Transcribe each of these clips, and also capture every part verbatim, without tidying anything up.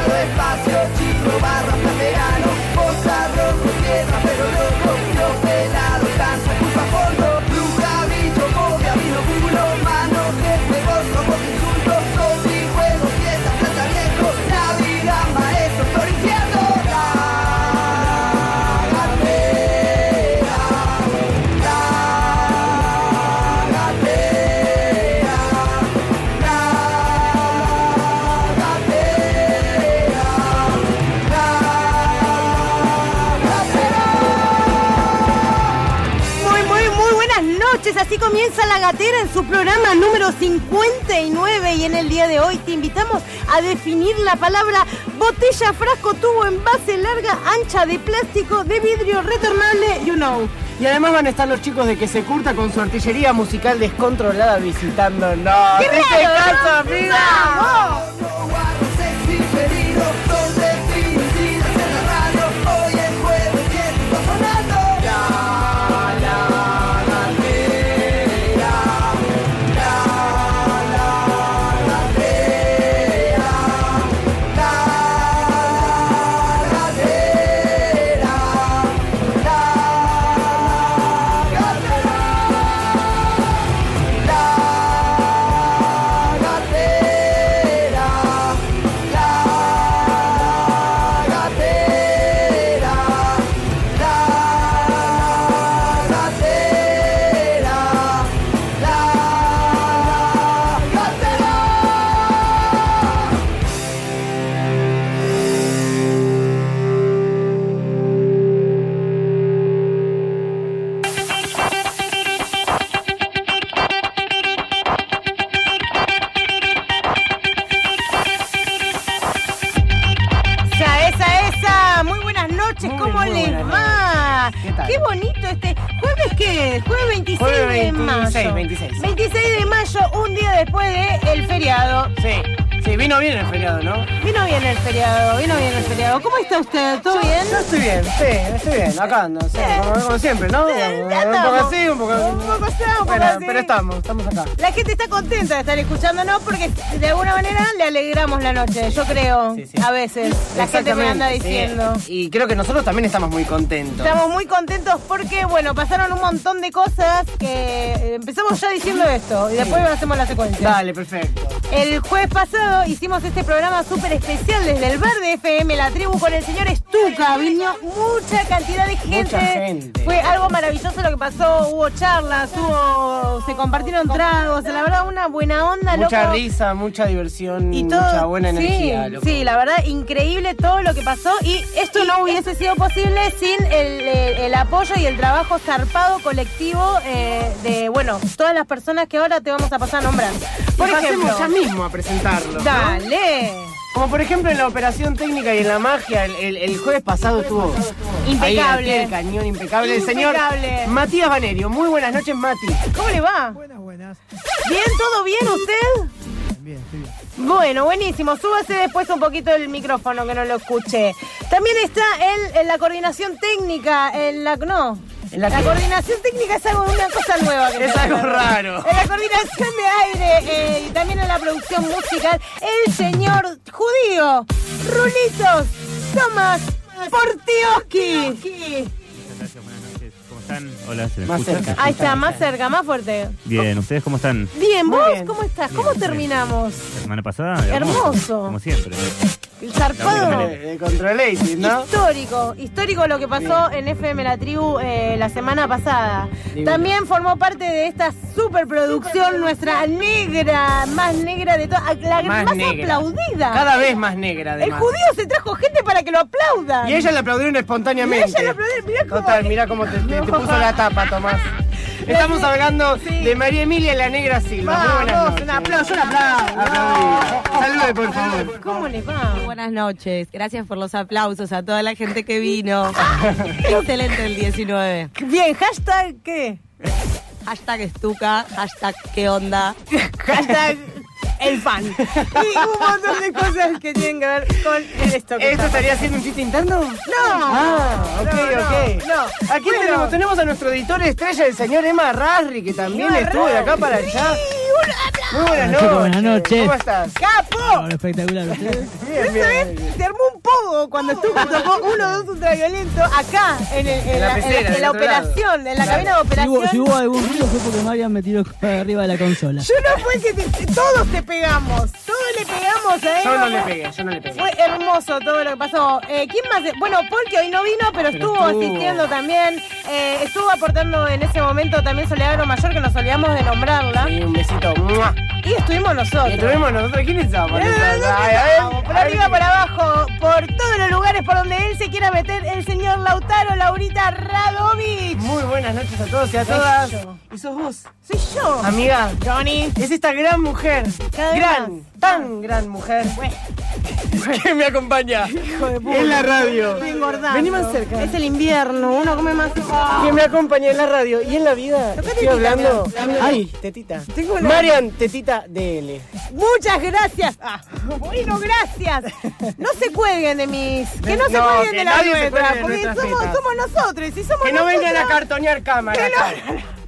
espacio, chico, barra, plateano, boca, rojo, tierra, pero loco, yo pelado, cansa, culpa, fondo, bruja, bicho, fobia, vino, culo, mano, jefe, gozo, vos insulto, zombie, juego, fiesta, plata, viejo, Navidad, maestro, floriciendo, así comienza La Gatera en su programa número cincuenta y nueve y en el día de hoy te invitamos a definir la palabra botella, frasco, tubo, envase, larga, ancha, de plástico, de vidrio, retornable, you know. Y además van a estar los chicos de Que Se Curta con su artillería musical descontrolada visitándonos. ¡Qué ¡Qué raro, caso, ¿no? amiga! ¡Vamos! Qué bonito este jueves, ¿qué? Jueves veintiséis Jueves de mayo. veintiséis, veintiséis. veintiséis de mayo, un día después del feriado. Sí, sí, vino bien el feriado, ¿no? Vino bien el feriado, vino bien el feriado. ¿Cómo está usted? ¿Todo bien? Yo estoy bien, sí, estoy bien, acá ando, sí, como, como siempre, ¿no? Eh, un ya poco estamos. así, un poco... Un poco así, un poco Bueno, así. pero estamos, estamos acá. La gente está contenta de estar escuchándonos porque de alguna manera le alegramos la noche, yo creo, Sí, sí. a veces. La gente me anda diciendo. Sí. Y creo que nosotros también estamos muy contentos. Estamos muy contentos porque, bueno, pasaron un montón de cosas que eh, empezamos ya diciendo esto y después Sí. hacemos la secuencia. Dale, perfecto. El jueves pasado hicimos este programa súper especial desde el bar de F M La Tribu con el señor Stuka. Vino mucha cantidad de gente. Mucha gente. Fue algo maravilloso lo que pasó. Hubo charlas, hubo, se compartieron tragos. La verdad, una buena onda, Mucha loco. risa, mucha diversión, Y todo, mucha buena sí, energía. Loco. sí, la verdad, increíble todo lo que pasó. Y esto no hubiese sido posible sin el, el, el apoyo y el trabajo zarpado colectivo eh, de, bueno, todas las personas que ahora te vamos a pasar a nombrar. Por Y ejemplo, pasemos ya mismo a presentarlo, ¿no? dale. Como por ejemplo en la operación técnica y en la magia, el, el, el jueves pasado estuvo Impecable. ahí al pie del cañón, impecable. El señor Impecable. Matías Banerio. Muy buenas noches, Mati. ¿Cómo le va? Buenas, buenas. ¿Bien? ¿Todo bien usted? Bien, estoy bien. Bueno, buenísimo. Súbase después un poquito el micrófono que no lo escuché. También está él en la coordinación técnica, en la... No. ¿En la La qué? coordinación técnica es algo, una cosa nueva. Que Es me algo acuerdo. raro. En la coordinación de aire eh, y también en la producción musical, el señor judío, Rulitos, Tomás Portioski. Gracias, buenas noches. ¿Cómo están? Hola, ¿se me Más escucha? cerca. Ahí está, más cerca, más fuerte. Bien, ¿ustedes cómo están? Bien, Muy ¿vos bien. cómo estás? Bien, ¿Cómo bien. terminamos? La semana pasada, Hermoso. Como siempre. El La zarpado. única De, de Controlated, ¿no? Histórico, histórico lo que pasó en F M La Tribu eh, la semana pasada. Divino. También formó parte de esta superproducción nuestra negra, más negra de todas, la más, Más negra. aplaudida. Cada vez más negra, El además. judío se trajo gente para que lo aplaudan. Y ella le aplaudieron espontáneamente. Y ella le aplaudieron, mirá cómo- Total, mirá cómo te, te- te puso la tapa, Tomás. Estamos hablando Sí. de María Emilia La Negra Silva. Muy buenas Vamos, noches. un aplauso, un aplauso. Aplaudida. Salude, por favor. ¿Cómo les va? Buenas noches, gracias por los aplausos a toda la gente que vino. Excelente el diecinueve. Bien, hashtag ¿qué? Hashtag estuca, hashtag qué onda. Hashtag el fan. Y un montón de cosas que tienen que ver con esto. que ¿Esto está estaría haciendo un chiste interno? No. Ah, ok, No, no, ok. no. Aquí Bueno. tenemos, tenemos a nuestro editor estrella, el señor Emma Rasri, que también Emma estuvo de acá para Rasri. allá. Muy buenas Chicos, noches. buenas noches. ¿Cómo estás? ¡Capo! Espectacular, ustedes. Bien, Eso bien, es, bien. te tocó, cuando estuvo, tocó uno dos ultraviolento acá, en, el, en, En la la, en pecera, la- en del la otro lado. operación, en la Claro. cabina de Si operación. hubo, si hubo algún ruido fue porque Marian me tiró arriba de la consola. Yo no fue que te- todos te pegamos, todos le pegamos a él. Yo no le pegué, yo no le pegué. Fue hermoso todo lo que pasó. Eh, ¿Quién más? Bueno, Paul, que hoy no vino, pero, Pero estuvo, estuvo. asistiendo también. Eh, estuvo aportando en ese momento también Soledad Mayor, que nos olvidamos de nombrarla. Sí, un besito. ¡Mua! Y estuvimos nosotros. Y estuvimos nosotros. ¿Quiénes somos? Eh, nosotros? Ay, a ver, vamos, por a ver arriba, qué- por abajo, por todos los lugares por donde él se quiera meter, el señor Lautaro Laurita Radovich. Muy buenas noches a todos y a todas. Bello. ¿Y sos vos? Soy yo. Amiga, Johnny. es esta gran mujer. Cada vez Gran, más. tan gran mujer. Que me acompaña Hijo de puta. en la radio. Estoy engordando. Vení más cerca. Es el invierno, uno come más. Que me acompaña en la radio y en la vida. Tocá Estoy tetita, hablando. mira. Ay, tetita. Tengo una- Marian, tetita D L. Muchas gracias. Ah, bueno, gracias. No se cuelguen de mis. Que no se No, cuelguen que de la nadie se nuestra, cuelgue de porque nuestras somos, tetas. somos nosotros. Y somos Que no vengan a nosotros- cartonear cámara. Que no-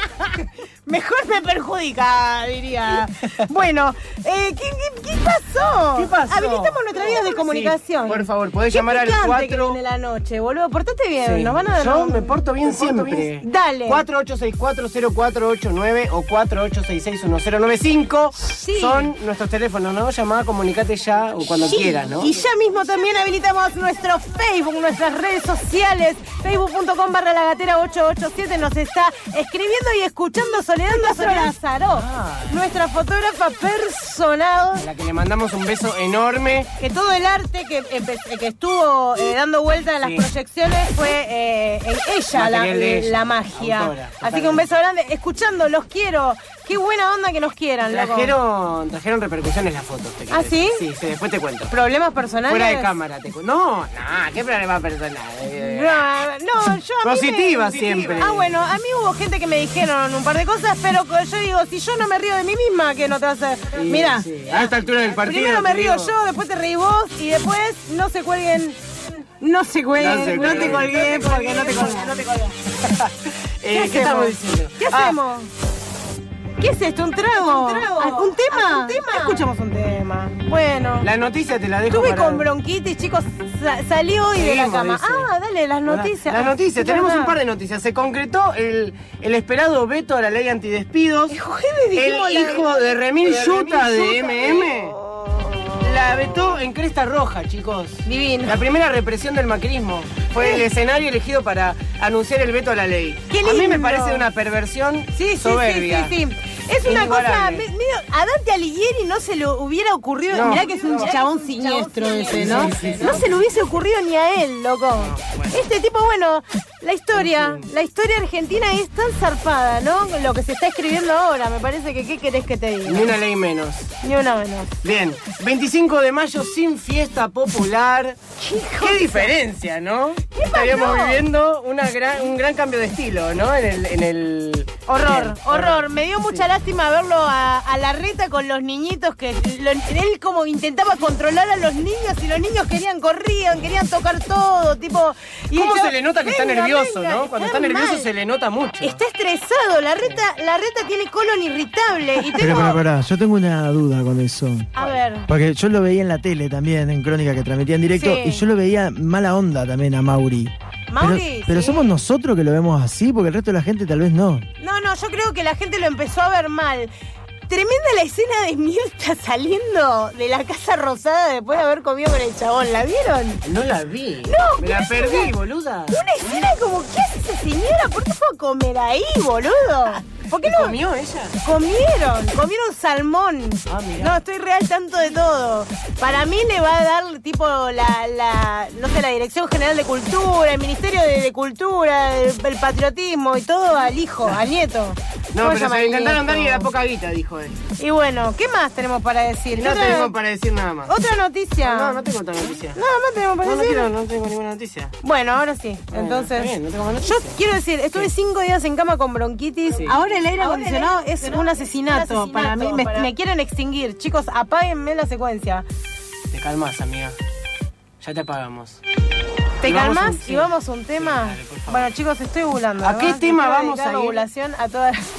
Mejor me perjudica, diría. Bueno, eh, ¿qué, qué, qué pasó? ¿Qué pasó? Habilitamos nuestras vías de comunicación. Sí, por favor, podés Qué llamar al picante que cuatro. viene la noche, boludo. Portate bien, Sí. nos van a... Yo me porto bien siempre. Dale. cuatro ocho seis cuatro cero cuatro ocho nueve o cuatro ocho seis seis uno cero nueve cinco Sí. son nuestros teléfonos, ¿no? Llamada, comunicate ya o cuando Sí, quieras, ¿no? Y ya mismo también habilitamos nuestro Facebook, nuestras redes sociales, facebook punto com barra lagatera ocho ocho siete. Nos está escribiendo y escuchando Soledad Lazaró, Ah. nuestra fotógrafa personal. A la que le mandamos un beso enorme. Que todo el arte que, empe- que estuvo eh, dando vuelta en las Sí. proyecciones fue eh, en ella la, Material de ella, la magia. autora, Así totalmente. que un beso grande. Escuchando, los quiero. Qué buena onda que nos quieran, loco. Trajeron, trajeron repercusiones las fotos. ¿te ¿Ah, querés? sí? Sí, sí, después te cuento. ¿Problemas personales? Fuera de cámara te cuento. No, no, qué problema personal. Eh, No, no, yo a mí Positiva me- siempre. Ah, bueno, a mí hubo gente que me dijeron un par de cosas, pero yo digo, si yo no me río de mí misma, que no te hace... Sí, Mira, sí. A esta altura del partido. primero me te río digo, yo, después te reí vos y después no se cuelguen... No se cuelguen, No se no, te cuelguen. colgué porque no te colgué, no te colgué. Eh, ¿Qué estamos diciendo? ¿Qué Ah, hacemos? ¿Qué es esto? ¿Un trago? ¿Un trago? ¿Algún tema? ¿Algún tema? Escuchamos un tema. Bueno. La noticia te la dejo Estuve para... con bronquitis, chicos. Sa- salí hoy de la Seguimos, cama. dice. Ah, dale, las noticias. Las noticias, Ah, tenemos ya un está. par de noticias. Se concretó el, el esperado veto a la ley antidespidos. El jueves dijimos El la- hijo de Remil de Yuta Remil de Yuta. M M la vetó en Cresta Roja, chicos. Divino. La primera represión del macrismo fue el escenario elegido para anunciar el veto a la ley. ¡Qué A mí me lindo! parece una perversión Sí, sí, soberbia. sí, sí, sí. Es una cosa, Inigualable. me- medio, a Dante Alighieri no se le hubiera ocurrido, No. mirá que es un No. chabón siniestro ese, ¿no? Sí, sí, sí. No se le hubiese ocurrido ni a él, loco. Este tipo, bueno, la historia, la historia argentina es tan zarpada, ¿no? Lo que se está escribiendo ahora, me parece que, ¿qué querés que te Ni diga? una ley menos. Ni una menos. Bien, veinticinco de mayo sin fiesta popular. ¿Qué Qué diferencia, ¿no? Estaríamos pasó? viviendo una gran, un gran cambio de estilo, ¿no? En el... En el... Horror, Bien, horror. Me dio mucha lástima verlo a, a la reta con los niñitos que lo- él como intentaba controlar a los niños y los niños querían, corrían, querían tocar todo, tipo... y ¿Cómo yo, se le nota que está "Venga, nervioso, venga", no? Cuando está nervioso mal. se le nota mucho. Está estresado, la reta, la reta tiene colon irritable y Pero, tengo... pará, pará, yo tengo una duda con eso. A ver, Porque yo lo veía en la tele también, en Crónica que transmitía en directo, Sí. y yo lo veía mala onda también a Mauri. Mauri, Pero, pero sí. somos nosotros que lo vemos así, porque el resto de la gente tal vez no. no, no, yo creo que la gente lo empezó a ver mal. Tremenda la escena de Mirta saliendo de la Casa Rosada después de haber comido con el chabón, ¿la vieron? No la vi. No, Me la pero es perdí, una- boluda. Una escena como, ¿qué hace esa señora? ¿Por qué fue a comer ahí, boludo? ¿Por qué ¿Qué no? comió ella? Comieron, comieron salmón. Ah, mirá. No, estoy real tanto de todo. Para mí le va a dar tipo la, la no sé, la Dirección General de Cultura, el Ministerio de, de Cultura, el, el patriotismo y todo al hijo, al nieto. No, ¿Cómo pero llama se el le intentaron dar y nieto? era poca guita, dijo él. Y bueno, ¿qué más tenemos para decir? No ¿Qué otra- tenemos para decir nada más. Otra noticia. No, no tengo otra noticia. No, no tenemos para No, no decir. quiero, no tengo ninguna noticia. Bueno, ahora sí. Bueno, Entonces, está bien, no tengo más yo noticias. quiero decir, estuve cinco días en cama con bronquitis. Sí. Ahora el aire Ahora acondicionado el aire es acondicionado un es asesinato, un para mí. asesinato Me, para- me quieren extinguir. Chicos, apáguenme la secuencia. Te calmas, amiga. Ya te apagamos. ¿Te Y vamos a calmas un- y sí. vamos a un tema? Sí, dale, por favor. Bueno, chicos, estoy ovulando. ¿A ¿verdad? qué tema Quiero vamos dedicar a la ir? ovulación a todas.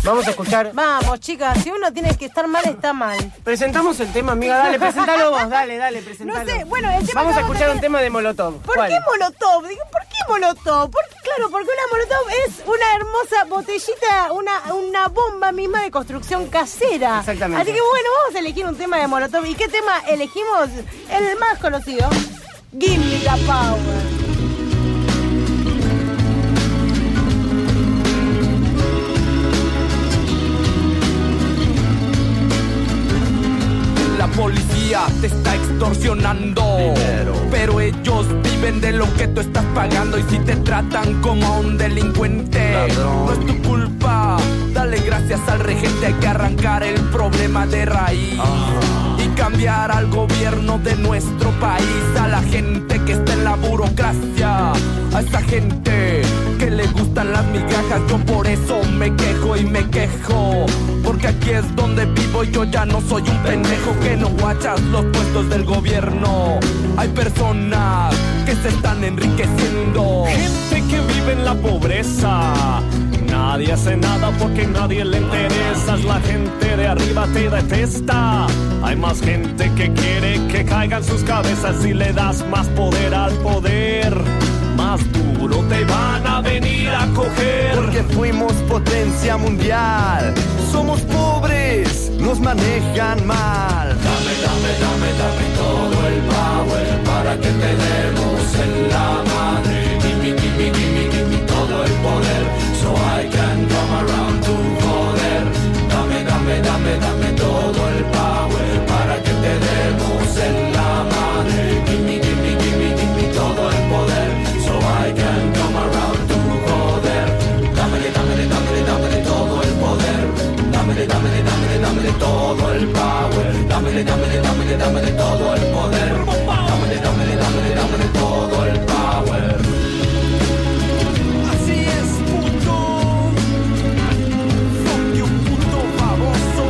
Vamos a escuchar. Vamos, chicas, si uno tiene que estar mal, está mal. Presentamos el tema, amiga. Dale, presentalo vos. Dale, dale, presentalo. No sé, bueno, el tema Vamos a que escuchar tener- un tema de Molotov. ¿Por ¿Cuál? qué Molotov? Digo, ¿por qué Molotov? Porque, claro, porque una Molotov es una hermosa botellita, una, una bomba misma de construcción casera. Exactamente. Así que bueno, vamos a elegir un tema de Molotov. ¿Y qué tema elegimos? El más conocido. Give me the power. La policía te está extorsionando dinero, pero ellos viven de lo que tú estás pagando. Y si te tratan como a un delincuente, ladrón, no es tu culpa. Dale gracias al regente. Hay que arrancar el problema de raíz, ah, y cambiar al gobierno de nuestro país. A la gente que está en la burocracia, a esa gente que le gustan las migajas. Yo por eso me quejo y me quejo, porque aquí es donde vivo y yo ya no soy un pendejo que no guachas los puestos del gobierno. Hay personas que se están enriqueciendo, gente que vive en la pobreza. Nadie hace nada porque nadie le interesa. La gente de arriba te detesta. Hay más gente que quiere que caigan sus cabezas. Y le das más poder al poder, más duro te van a venir a coger. Porque fuimos potencia mundial. Somos pobres, nos manejan mal. Dame, dame, dame, dame todo el power para que te demos en la madre. Gimme, gimme, gimme, gimme todo el poder, so I can come around to joder. Dame, dame, dame, dame todo el power para que te demos en la madre. Gimme, gimme, gimme, gimme todo el poder, so I can come around to joder. Dámele, dámele, dámele, dámele todo el poder. Dámele, dámele, dámele, dámele todo el power. Dámele, dámele, dámele, dámele todo el poder. Dámele, dámele, dámele, dámele todo el power. Así es, puto. Fuck you, puto baboso.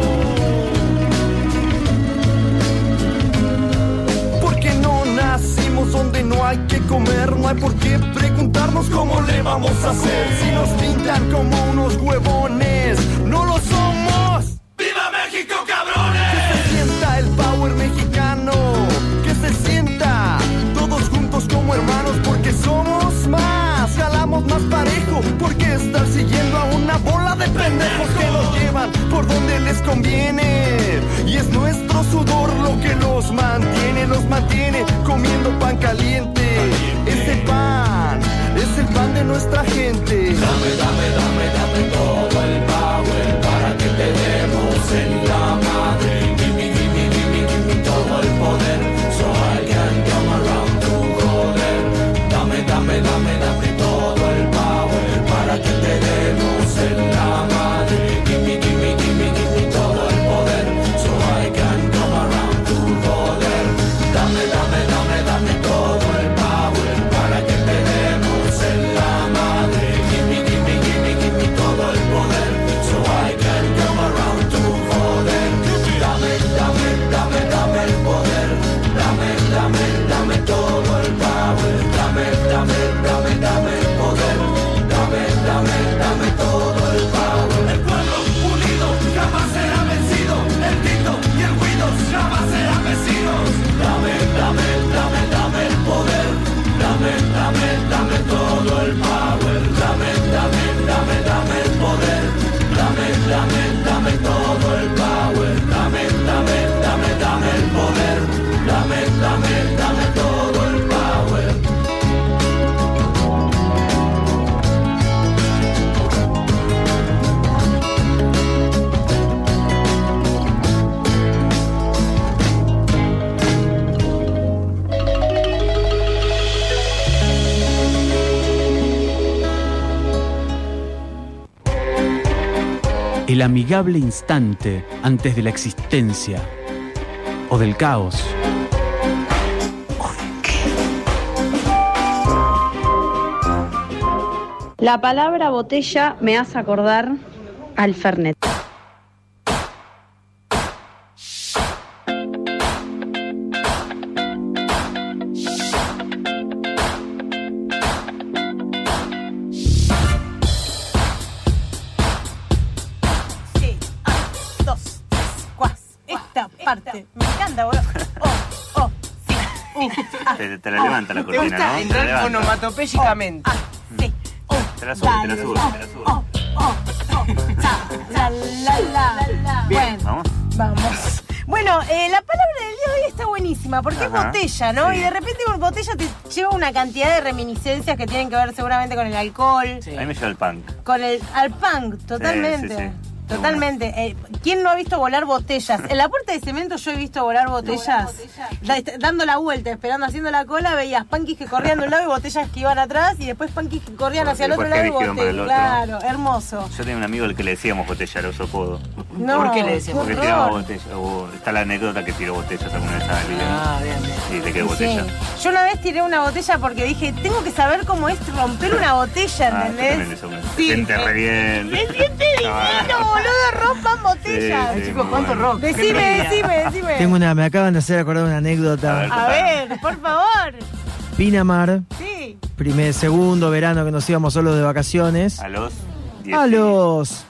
Porque no nacimos donde no hay que comer. No hay por qué preguntarnos cómo le vamos a hacer. Si nos pintan como unos huevones, no lo somos. ¡Viva México, cabrones! Que se sienta el power mexicano, que se sienta todos juntos como hermanos, porque somos más, jalamos más parejo, porque estar siguiendo a una bola de pendejos que nos llevan por donde les conviene. Y es nuestro sudor lo que los mantiene, los mantiene comiendo pan caliente. Ese pan es el pan de nuestra gente. Dame, dame, dame, dame todo el power para que te demos en la madre. Gimme, gimme, gimme, gimme todo el poder, so I can come around to joder. Dame, dame, dame, dame todo el power para que te demos en la madre. Gimme, gimme, gimme, gimme todo el poder, so I can come around to joder. Dame, dame, dame, dame todo el power para que te demos en la madre. Gimme, gimme, gimme, gimme todo el poder, so I can come around to joder. Dame, dame, dame, dame el poder. Dame, dame, dame todo el power. Dame, dame, dame, dame el poder. Dame, dame, dame todo el power. El pueblo unido jamás será vencido. El Tito y el Guidos jamás serán vecinos. Dame, dame, dame, dame el poder. Dame, dame, dame todo el power. Dame, dame, dame, dame el poder. Dame, dame, dame todo el power. Dame, dame, dame, dame el poder. Dame, dame, dame todo el power. El amigable instante antes de la existencia o del caos. La palabra botella me hace acordar al Fernet. parte. Me encanta, boludo. Oh, oh, sí. Uh, ah, Te, te la levanta la ¿Te cortina, gusta ¿no? Te la entrar levanta. onomatopéyicamente? ah, sí. Uh, Te la sube, te la dale. sube, te la sube. Oh, oh, oh, la, la, la, la. Bien. Bueno, ¿Vamos? vamos. Bueno, eh, la palabra del día de hoy está buenísima porque Ajá, es botella, ¿no? sí. Y de repente una botella te lleva una cantidad de reminiscencias que tienen que ver seguramente con el alcohol, Sí. A mí me lleva el punk. con el al punk, totalmente. sí, sí. Totalmente. Eh, ¿Quién no ha visto volar botellas? En la puerta de cemento yo he visto volar botellas. Da- est- dando la vuelta, esperando, haciendo la cola, veías punkis que corrían de un lado y botellas que iban atrás y después punkis que corrían hacia el otro Después lado y heavies que iban botellas. para el Claro, hermoso. Yo tenía un amigo al que le decíamos botella, era su apodo. No, ¿Por qué le decíamos? Porque qué tiraba horror. botella. O está la anécdota que tiró botellas alguna vez a alguien. Ah, bien, bien. Y le quedó Sí. botella. Yo una vez tiré una botella porque dije, tengo que saber cómo es romper una botella, Ah, yo ¿entendés? también eso me Sí, siente eh, re bien. Me siente divino, boludo, rompan botellas. Sí, Ay, sí, chicos, muy cuánto bueno. rock. Decime, decime, decime. Tengo una, me acaban de hacer acordar una A anécdota. ver. A ver, por favor. Pinamar, Sí. primer, segundo verano que nos íbamos solos de vacaciones. A los diez. A los...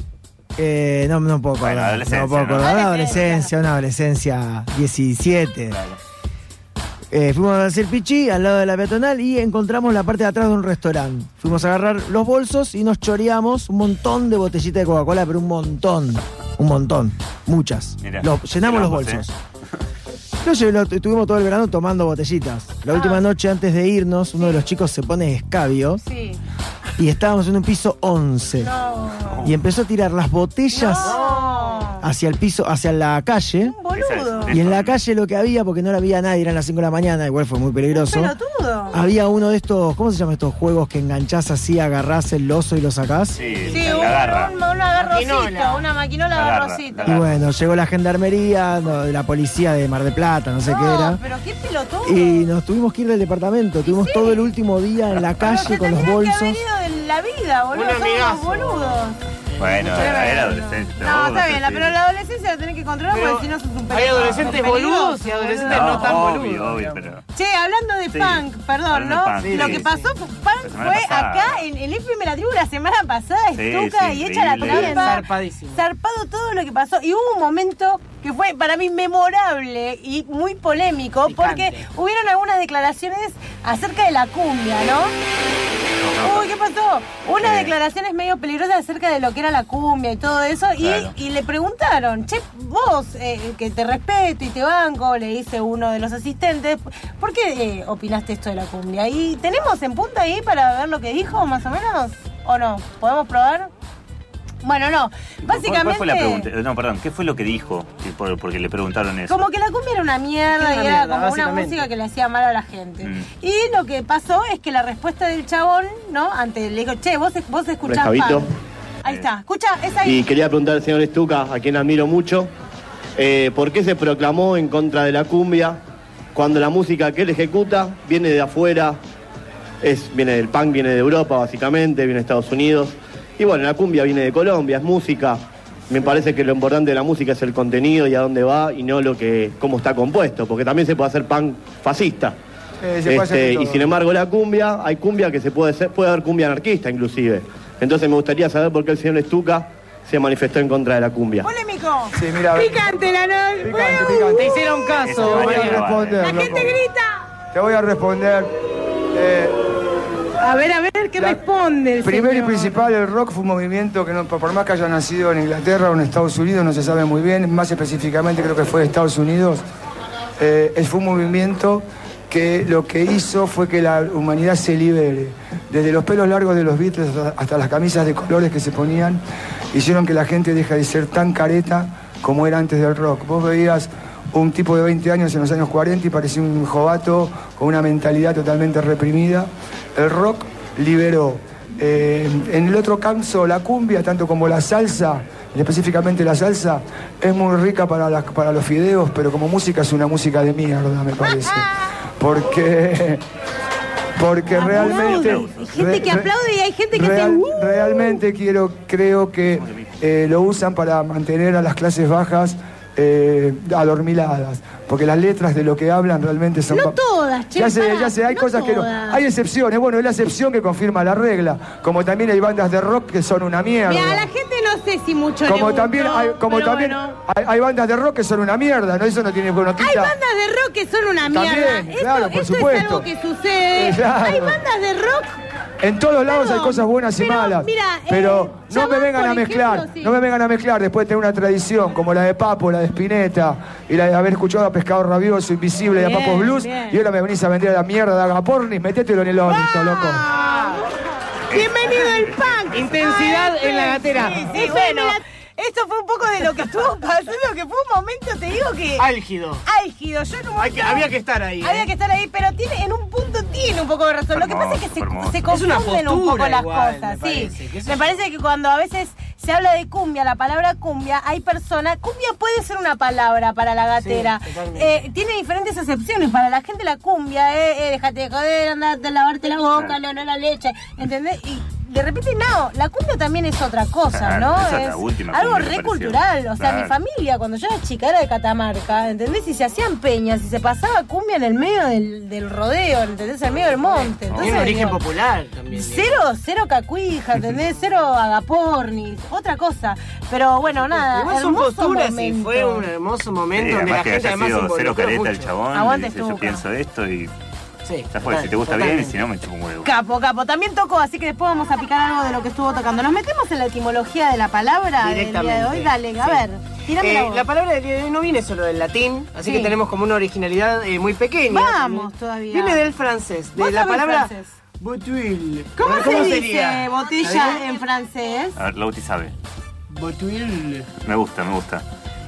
Eh, no, no puedo Bueno, acordar. adolescencia, no puedo ¿no? acordar. Una Adolescencia. adolescencia, una adolescencia diecisiete. Claro. Eh, fuimos a hacer pichí al lado de la peatonal y encontramos la parte de atrás de un restaurante. Fuimos a agarrar los bolsos y nos choreamos un montón de botellitas de Coca-Cola, pero un montón. Un montón. Muchas. Mirá, Lo- llenamos los llenamos, bolsos. Lo lle- lo- estuvimos todo el verano tomando botellitas. La Ah. última noche antes de irnos, uno de los chicos se pone escabio Sí. y estábamos en un piso once. No. Y empezó a tirar las botellas No. hacia el piso, hacia la calle. Un boludo. Y en la calle lo que había, porque no la había nadie, eran las cinco de la mañana, igual fue muy peligroso. Pelotudo. Había uno de estos, ¿cómo se llaman estos juegos que enganchás así, agarrás el oso y lo sacás? Sí, Sí, la un, garra. un- una garrosita, Maquinola. una maquinola La garra, garrosita. la Y bueno, llegó la gendarmería, no, la policía de Mar del Plata, no sé No, qué era. pero qué pelotudo. Y nos tuvimos que ir del departamento, tuvimos sí. todo el último día en la Pero calle te con los tenías que bolsos. haber ido de la vida, boludo. Un Somos amigazo. boludos. Bueno, era, era adolescencia. No, está vos bien, la- sí. pero la adolescencia la tenés que controlar Pero porque si no sos un pelotudo. hay adolescentes Peligroso, boludos y adolescentes boludo. no tan obvio, boludos, obvio, digamos. pero... Che, hablando de Sí. punk, perdón, Hablando ¿no? de punk, Lo sí, que sí. pasó fue, La punk semana fue pasada. acá en el F M La Tribu la semana pasada, Sí, estuca sí, y echa la increíble. trampa. Zarpadísimo. Zarpado todo lo que pasó. Y hubo un momento que fue para mí memorable y muy polémico Picante. porque hubieron algunas declaraciones acerca de la cumbia, ¿no? Uy, ¿qué pasó? Unas Sí. declaraciones medio peligrosas acerca de lo que era la cumbia y todo eso. Y, Claro. y le preguntaron, che, vos, eh, que te respeto y te banco, le dice uno de los asistentes, ¿por qué eh, opinaste esto de la cumbia? ¿Y tenemos en punta ahí para ver lo que dijo, más o menos? ¿O no? ¿Podemos probar? Bueno, no. Básicamente, ¿Cuál fue la pregunta? No, perdón, ¿qué fue lo que dijo? Sí, por- Porque le preguntaron eso. como que la cumbia era una mierda Era una y era mierda, como una básicamente. música que le hacía mal a la gente. Mm. Y lo que pasó es que la respuesta del chabón, ¿no? Ante le dijo, che, vos, vos escuchás Rescabito. punk. Ahí está, escucha, es ahí. Y quería preguntar al señor Estuca, a quien admiro mucho, eh, ¿por qué se proclamó en contra de la cumbia cuando la música que él ejecuta viene de afuera? Es, viene del punk, viene de Europa básicamente, viene de Estados Unidos. Y bueno, la cumbia viene de Colombia, es música. Me parece que lo importante de la música es el contenido y a dónde va y no lo que cómo está compuesto, porque también se puede hacer punk fascista. Eh, se puede hacer de Este, y todo. sin embargo la cumbia, hay cumbia que se puede hacer, puede haber cumbia anarquista inclusive. Entonces me gustaría saber por qué el señor Estuca se manifestó en contra de la cumbia. Polémico. Sí, mira, Picante la no. Picante, picante. Te hicieron caso, Te voy a Mariano. responder, La loco. gente grita. Te voy a responder. Eh, A ver, a ver, ¿qué La- responde el Primero y señor? principal, el rock fue un movimiento que no, por más que haya nacido en Inglaterra o en Estados Unidos, no se sabe muy bien, más específicamente creo que fue de Estados Unidos, eh, es- fue un movimiento que lo que hizo fue que la humanidad se libere. Desde los pelos largos de los Beatles hasta, hasta las camisas de colores que se ponían, hicieron que la gente deje de ser tan careta como era antes del rock. Vos veías un tipo de veinte años en los años cuarenta y parecía un jovato con una mentalidad totalmente reprimida. El rock liberó. Eh, en el otro caso, la cumbia, tanto como la salsa, específicamente la salsa, es muy rica para, las- para los fideos, pero como música es una música de mierda, me parece. Porque... Porque realmente... Hay gente que re- aplaude y hay gente que hace... Real- "Uh". realmente quiero, creo que eh, lo usan para mantener a las clases bajas eh, adormiladas, porque las letras de lo que hablan realmente son... No todas, che, Ya sé, pará, ya sé, hay no cosas que no... todas. Hay excepciones, bueno, es la excepción que confirma la regla, como también hay bandas de rock que son una mierda. Mira, a la gente no sé si mucho Como le también, gustó, hay, como pero también bueno. hay, hay bandas de rock que son una mierda, ¿no? Eso no tiene bueno, quita. Hay bandas de rock que son una mierda. También, esto claro, por esto supuesto. es algo que sucede. Claro. Hay bandas de rock. En todos lados Claro, hay cosas buenas y pero, malas. mira, pero eh, no me Chamán, vengan por a mezclar, ejemplo, sí. no me vengan a mezclar después de tener una tradición como la de Papo, la de Spinetta y la de haber escuchado a Pescado Rabioso, Invisible y a Bien, Papo Blues. bien. Y ahora me venís a vender a la mierda de Agapornis, metételo en el orto, loco. Bienvenido el punk. Intensidad Ah, en la gatera. Sí, sí, bueno. Esto fue un poco de lo que estuvo pasando, que fue un momento, te digo que... Álgido. Álgido. Yo en un Hay que- momento- había que estar ahí, Había ¿eh? que estar ahí, pero tiene, en un punto tiene un poco de razón. Lo que pasa es que se, hermoso. se Es una confunden un poco postura las igual, cosas, me sí. parece, que eso Me es- parece que cuando a veces se habla de cumbia, la palabra cumbia, hay personas... Cumbia puede ser una palabra para la gatera. Sí, totalmente. Eh, tiene diferentes acepciones. Para la gente la cumbia, eh, eh, déjate de joder, andate a lavarte la boca, no, no la leche, ¿entendés? Y de repente no, la cumbia también es otra cosa, Claro, ¿no? esa es la es última algo cumbia re que cultural. apareció. O sea, Claro. mi familia, cuando yo era chica, era de Catamarca, ¿entendés? Y se hacían peñas y se pasaba cumbia en el medio del, del rodeo, ¿entendés? En el medio del monte. Entonces, Tiene un origen digo, popular también. Cero, cero cacuija, ¿entendés? Cero agapornis, otra cosa. Pero bueno, nada, Igual son hermoso posturas y momento. fue un hermoso momento Sí, donde la además que gente haya además se sido cero involucró careta el mucho. chabón, Aguante, dice, yo Stuka. pienso esto y Sí, ya fue, si te gusta totalmente. bien y si no me chupo un huevo. Capo, capo. También tocó, así que después vamos a picar algo de lo que estuvo tocando. ¿Nos metemos en la etimología de la palabra del día de Directamente. hoy? Dale, a Sí. ver, tírame la Eh, voz. la palabra del día de hoy no viene solo del latín, así Sí. que tenemos como una originalidad eh, muy pequeña. Vamos todavía. Viene del francés, de ¿Vos la sabés palabra francés? boutuile. ¿Cómo, se dice sería? botella en francés? A ver, Lauti sabe. Boutuile. Me gusta, me gusta.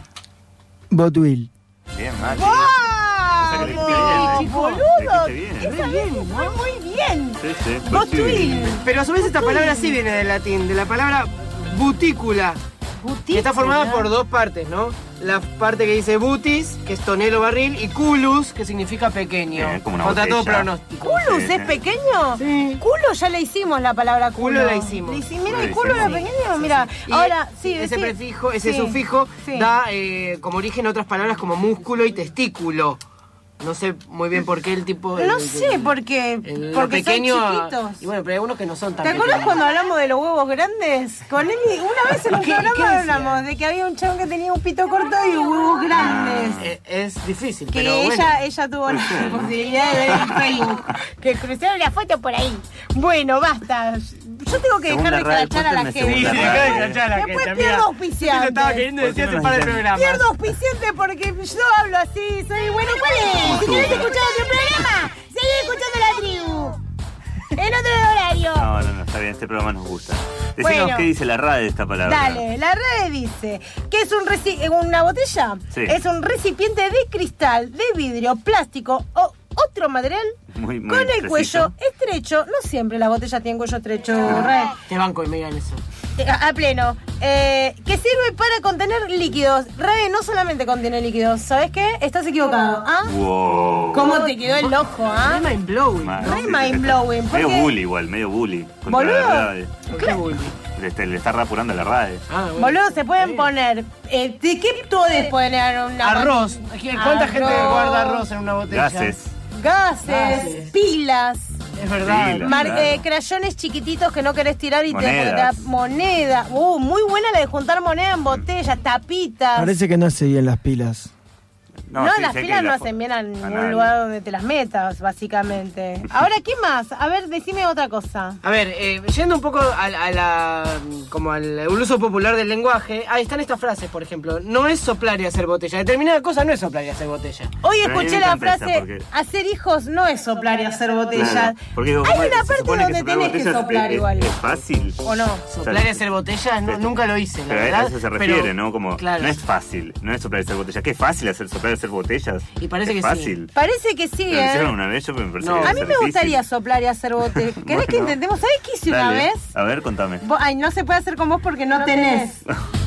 Botuil. Bien, Mati. ¡Vamos! O sea, que le dijiste bien, ¡Boludo! le dijiste bien. Esa bien, fue muy bien. Sí, sí. Botuil. Pero a su vez esta palabra sí viene del latín, de la palabra butícula, que está formada por dos partes, ¿no? La parte que dice butis, que es tonel o barril, y culus, que significa pequeño. Eh, como una Contra todo botella. pronóstico. ¿Culus Sí, es sí. pequeño? Sí. Culo ya le hicimos la palabra culo. Culo la hicimos. Le hici- mira, Culo el la culo era hicimos. pequeño, mira. Y Ahora, sí, ese decí- prefijo, ese sí, sufijo sí. da eh, como origen a otras palabras como músculo y testículo. No sé muy bien por qué el tipo... No el- sé, el- porque, el- lo porque pequeño, son chiquitos. Y bueno, pero hay algunos que no son tan ¿Te acuerdas pequeños. cuando hablamos de los huevos grandes? Con él, una vez en un ¿Qué- programa qué decía? hablamos de que había un chabón que tenía un pito corto y huevos grandes. Eh, es difícil, Que pero ella, bueno. ella tuvo la posibilidad de ver en Facebook. Que cruzaron la foto por ahí. Bueno, basta. Yo tengo que dejar Segunda de radio, escrachar a la cuéntame gente. segunda Sí, radio. deja de escrachar a la Después gente, pierdo amiga. auspiciante. Yo te estaba queriendo decir hace un par de programas. Pierdo auspiciante porque yo hablo así, soy bueno. ¿Cuál es? Si querés escuchar otro programa, seguí escuchando la tribu. En otro horario. No, no, no, está bien, este programa nos gusta. Decinos Bueno. qué dice la RAE de esta palabra. Dale, la red dice que es un reci- una botella, Sí. es un recipiente de cristal, de vidrio, plástico o otro material Muy, muy con el preciso. cuello estrecho. No siempre las botellas tienen cuello estrecho, Red. Te banco y me digan eso. A, a pleno. Eh, que sirve para contener líquidos. Red no solamente contiene líquidos. ¿Sabes qué? Estás equivocado. ¿Ah? Wow. ¿Cómo te quedó el ojo, ah? Mind blowing. Mal, Re sí, sí, mind sí. blowing, Medio porque- bully igual, medio bully. contra Boludo. la RAE. ¿Qué bully? Le, está- le está rapurando la RAE. Ah, bueno. Boludo, se pueden poner. Eh, ¿De qué podés poner una Arroz. ¿Cuánta Arroz. gente guarda arroz en una botella? Gases. Gases, Gases. pilas, Es verdad. Pilas. mar- claro. eh, crayones chiquititos que no querés tirar y te Monedas. te da moneda. Uh, muy buena la de juntar moneda en botellas, tapitas. Parece que no hace bien las pilas. No, sí, las sé que pilas no la- hacen bien a ningún nadie. lugar donde te las metas, básicamente. Ahora, ¿qué más? A ver, decime otra cosa. A ver, eh, yendo un poco a, a la, como al uso popular del lenguaje, ahí están estas frases, por ejemplo. No es soplar y hacer botella. Determinada cosa no es soplar y hacer botella. Hoy Pero a mí escuché me la encanta esa frase, porque- hacer hijos no es soplar y hacer botellas. Claro, porque digo, Hay ¿cómo una se parte supone donde soplar tenés que botellas soplar es- igual. Es fácil. ¿O no? Soplar y hacer botellas, no, nunca lo hice, la Pero verdad. a eso se pero- refiere, ¿no? Como, claro. no es fácil, no es soplar y hacer botellas. ¿Qué es fácil hacer soplar y hacer botellas? Y parece es que sí. fácil. Parece que sí, ¿Lo hicieron ¿eh? una vez? Yo me parece No. que A debe mí ser me gustaría difícil. soplar y hacer botellas. ¿Querés Bueno. que intentemos? ¿Sabés qué hice una Dale. vez? A ver, contame. Vos- Ay, no se puede hacer con vos porque no tenés.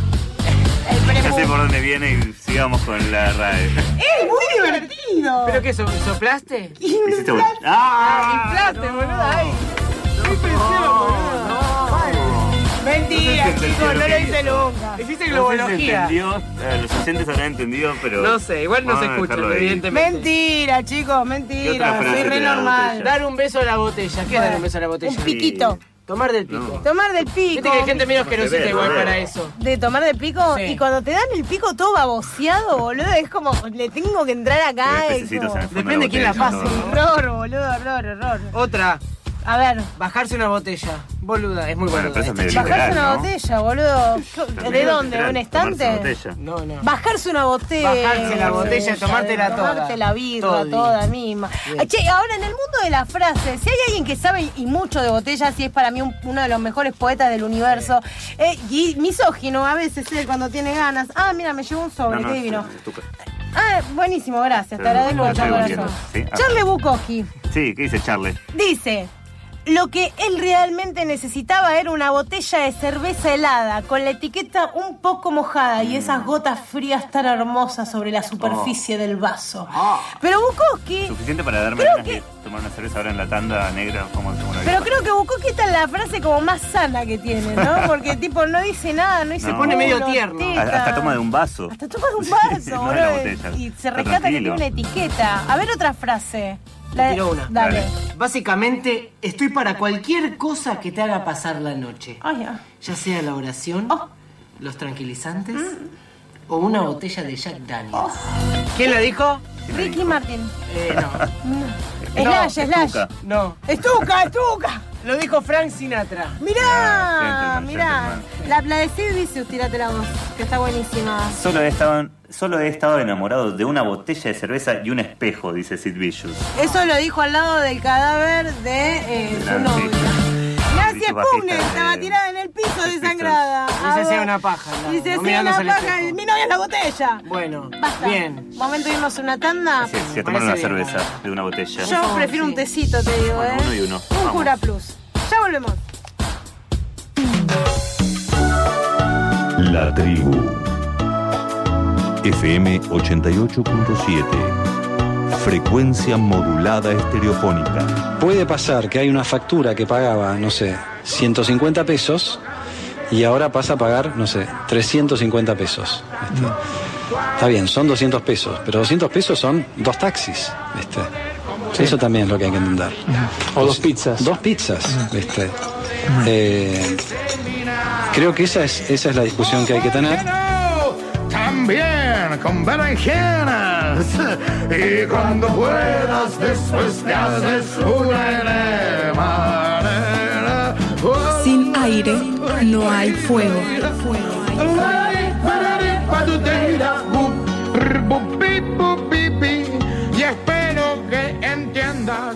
El Ya sé prepu- por dónde viene y sigamos con la RAE. ¡Es muy divertido! ¿Pero qué, so- soplaste? Hiciste bot- ¡Ah! ¡Inflaste, boludo! ¡Ay! ¡Qué presión, boludo! Mentira, No sé si chicos, no lo entendió hice nunca. Hiciste No sé si globología. entendió, eh, los oyentes habrán entendido, pero... No sé, igual no vamos se a escucha, dejarlo ahí. evidentemente. Mentira, chicos, ¿Qué mentira. otra frase Soy re de la normal. botella? Dar un beso a la botella. ¿Qué es dar un beso a la botella? Un piquito. Tomar del pico. Tomar del pico. Viste que hay gente medio asquerosita ve, igual no se ve. para eso. De tomar del pico. Sí. Y cuando te dan el pico todo baboseado, boludo, es como, le tengo que entrar acá. Tiene y pececitos como- en el fondo Depende de quién la botella, pase. ¿no? Horror, boludo, horror, horror. Otra, A ver, bajarse una botella. Boluda, es muy Bueno, boluda. pero eso es esta medio chica. bajarse literal, una ¿no? botella, boludo. ¿De También dónde? literal, ¿Un estante? tomarse botella. No, no. Bajarse una botella. Bajarse la botella, tomártela toda. Tomarte la birra Todi. toda misma. Bien. Che, ahora en el mundo de las frases, si hay alguien que sabe y mucho de botellas, y es para mí un- uno de los mejores poetas del universo, eh, y misógino a veces él cuando tiene ganas. Ah, mira, me llevó un sobre, No, no, qué divino. es tu- Ah, buenísimo, gracias, te agradezco de Estoy todo volviendo, corazón. ¿sí? Ah. Charlie Bukowski Sí, ¿qué dice Charlie? dice: lo que él realmente necesitaba era una botella de cerveza helada, con la etiqueta un poco mojada y esas gotas frías tan hermosas sobre la superficie del vaso. Pero Bukowski, Suficiente para darme Creo ganas de tomar una cerveza ahora en la tanda negra como hacemos una pero vez. creo que Bukowski esta es la frase como más sana que tiene, ¿no? Porque tipo no dice nada, no dice No. pone medio culo, tierno. teta. Hasta hasta toma de un vaso. Hasta toma de un vaso, No de boludo, la botella. y se Está rescata que tiene tranquilo. una etiqueta. A ver otra frase. Te tiro una. Dale. Básicamente, estoy para cualquier cosa que te haga pasar la noche. Ay, ya. Ya sea la oración, Oh. los tranquilizantes o una botella de Jack Daniels. ¿Quién la dijo? Ricky Martin. Eh, no. Slash, Slash. Estuca. No. Estuca, estuca. Lo dijo Frank Sinatra. Mirá, Ah, gentleman, mirá. gentleman. La, la de Sid Vicious, tirate la voz, que está buenísima. Solo he, estado, solo he estado enamorado de una botella de cerveza y un espejo, dice Sid Vicious. Eso lo dijo al lado del cadáver de eh, su Nancy. novia. Nancy Vicious Spooner bajista estaba de- tirada en el piso Pistols. desangrada. Y se A hacía ver. una paja al lado, Y se no hacía mirándose una al paja. espejo. Mi novia en la botella. Bueno, Basta. bien. Momento de irnos a una tanda. Así es, sí, a tomar parece una bien, cerveza la de una botella. Yo prefiero un tecito, te digo, Bueno, ¿eh? uno y uno. Un Vamos. Cura Plus. Ya volvemos. La tribu. F M ochenta y ocho punto siete. Frecuencia modulada estereofónica. Puede pasar que hay una factura que pagaba, no sé, ciento cincuenta pesos y ahora pasa a pagar, no sé, trescientos cincuenta pesos. ¿viste? Está bien, son doscientos pesos, pero doscientos pesos son dos taxis. ¿viste? Eso también es lo que hay que entender. O dos pizzas. Dos pizzas, ¿viste? Eh, creo que esa es, esa es la discusión que hay que tener. También con berenjenas. Y cuando puedas, después te haces una enema. Sin aire no hay fuego. Y espero que entiendas.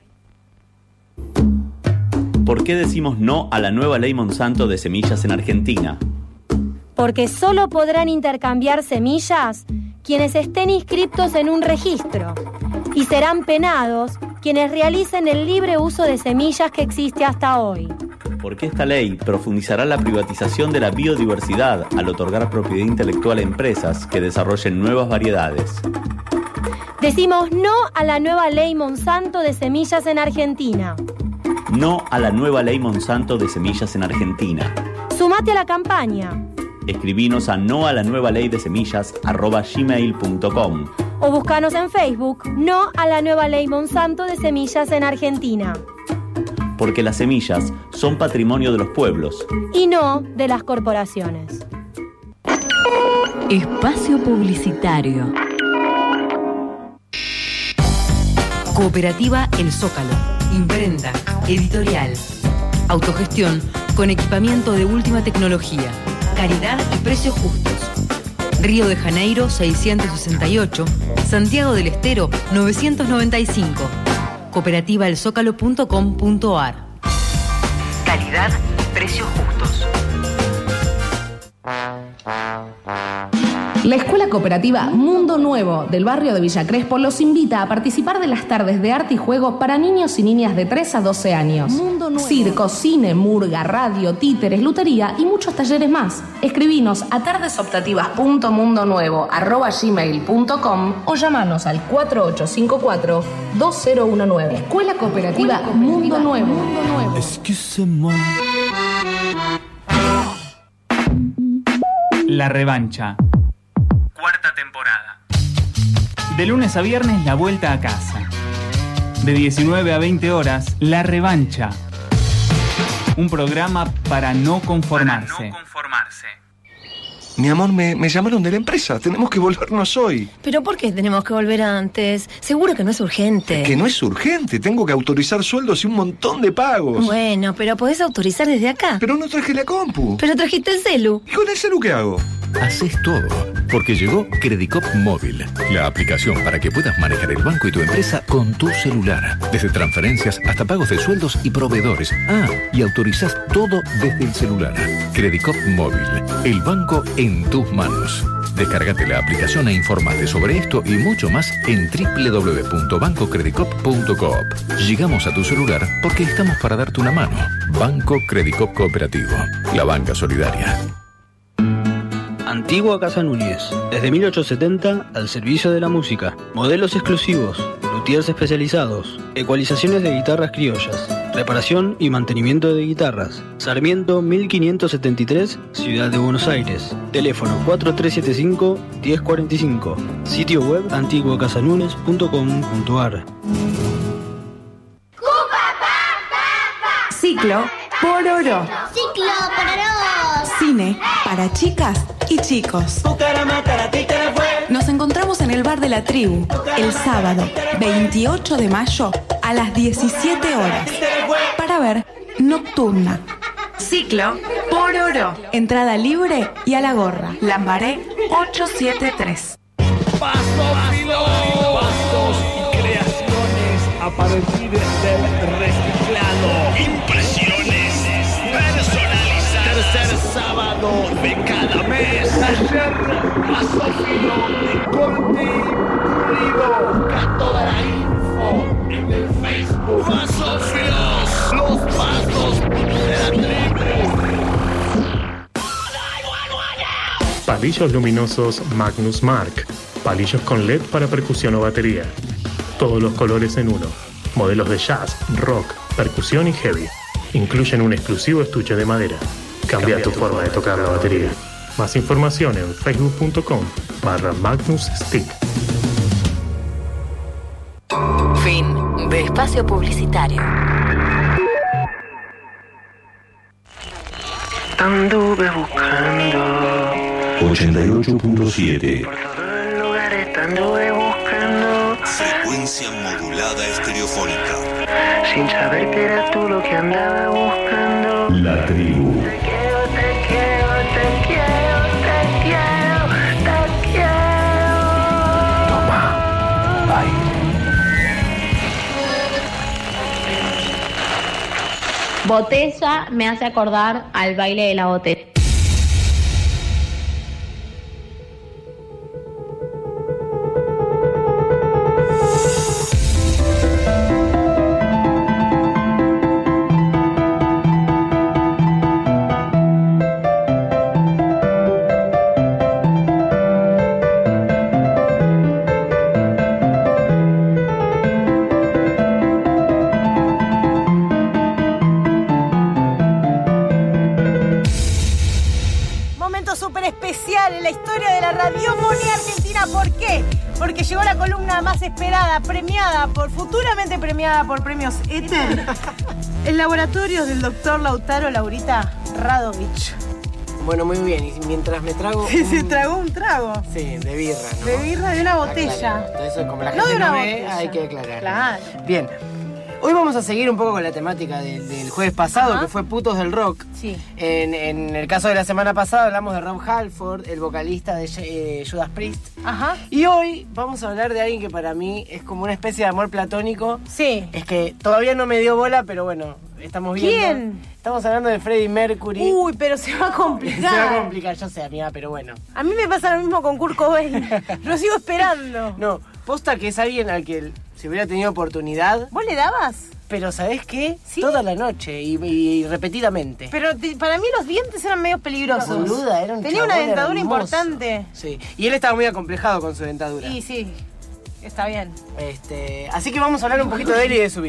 ¿Por qué decimos no a la nueva ley Monsanto de semillas en Argentina? Porque solo podrán intercambiar semillas quienes estén inscriptos en un registro y serán penados quienes realicen el libre uso de semillas que existe hasta hoy. Porque esta ley profundizará la privatización de la biodiversidad al otorgar propiedad intelectual a empresas que desarrollen nuevas variedades. Decimos no a la nueva ley Monsanto de semillas en Argentina. No a la nueva ley Monsanto de semillas en Argentina. Sumate a la campaña Escribinos a no a la nueva ley de semillas arroba gmail punto com o búscanos en Facebook no a la nueva ley Monsanto de semillas en Argentina. Porque las semillas son patrimonio de los pueblos. Y no de las corporaciones. Espacio publicitario. Cooperativa El Zócalo. Imprenta, editorial, autogestión con equipamiento de última tecnología, calidad y precios justos. Río de Janeiro seiscientos sesenta y ocho, Santiago del Estero novecientos noventa y cinco. cooperativa el zócalo punto com punto ar. Calidad y precios justos. La Escuela Cooperativa Mundo Nuevo del barrio de Villa Crespo los invita a participar de las tardes de arte y juego para niños y niñas de tres a doce años. Mundo Nuevo. Circo, cine, murga, radio, títeres, lutería y muchos talleres más. Escribinos a tardesoptativas punto mundo nuevo arroba gmail punto com o llamanos al cuatro ocho cinco cuatro dos cero uno nueve. Escuela Cooperativa, Escuela Cooperativa Mundo Nuevo. Mundo Nuevo. Excusez-moi. La Revancha. Cuarta temporada. De lunes a viernes, la vuelta a casa. De diecinueve a veinte horas, La Revancha. Un programa para no conformarse. Para no conformarse. Mi amor, me, me llamaron de la empresa. Tenemos que volvernos hoy. ¿Pero por qué tenemos que volver antes? Seguro que no es urgente. Que no es urgente. Tengo que autorizar sueldos y un montón de pagos. Bueno, pero podés autorizar desde acá. Pero no traje la compu. Pero trajiste el celu. ¿Y con el celu qué hago? Haces todo, porque llegó Credicop Móvil, la aplicación para que puedas manejar el banco y tu empresa con tu celular. Desde transferencias hasta pagos de sueldos y proveedores. Ah, y autorizás todo desde el celular. Credicop Móvil, el banco en tus manos. Descárgate la aplicación e informate sobre esto y mucho más en doble u doble u doble u punto banco credicop punto coop. Llegamos a tu celular porque estamos para darte una mano. Banco Credicop Cooperativo, la banca solidaria. Antigua Casa Núñez, desde mil ochocientos setenta al servicio de la música. Modelos exclusivos, luthiers especializados, ecualizaciones de guitarras criollas, reparación y mantenimiento de guitarras. Sarmiento mil quinientos setenta y tres, Ciudad de Buenos Aires. Teléfono cuatro tres siete cinco, uno cero cuatro cinco. Sitio web antigua casa núñez punto com punto ar. Ciclo Pororo. Ciclo Pororo. Cine para chicas y chicos. Nos encontramos en el Bar de la Tribu el sábado veintiocho de mayo a las diecisiete horas para ver Nocturna. Ciclo Pororo. Entrada libre y a la gorra. Lambaré ochocientos setenta y tres. Pasos y creaciones a partir del reciclado. Impresiones personalizadas. Tercer sábado de cada mes. Taller Masófilo de corte pulido. Busca toda la info en el Facebook. Masófilos, los pasos de la tribu. Palillos luminosos Magnus Mark. Palillos con L E D para percusión o batería. Todos los colores en uno. Modelos de jazz, rock, percusión y heavy. Incluyen un exclusivo estuche de madera. Cambia, Cambia tu, tu forma de tocar la batería. Más información en facebook punto com barra Magnus Stick. Fin de espacio publicitario. Anduve buscando ochenta y ocho punto siete. Anduve buscando Frecuencia modulada estereofónica. sin saber que eras tú lo que andaba buscando. La tribu. Te quiero, te quiero, te quiero, te quiero, te quiero. Toma, bye. Botella me hace acordar al baile de la botella. Esperada, premiada por, futuramente premiada por premios Éter, el laboratorio del doctor Lautaro Laurita Radovich. Bueno, muy bien, y mientras me trago... Sí, un... se tragó un trago. Sí, de birra, ¿no? De birra de una botella. Entonces, como la gente no de una no ve, botella. hay que aclarar. Claro. Bien. Hoy vamos a seguir un poco con la temática de, del jueves pasado, Ajá. que fue Putos del Rock. Sí. En, en el caso de la semana pasada hablamos de Rob Halford, el vocalista de eh, Judas Priest. Ajá. Y hoy vamos a hablar de alguien que para mí es como una especie de amor platónico. Sí. Es que todavía no me dio bola, pero bueno, estamos viendo. ¿Quién? Estamos hablando de Freddie Mercury. Uy, pero se va a complicar. Se va a complicar, yo sé, amiga, pero bueno. A mí me pasa lo mismo con Kurt Cobain. Lo sigo esperando. No, posta que es alguien al que si hubiera tenido oportunidad... ¿Vos le dabas? Pero ¿sabés qué? ¿Sí? Toda la noche y, y, y repetidamente. Pero te, para mí los dientes eran medio peligrosos. Boluda, era un Tenía una chabón dentadura hermoso. importante. Sí, y él estaba muy acomplejado con su dentadura. Y sí, está bien. Este, así que vamos a hablar un poquito de él y de su vida.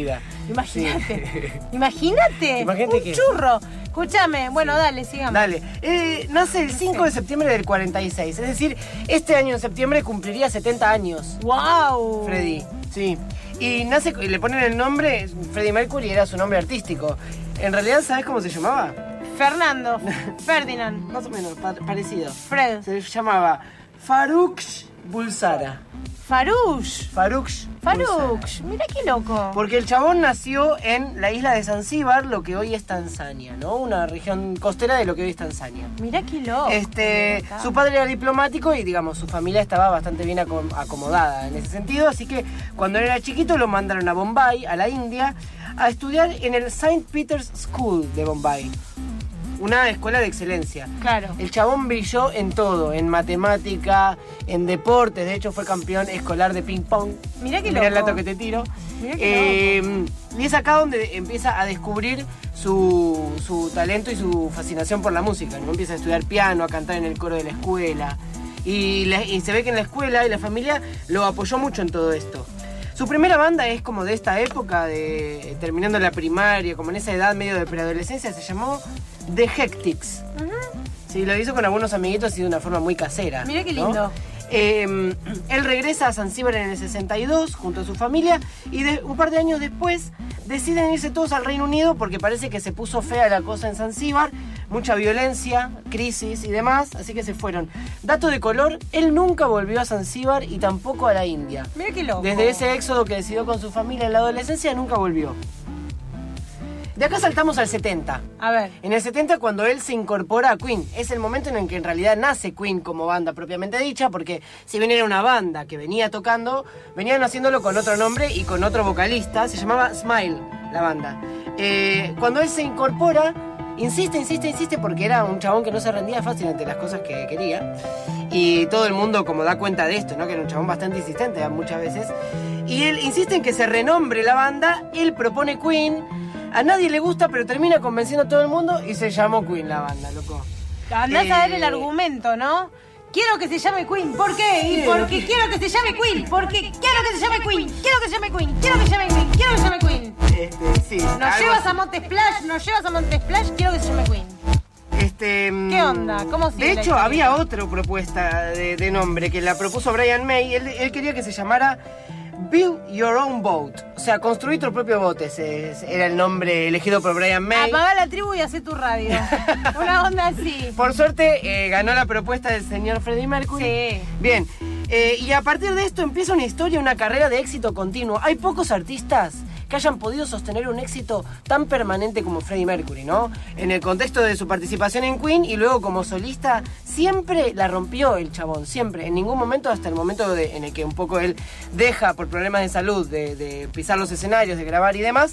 Imagínate. Sí. Imagínate. Imagínate un que... churro. Escúchame. Bueno, sí. dale, sigamos. Dale. Eh, nace el cinco de septiembre del cuarenta y seis. Es decir, este año en septiembre cumpliría setenta años. ¡Wow! Freddie, sí. Y nace, y le ponen el nombre, Freddie Mercury era su nombre artístico. En realidad, ¿sabes cómo se llamaba? Fernando. Ferdinand. Más o menos, pa parecido. Fred. Se llamaba Farrukhsh Bulsara. Farouche. Farrukhsh. Farrukhsh. Mira qué loco. Porque el chabón nació en la isla de Zanzíbar, lo que hoy es Tanzania, ¿no? Una región costera de lo que hoy es Tanzania. Mira qué loco. Este, su padre era diplomático y, digamos, su familia estaba bastante bien acom acomodada en ese sentido, así que cuando él era chiquito lo mandaron a Bombay, a la India, a estudiar en el Saint Peter's School de Bombay. Una escuela de excelencia. Claro. El chabón brilló en todo, en matemática, en deportes, de hecho fue campeón escolar de ping pong. Mirá qué Mirá loco. el dato que te tiro. Mirá qué eh, loco. Y es acá donde empieza a descubrir su, su talento y su fascinación por la música, ¿no? Empieza a estudiar piano, a cantar en el coro de la escuela. Y, la, y se ve que en la escuela y la familia lo apoyó mucho en todo esto. Su primera banda es como de esta época, de terminando la primaria, como en esa edad medio de preadolescencia, se llamó The Hectics. Uh-huh. Sí, lo hizo con algunos amiguitos y de una forma muy casera. Mira qué lindo. ¿no? Eh, él regresa a Zanzíbar en el sesenta y dos junto a su familia y de, un par de años después deciden irse todos al Reino Unido porque parece que se puso fea la cosa en Zanzíbar, mucha violencia, crisis y demás, así que se fueron. Dato de color, él nunca volvió a Zanzíbar y tampoco a la India. Mira qué loco. Desde ese éxodo que decidió con su familia en la adolescencia nunca volvió. De acá saltamos al setenta. A ver. En el setenta, cuando él se incorpora a Queen, es el momento en el que en realidad nace Queen como banda propiamente dicha, porque si bien era una banda que venía tocando, venían haciéndolo con otro nombre y con otro vocalista, se llamaba Smile, la banda. Eh, cuando él se incorpora, insiste, insiste, insiste, porque era un chabón que no se rendía fácil ante las cosas que quería. Y todo el mundo como da cuenta de esto, ¿no? Que era un chabón bastante insistente muchas veces. Y él insiste en que se renombre la banda, él propone Queen. A nadie le gusta, pero termina convenciendo a todo el mundo y se llamó Queen la banda, loco. Andás eh... a ver el argumento, ¿no? Quiero que se llame Queen. ¿Por qué? Y porque quiero que se llame Queen. Porque quiero que se llame Queen. Quiero que se llame Queen. Quiero que se llame Queen. Quiero que se llame Queen. Este, sí. Nos llevas a Monte Splash, nos llevas a Monte Splash, quiero que se llame Queen. Este, ¿Qué onda? ¿Cómo sigue De la hecho, historia? había otra propuesta de, de nombre que la propuso Brian May. Él, él quería que se llamara Build Your Own Boat. O sea, construir tu propio bote. Ese, ese era el nombre elegido por Brian May. Apagá la tribu y hacé tu radio. Una onda así. Por suerte, eh, ganó la propuesta del señor Freddie Mercury. Sí. Bien. Eh, y a partir de esto empieza una historia, una carrera de éxito continuo. Hay pocos artistas que hayan podido sostener un éxito tan permanente como Freddie Mercury, ¿no? En el contexto de su participación en Queen y luego como solista, siempre la rompió el chabón, siempre. En ningún momento, hasta el momento de, en el que un poco él deja por problemas de salud de, de pisar los escenarios, de grabar y demás,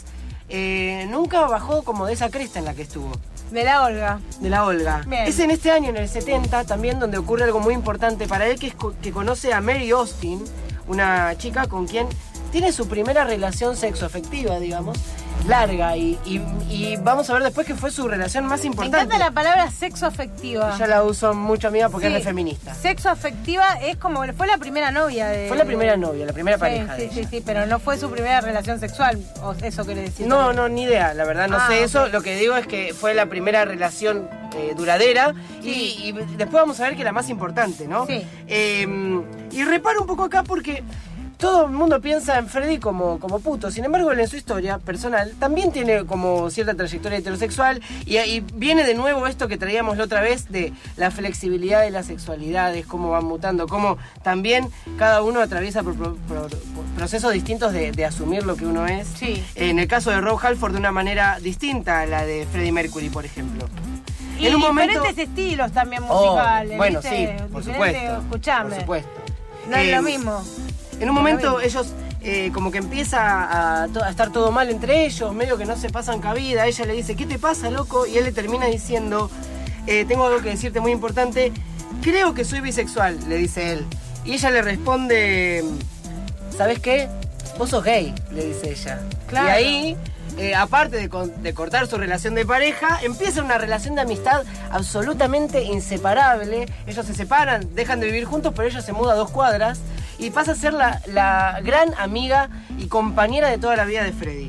eh, nunca bajó como de esa cresta en la que estuvo. De la Olga. De la Olga. Bien. Es en este año, en el setenta, también donde ocurre algo muy importante para él, que es co que conoce a Mary Austin, una chica con quien tiene su primera relación sexoafectiva, digamos, larga, y, y, y vamos a ver después que fue su relación más importante. Me encanta la palabra sexo afectiva. Yo la uso mucho, amiga, porque Sí. es de feminista. Sexo afectiva es como, fue la primera novia de... Fue la primera novia, la primera Sí, pareja sí, de sí, ella. sí, pero no fue su primera relación sexual, o eso quiere decir. No, no, ni idea, la verdad, no Ah, sé ok. eso. Lo que digo es que fue la primera relación eh, duradera y, y después vamos a ver que la más importante, ¿no? Sí. Eh, y reparo un poco acá porque todo el mundo piensa en Freddie como, como puto. Sin embargo, él en su historia personal también tiene como cierta trayectoria heterosexual y, y viene de nuevo esto que traíamos la otra vez de la flexibilidad de las sexualidades, cómo van mutando, cómo también cada uno atraviesa por, por- por procesos distintos de, de asumir lo que uno es. Sí. En el caso de Rob Halford, de una manera distinta a la de Freddie Mercury, por ejemplo. Y en un momento... diferentes estilos también Oh, musicales. bueno, ¿viste? sí, por Diferente- supuesto. Escuchame. Por supuesto. No es Eh, lo mismo. En un momento ellos eh, como que empieza a, to- a estar todo mal entre ellos, medio que no se pasan cabida. Ella le dice, ¿qué te pasa, loco? Y él le termina diciendo, eh, tengo algo que decirte muy importante. Creo que soy bisexual, le dice él. Y ella le responde, ¿sabes qué? Vos sos gay, le dice ella. Claro. Y ahí, eh, aparte de, con- de cortar su relación de pareja, empieza una relación de amistad absolutamente inseparable. Ellos se separan, dejan de vivir juntos, pero ella se muda a dos cuadras y pasa a ser la, la gran amiga y compañera de toda la vida de Freddie.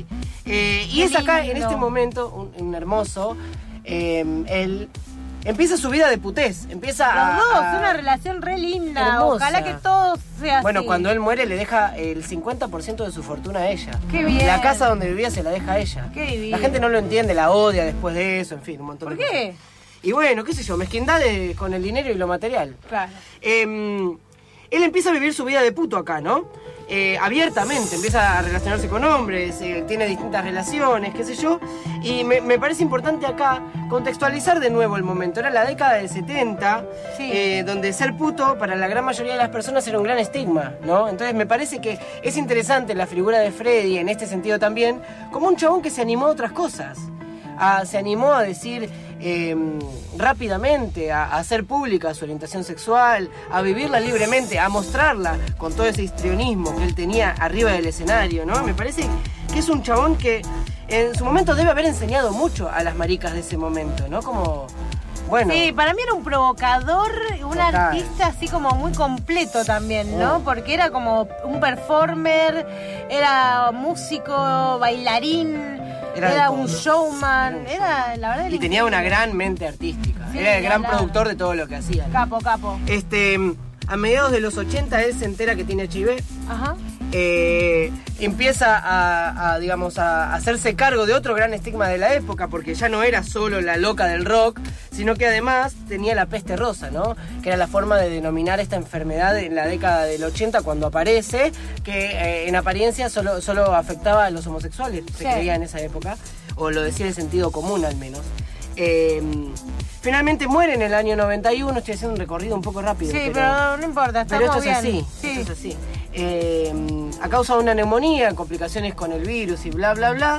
Eh, y Qué es acá, en lindo. este momento, un, un hermoso, eh, él empieza su vida de putés. Empieza Los a, dos, a- una relación re linda. Hermosa. Ojalá que todo sea Bueno, así. cuando él muere le deja el cincuenta por ciento de su fortuna a ella. Qué bien. La casa donde vivía se la deja a ella. Qué divino. La gente no lo entiende, la odia después de eso, en fin, un montón ¿Por de cosas. qué? Y bueno, qué sé yo, mezquindad de- con el dinero y lo material. Claro. Eh, él empieza a vivir su vida de puto acá, ¿no? Eh, abiertamente, empieza a relacionarse con hombres, eh, tiene distintas relaciones, qué sé yo. Y me, me parece importante acá contextualizar de nuevo el momento. Era la década del setenta, eh, donde ser puto para la gran mayoría de las personas era un gran estigma, ¿no? Entonces me parece que es interesante la figura de Freddy, en este sentido también, como un chabón que se animó a otras cosas. A- se animó a decir eh, rápidamente, a, a hacer pública su orientación sexual, a vivirla libremente, a mostrarla con todo ese histrionismo que él tenía arriba del escenario, ¿no? Me parece que es un chabón que en su momento debe haber enseñado mucho a las maricas de ese momento, ¿no? Como, bueno... Sí, para mí era un provocador, un Total. artista así como muy completo también, ¿no? Oh. Porque era como un performer, era músico, bailarín, Era era, de un todo. showman, era la verdad. Y tenía una gran mente artística, Sí, era el ni gran hablar. productor de todo lo que hacía, ¿no? Capo, capo. Este, a mediados de los ochenta él se entera que tiene H I V. Ajá. Eh, empieza a, a, digamos, a hacerse cargo de otro gran estigma de la época, porque ya no era solo la loca del rock, sino que además tenía la peste rosa, ¿no? Que era la forma de denominar esta enfermedad en la década del ochenta cuando aparece, que eh, en apariencia solo, solo afectaba a los homosexuales, se Sí. creía en esa época, o lo decía el sentido común al menos. Eh, finalmente muere en el año noventa y uno, estoy haciendo un recorrido un poco rápido. Sí, pero no importa, Pero estamos esto es bien. así, Sí. esto es así. Eh, a causa de una neumonía, complicaciones con el virus y bla, bla, bla.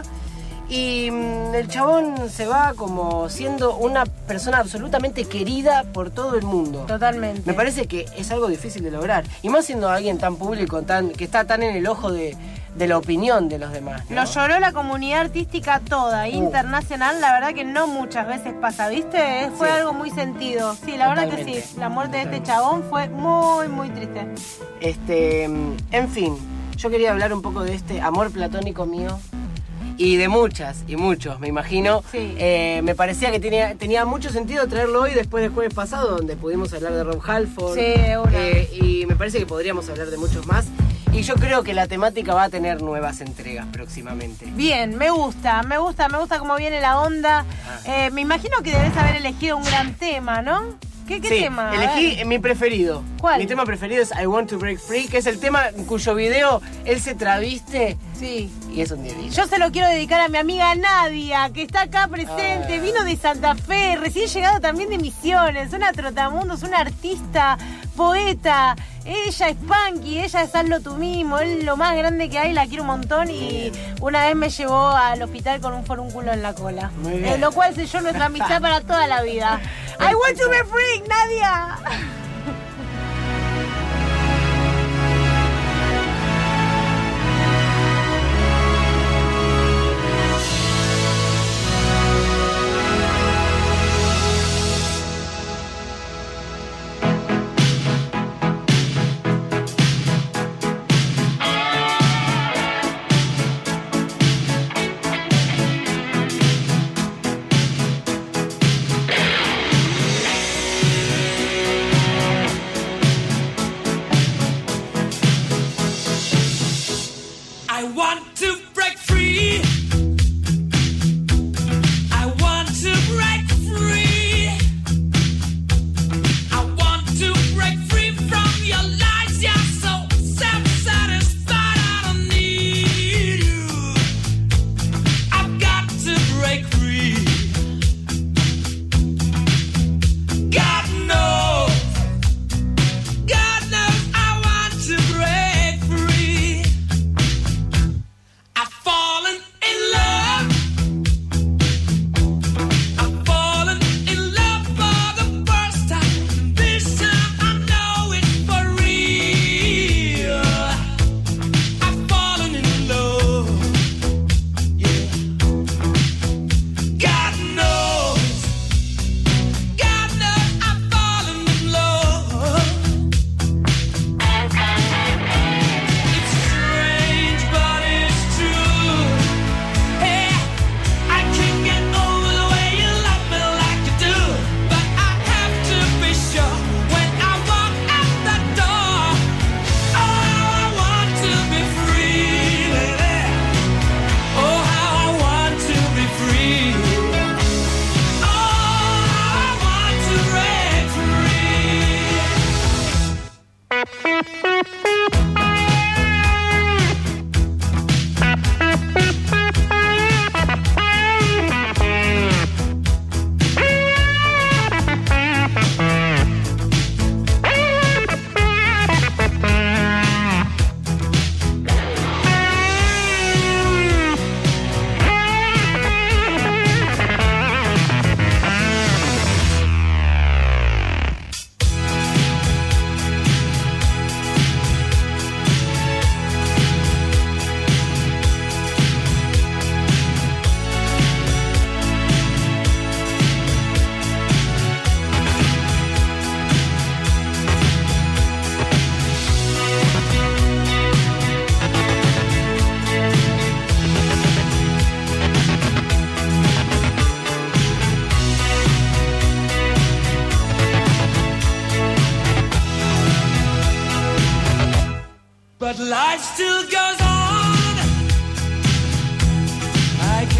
Y mm, el chabón se va como siendo una persona absolutamente querida por todo el mundo. Totalmente. Me parece que es algo difícil de lograr. Y más siendo alguien tan público, tan que está tan en el ojo de, de la opinión de los demás, ¿no? Lo lloró la comunidad artística toda, internacional, la verdad que no muchas veces pasa, ¿viste? Fue Sí. algo muy sentido. Sí, la verdad que Totalmente. sí, la muerte de este chabón fue muy, muy triste. Este, en fin, yo quería hablar un poco de este amor platónico mío y de muchas y muchos, me imagino. Sí. Eh, me parecía que tenía, tenía mucho sentido traerlo hoy después del jueves pasado, donde pudimos hablar de Rob Halford. Sí, de una. Eh, y me parece que podríamos hablar de muchos más. Y yo creo que la temática va a tener nuevas entregas próximamente. Bien, me gusta, me gusta, me gusta cómo viene la onda. Eh, me imagino que debes haber elegido un gran tema, ¿no? ¿Qué, qué sí, tema? A elegí ver. mi preferido. ¿Cuál? Mi tema preferido es I Want to Break Free, que es el tema en cuyo video él se traviste. Sí. Y es un divino. Yo se lo quiero dedicar a mi amiga Nadia, que está acá presente, Ah. vino de Santa Fe, recién llegado también de Misiones, una trotamundos, una artista, poeta. Ella es punky, ella es hazlo tú mismo, es lo más grande que hay, la quiero un montón y una vez me llevó al hospital con un forúnculo en la cola. Muy bien. Eh, lo cual selló nuestra amistad para toda la vida. I want to be free, Nadia.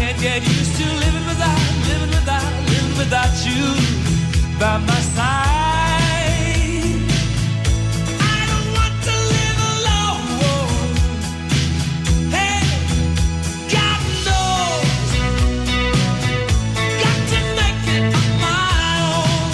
can't get used to living without, living without, living without you by my side. I don't want to live alone. Hey, God knows, got to make it on my own.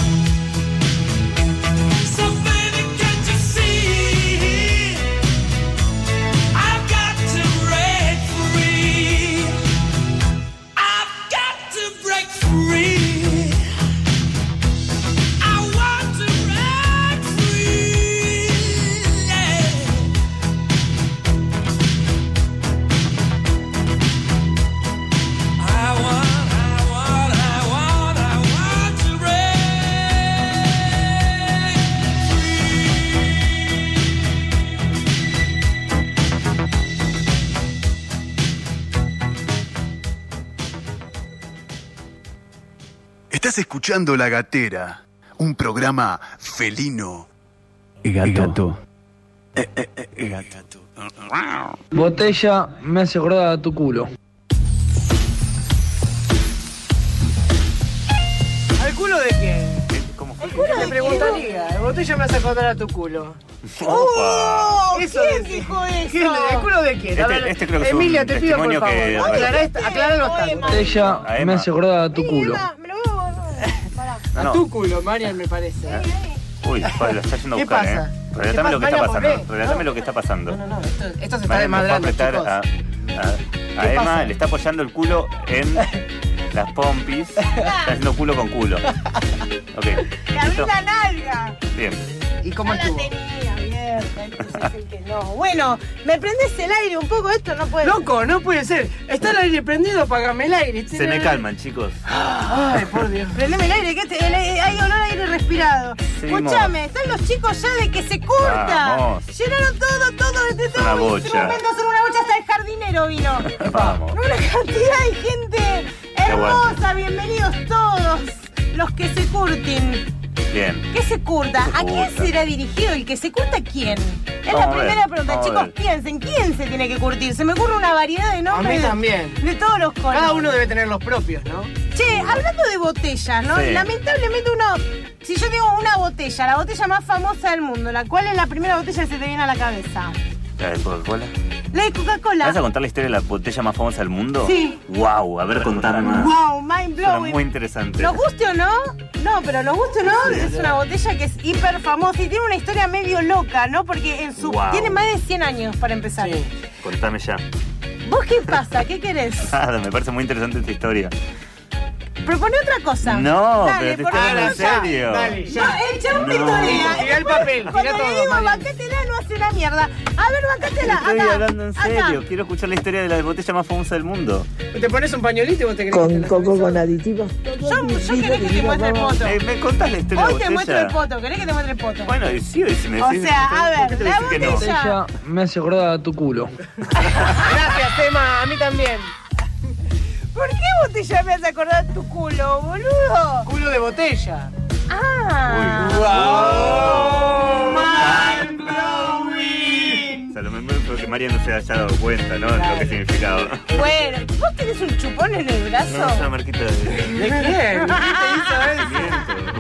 So baby, can't you see? I've got to break free. I've got to break free. I want to break free. Yeah. I want, I want, I want, I want to break Estás escuchando La Gatera, un programa felino. Gato. Eh, eh, eh, gato. Botella me hace acordar a tu culo. ¿Al culo de quién? ¿Cómo ¿El culo de preguntaría? El botella me hace acordar a tu culo. ¡Oh! Eso ¿Quién decía. dijo eso? ¿Quién? ¿El culo de quién? A Este- ver, este creo que es Emilia, un te pido por testimonio favor. que- Aclara, esta- aclara los datos. Botella me hace acordar a tu culo. No, A no. tu culo, Marian, me parece. Uy, joder, lo está yendo a ¿Qué buscar, pasa? ¿eh? ¿Qué Relatame pasa? lo que está Marian, pasando. volvé. Relatame lo que está pasando. No, no, esto, esto se está Marian nos va a desmadrando, apretar chicos. a, a, a ¿Qué Emma, pasa? le está apoyando el culo en las pompis. Está haciendo culo con culo. Ok. ¡Le abrí ¿Listo? la nalga! Bien. ¿Y cómo Ya la estuvo? tenía abierta, entonces dicen que no. Bueno, me prendés el aire un poco, esto no puede Loco, no puede ser. Está el aire prendido, apagame el aire. Se me calman, chicos. Ay, por Dios. Prendeme el aire, que te- el- hay olor a aire respirado. Seguimos. Escúchame, están los chicos ya de que se curta. Vamos. Llenaron todo, todo desde Es una todo bocha. instrumento, son una bocha, hasta el jardinero vino. Vamos. Una cantidad de gente hermosa, bienvenidos todos los que se curten. Bien. ¿Qué se curta? ¿Qué se ¿A quién curta? será dirigido el que se curta? ¿Quién? Es Vamos la a ver, primera pregunta. vamos a Chicos, ver. piensen, ¿quién se tiene que curtir? Se me ocurre una variedad de A nombres. mí de- también. De todos los colores. Cada uno debe tener los propios, ¿no? Che, hablando de botellas, ¿no? Sí. Lamentablemente uno, si yo digo una botella, la botella más famosa del mundo, ¿la cuál es la primera botella que se te viene a la cabeza? ¿La de Coca-Cola? La de ¿Me Coca-Cola. vas a contar la historia de la botella más famosa del mundo? Sí. Wow, a ver, contame más. Wow, mind Suena blowing. muy interesante. ¿Nos guste o no? No, pero nos guste o no, es una botella que es hiper famosa y tiene una historia medio loca, ¿no? Porque en su Wow. tiene más de cien años para empezar. Contame ya. ¿Vos qué pasa? ¿Qué querés? Nada, me parece muy interesante esta historia. Propone otra cosa. No, Dale, pero te por estoy hablando en favor, ya. serio. Dale, ya. No, el chabón No. pistorea. Tira el papel, Cuando tira todo, le digo Marian. bancátela, no hace una mierda. A ver, bancátela, Estoy acá. hablando en acá. serio. Quiero escuchar la historia de la botella más famosa del mundo. Te pones un pañuelito y vos te crees. Con coco con aditivos. Yo, yo querés que te muestre el poto. Eh, ¿Me contás la historia Hoy de la te muestro botella? el poto, ¿querés que te muestre el poto? Bueno, y sí, y si me O decís- sea, a ¿por qué ver, te voy la decir que no? botella- Botella me hace acordar a tu culo. Gracias, Emma, a mí también. ¿Por qué botella me hace acordar tu culo, boludo? Culo de botella. Ah. Mind blowing. O sea, lo mejor fue que María no se haya dado cuenta, ¿no? Lo que significaba. Bueno, ¿vos tenés un chupón en el brazo? No, es una marquita de... ¿De quién? ¿Quién te hizo eso?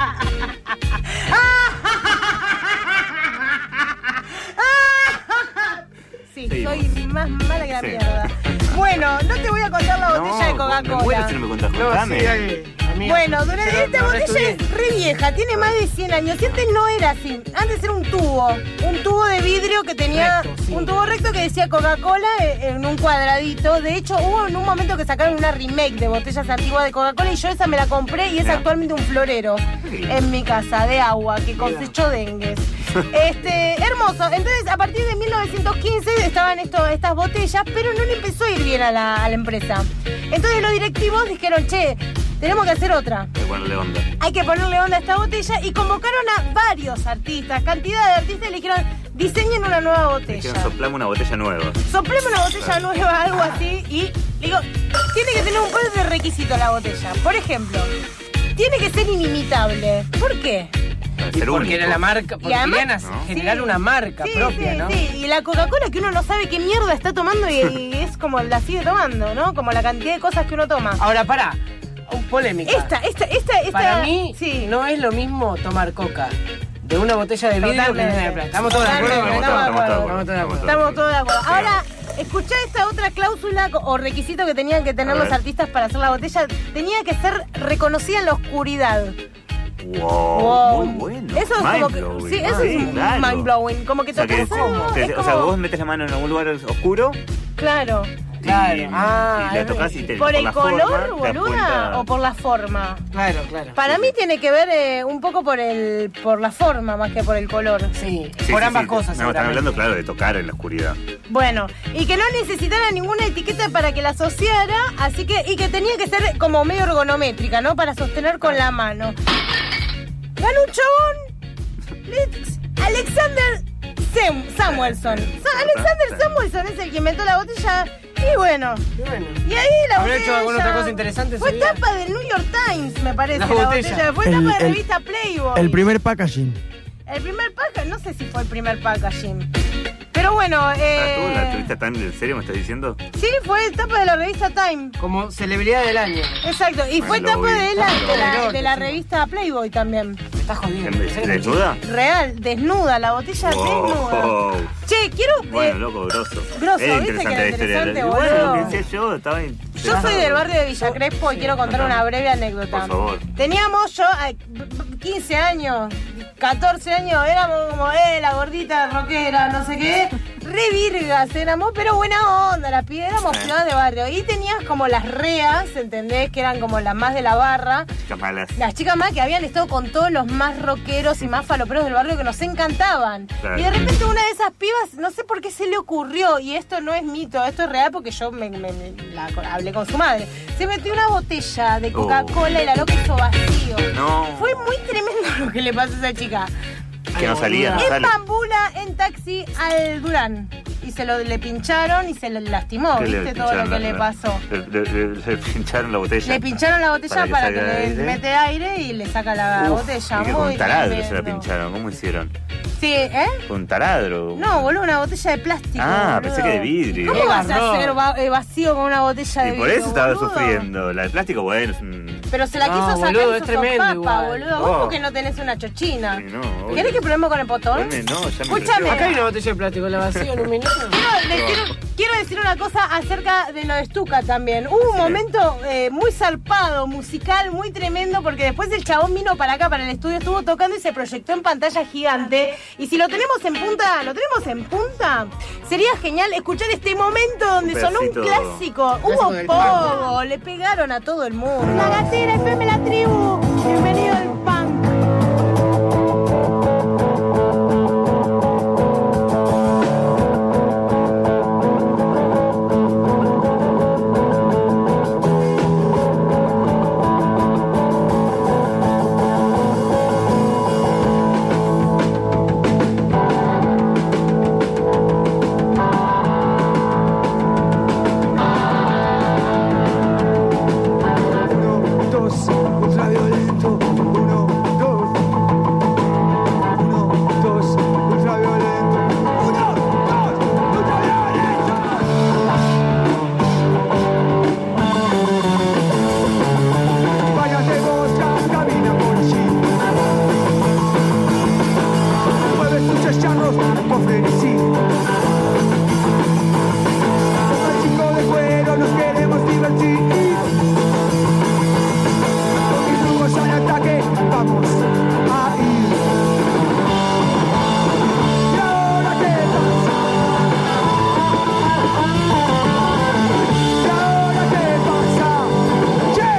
Sí, Sí, soy más mala que la Sí. mierda. Bueno, no te voy a contar la botella de me Coca-Cola. muero si no me contás, No, contame. sí, dale, amiga. Bueno, durante Yo esta no botella estudié. es re vieja, tiene más de cien años. Y antes no era así. Antes era un tubo. Un tubo de vidrio que tenía. Recto, sí. Un tubo recto que decía Coca-Cola en un cuadradito. De hecho, hubo en un momento que sacaron una remake de botellas antiguas de Coca-Cola y yo esa me la compré y es Mirá. actualmente un florero en mi casa de agua que cosechó dengues. Este, hermoso. Entonces, a partir de mil novecientos quince estaban esto, estas botellas, pero no le empezó a ir bien a la, a la empresa. Entonces los directivos dijeron, che, tenemos que hacer otra. Hay que ponerle onda. Hay que ponerle onda a esta botella y convocaron a varios artistas, cantidad de artistas, y le dijeron, diseñen una nueva botella. Dijeron, soplame una botella nueva. Soplemos una botella nueva, algo así, y le digo, tiene que tener un par de requisitos la botella. Por ejemplo, tiene que ser inimitable. ¿Por qué? Y porque era la marca, porque además, querían hacer- ¿no? generar Sí. una marca Sí, propia, sí, ¿no? sí. Y la Coca-Cola que uno no sabe qué mierda está tomando y, y es como la sigue tomando, ¿no? Como la cantidad de cosas que uno toma. Ahora, pará. Polémica. Esta, esta, esta, esta. Para mí, sí. no es lo mismo tomar coca de una botella de vidrio que de Totalmente. una de plata. ¿Estamos todos de acuerdo? Totalmente, estamos de acuerdo. Estamos todos de acuerdo. Estamos todos de acuerdo. Ahora, escuchá esta otra cláusula o requisito que tenían que tener A los ver. artistas para hacer la botella. Tenía que ser reconocida en la oscuridad. Wow, Wow. muy bueno. Eso es como que. Mind-blowing. Sí, eso Ah, es sí, un claro. mind blowing. Como que O sea, que, tocas algo, te- es o sea, como- vos metes la mano en algún lugar oscuro Claro. y, Claro. Ah, y la tocas y te ¿Por el la color, forma, te boluda? apunta- ¿O por la forma? Claro, claro. Para mí tiene que ver eh, un poco por el por la forma más que por el color. Sí, Sí, por sí, ambas sí. cosas. No, están seguramente. hablando, claro, de tocar en la oscuridad. Bueno, y que no necesitara ninguna etiqueta para que la asociara, así que, y que tenía que ser como medio ergonométrica, ¿no? Para sostener con la mano. Ganó un chabón, Lex- Alexander Sam- Samuelson. Sa- Alexander Samuelson es el que inventó la botella, y bueno. Y bueno. Y ahí la ¿Habrá botella... hecho alguna otra cosa interesante Fue ese día? tapa del New York Times, me parece, La la botella. botella. Fue El- tapa de el- revista Playboy. El primer packaging. El primer packaging, no sé si fue el primer packaging. Pero bueno, Ah, ¿tú la eh... tuviste tan en serio, me estás diciendo? Sí, fue tapa de la revista Time. Como celebridad del año. Exacto, y fue Bueno, tapa de la, bueno, de la, bueno, de la sí. revista Playboy también. Me estás jodiendo. ¿Desnuda? Real, desnuda, la botella desnuda. Wow. Che, quiero... Bueno, eh, loco, grosso. grosso, Era ¿viste que interesante era la historia. interesante, Y bueno, boludo? lo que decía yo, estaba yo interesante. soy del barrio de Villa Crespo y quiero contar una breve anécdota. Por favor. Teníamos yo ay, b- b- quince años, catorce años, éramos como, eh, la gordita rockera, no sé qué. Re virgas éramos, pero buena onda, la pibe, éramos Sí. ciudad de barrio. Y tenías como las reas, ¿entendés? Que eran como las más de la barra. Chicas malas. Las chicas más que habían estado con todos los más rockeros y más faloperos del barrio que nos encantaban. Claro. Y de repente una de esas pibas, no sé por qué se le ocurrió, y esto no es mito, esto es real porque yo me, me- me- la- hablé con su madre. Se metió una botella de Coca-Cola y la loca hizo vacío. No. Fue muy tremendo lo que le pasó a esa chica. Que no salía, no En sale. Pambula, en taxi al Durán. Y se lo le pincharon y se le lastimó, ¿Qué le ¿viste? Todo lo pincharon que la- le la- pasó. Le, le- le- le pincharon la botella. Le pincharon la botella Para para que que, salga le aire. mete aire y le saca la Uf, botella. y que Muy con un taladro se la tremendo. pincharon. ¿Cómo hicieron? Sí, ¿eh? Con un taladro. No, boludo, una botella de plástico. Ah, boludo. pensé que de vidrio. ¿Cómo vas a Garrón. hacer va- eh, vacío con una botella de Y vidrio? por eso estaba boludo? sufriendo. La de plástico, bueno, es un. Pero se la No, quiso sacar boludo, y es hizo tremendo papa, igual. boludo. ¿Vos Oh. por qué no tenés una chochina? Sí, no, obvio. ¿Querés que probemos con el potón? Bueno, no, ya me Escúchame. impresionó. Acá hay una botella de plástico, la vacío en un minuto. Quiero decir, quiero decir una cosa acerca de lo de Stuka también. Hubo un momento eh, muy zarpado, musical, muy tremendo, porque después el chabón vino para acá, para el estudio, estuvo tocando y se proyectó en pantalla gigante. Y si lo tenemos en punta, ¿lo tenemos en punta? Sería genial escuchar este momento donde Un sonó un pedacito. clásico. Clásico Hubo del pogo, le pegaron a todo el mundo. La gatera, F M La Tribu, bienvenido al punk. Uno, dos, ultraviolento. Uno, dos. Uno, dos, ultraviolento. Uno, dos, ultraviolento. Váyase vos, ya camina por allí. Mueve sus chacharros con frenesí. Con el chico de cuero nos queremos divertir. Con mis grupos al ataque vamos a ir. ¿Y ahora qué pasa? ¿Y ahora qué pasa? ¡Che!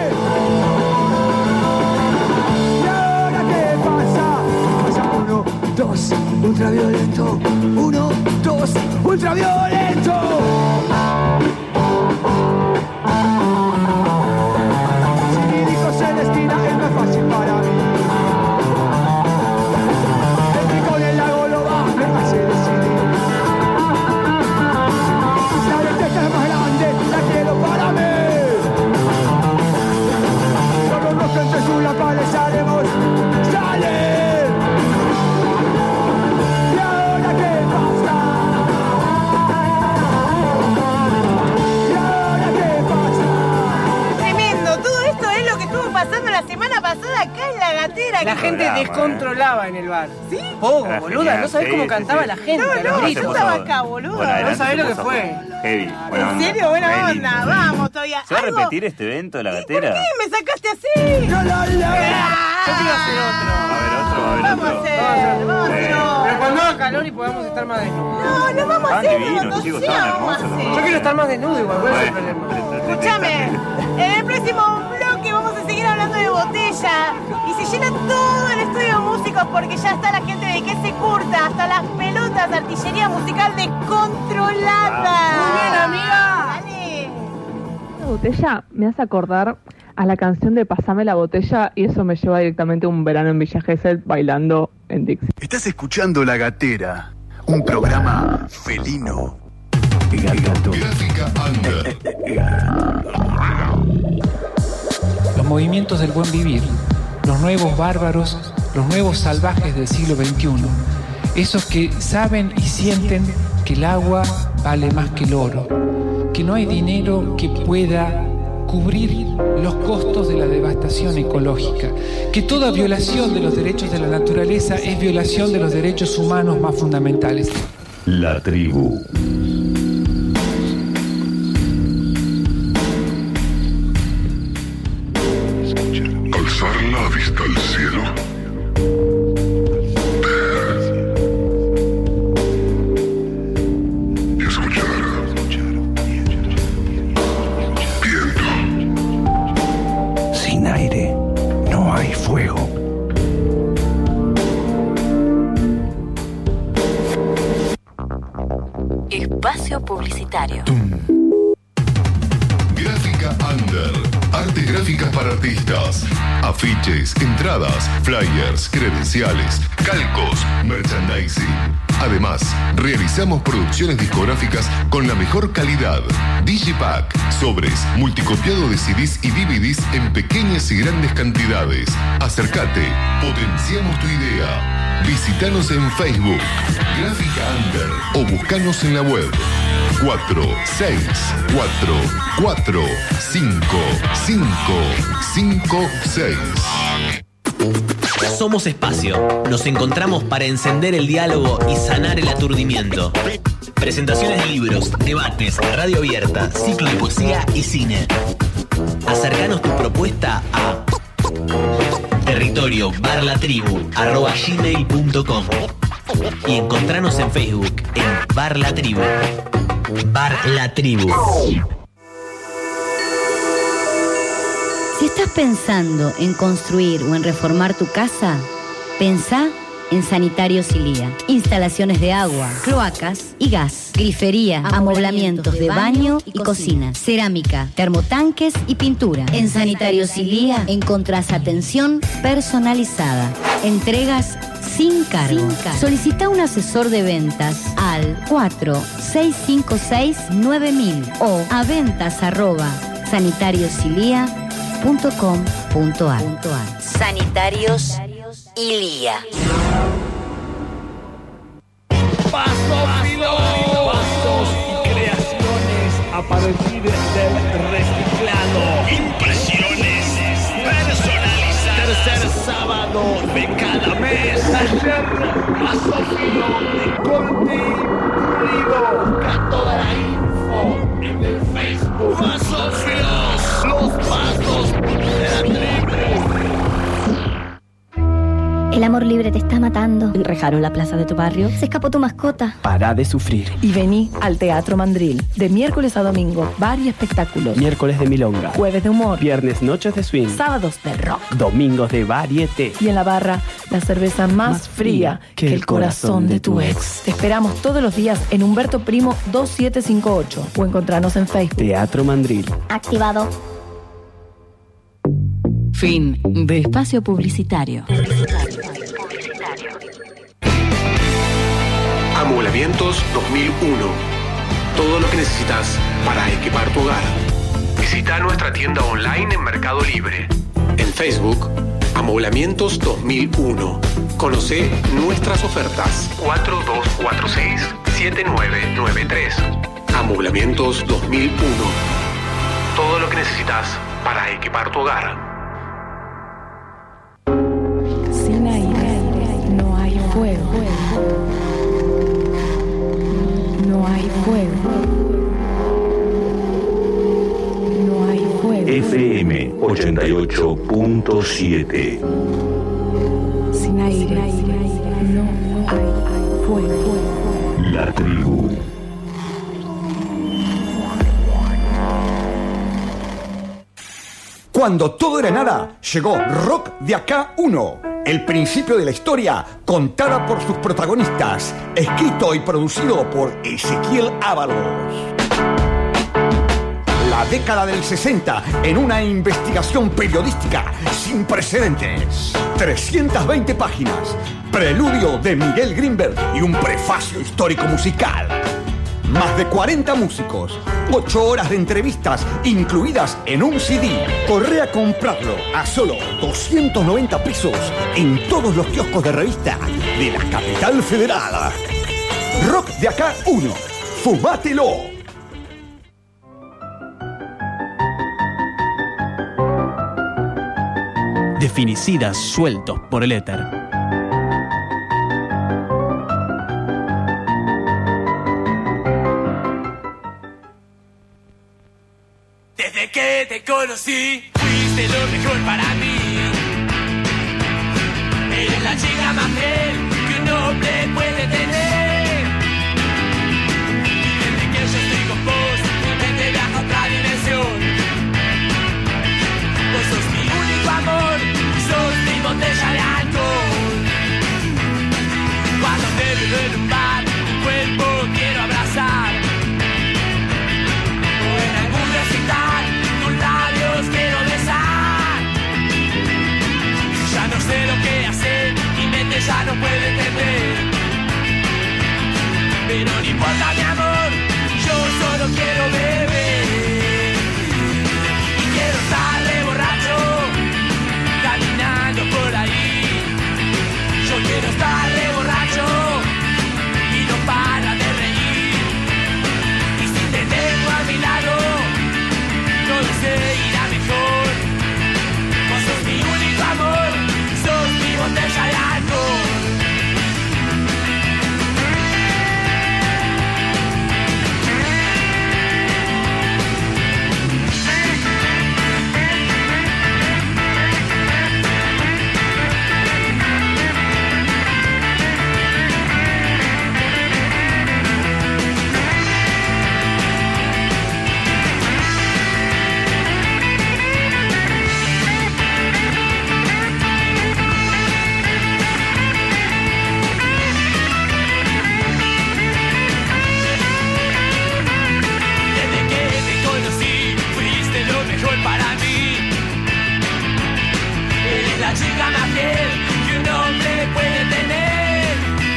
¿Y ahora qué pasa? Pasa uno, dos, ultraviolento. Uno, dos, ultraviolento. Si mi hijo se destina es más fácil para mí. El rico del lago lo va, me hace decidir. La lenteja es más grande, la quiero para mí. Con los rostros entre su la les haremos salir. acá en la gatera. La ¿Qué gente programa, descontrolaba en el bar. ¿Sí? Pogo, Era boluda, genial, no sabés sí, cómo sí, cantaba sí. la gente. No, a los no, gritos. yo estaba acá, boludo. Bueno, adelante No sabés lo se que puso fue. Heavy, buena ¿En onda. serio? Buena Re onda. lindo. Vamos todavía. ¿Se va a ¿Algo? repetir este evento de la gatera? ¿Qué me sacaste así? No, no, no. Yo quiero hacer otro. Va a haber otro, va a haber Vamos a otro. hacer, vamos a hacer otro. Pero cuando haga calor y podamos estar más desnudos. No, no vamos a Estaban hacer divinos, cuando chicos, sea, estaban vamos a hermosos. hacer. Yo quiero estar más desnudo igual, ¿cuál es el problema? Escúchame, en el próximo bloque vamos a seguir hablando de botella y se llena todo el estudio de músicos porque ya está la gente de que se curta, hasta las pelotas, artillería musical descontrolada. Muy bien, amiga. Dale. La botella me hace acordar a la canción de Pasame la botella y eso me lleva directamente a un verano en Villa Gesell bailando en Dixie. Estás escuchando La Gatera, un programa felino. Gráfica Under. Los movimientos del buen vivir, los nuevos bárbaros, los nuevos salvajes del siglo veintiuno, esos que saben y sienten que el agua vale más que el oro, que no hay dinero que pueda cubrir los costos de la devastación ecológica, que toda violación de los derechos de la naturaleza es violación de los derechos humanos más fundamentales. La tribu. Alzar la vista al cielo. Y escuchar. Viento. Sin aire no hay fuego. Espacio publicitario. Gráfica Under. Artes gráficas para artistas. Afiches, entradas, flyers, credenciales, calcos, merchandising. Además, realizamos producciones discográficas con la mejor calidad. Digipack, sobres, multicopiado de C Ds y D V Ds en pequeñas y grandes cantidades. Acércate, potenciamos tu idea. Visítanos en Facebook, Gráfica Under, o buscanos en la web cuatro seis cuatro cuatro cinco cinco cinco seis. Somos Espacio. Nos encontramos para encender el diálogo y sanar el aturdimiento. Presentaciones de libros, debates, radio abierta, ciclo de poesía y cine. Acercanos tu propuesta a territorio barra la tribu arroba gmail punto com y encontranos en Facebook en Bar La Tribu. Bar La Tribu. Si estás pensando en construir o en reformar tu casa, pensá en Sanitarios Ilía. Instalaciones de agua, cloacas y gas, grifería, amoblamientos de baño y cocina, cerámica, termotanques y pintura. En Sanitarios Ilía encontrás atención personalizada, entregas sin cargo. Solicita un asesor de ventas al cuatro seis cinco seis nueve mil o a ventas arroba sanitariosilia punto com punto ar. Sanitarios Ilía. Pasos, pasos y creaciones a partir del reciclado. Impresiones personalizadas. Tercer sábado de cada mes. Taller Pasófilo de corte y pulido. Busca toda la info en el Facebook. Pasófilos, los pasos de la tribu. El amor libre te está matando. Enrejaron la plaza de tu barrio. Se escapó tu mascota. Para de sufrir. Y vení al Teatro Mandril. De miércoles a domingo, varios espectáculos. Miércoles de milonga. Jueves de humor. Viernes noches de swing. Sábados de rock. Domingos de varieté. Y en la barra, la cerveza más, más fría que, que el corazón, corazón de tu ex. Te esperamos todos los días en Humberto Primo dos siete cinco ocho o encontrarnos en Facebook. Teatro Mandril. Activado. Fin de espacio publicitario. Amoblamientos dos mil uno. Todo lo que necesitas para equipar tu hogar. Visita nuestra tienda online en Mercado Libre. En Facebook, Amoblamientos dos mil uno. Conoce nuestras ofertas. cuatro dos cuatro seis siete nueve nueve tres. Amoblamientos dos mil uno. Todo lo que necesitas para equipar tu hogar. fuego. No hay fuego. No hay fuego. F M ochenta y ocho punto siete. Sin aire. No hay fuego. La tribu. Cuando todo era nada, llegó Rock de Acá uno. El principio de la historia, contada por sus protagonistas, escrito y producido por Ezequiel Ábalos. La década del sesenta en una investigación periodística sin precedentes. trescientas veinte páginas, preludio de Miguel Greenberg y un prefacio histórico musical. Más de cuarenta músicos, ocho horas de entrevistas incluidas en un C D. Corre a comprarlo a solo doscientos noventa pesos en todos los kioscos de revista de la capital federal. Rock de Acá uno. ¡Fumátelo! De finicidas sueltos por el éter. Desde que te conocí, fuiste lo mejor para mí. Eres la chica más fiel que un hombre puede tener. Y desde que yo estoy con vos, mi mente viaja a otra dimensión. Vos sos mi único amor, sos mi botella de alcohol. Cuando te veo en un bar, tu cuerpo quiero abrazar. O en algún recital, tus labios quiero besar. Ya no sé lo que hacer, mi mente ya no puede entender. Pero no importa mi amor, yo solo quiero beber. Y quiero estar de borracho, caminando por ahí. Yo quiero estar de borracho y no para de reír. Y si te tengo a mi lado, todo se irá mejor. Vos sos mi único amor, sos mi botella de alcohol. La chica más fiel que un hombre puede tener.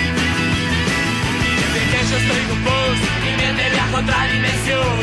Y desde que yo estoy con vos, mi mente viaja a otra dimensión.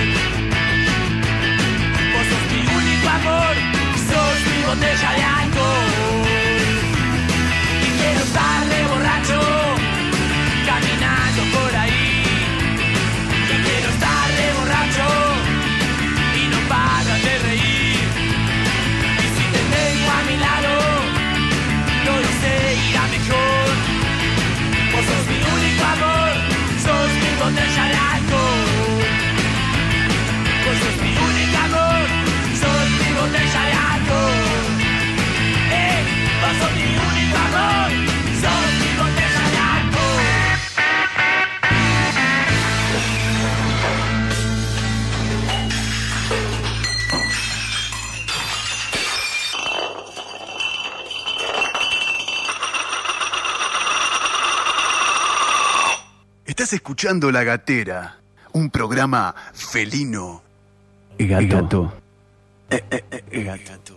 Vos sos mi único amor, sos mi botella de alcohol. Y quiero estar de borracho, caminando por ahí. Yo quiero estar de borracho y no paro de reír. Y si te tengo a mi lado, todo se irá mejor. Vos sos mi único amor, sos mi botella de alcohol. Vos sos mi único amor, sos mi botella de alcohol. Eh, vos sos mi único amor, sos mi botella de alcohol. Estás escuchando La Gatera, un programa felino. Gato. Gato. Eh, eh, eh, gato.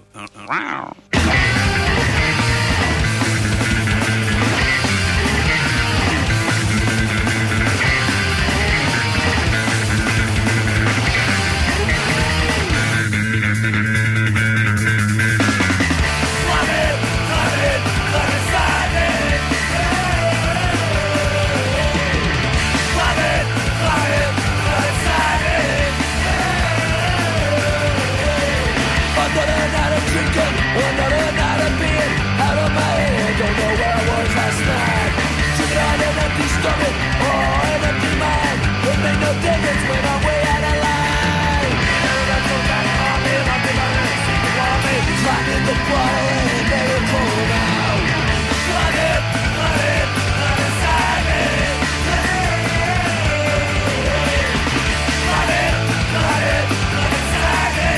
Drinking, stomach or an empty mind. It made no difference when I'm way out of line. And I told that I live, I think I really see the wall me. Finding the bottle and very cold now. Flood it, flood it, flood inside me. Flood it, flood it, flood inside me.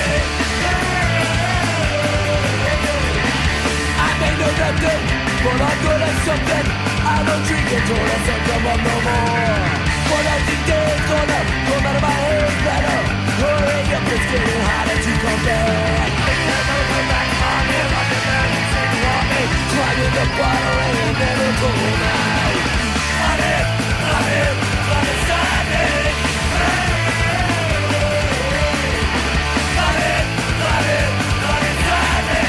I made no nothing, but I'm good at something. I don't drink it till I don't come up no more. What I think they're gonna come out of my head better. Hurry up, it's getting harder to come back. Never back on him, I'm the man who's in the army. Climbing the bottle and never going out. On it, on it, on inside me. On it, on it, on inside me.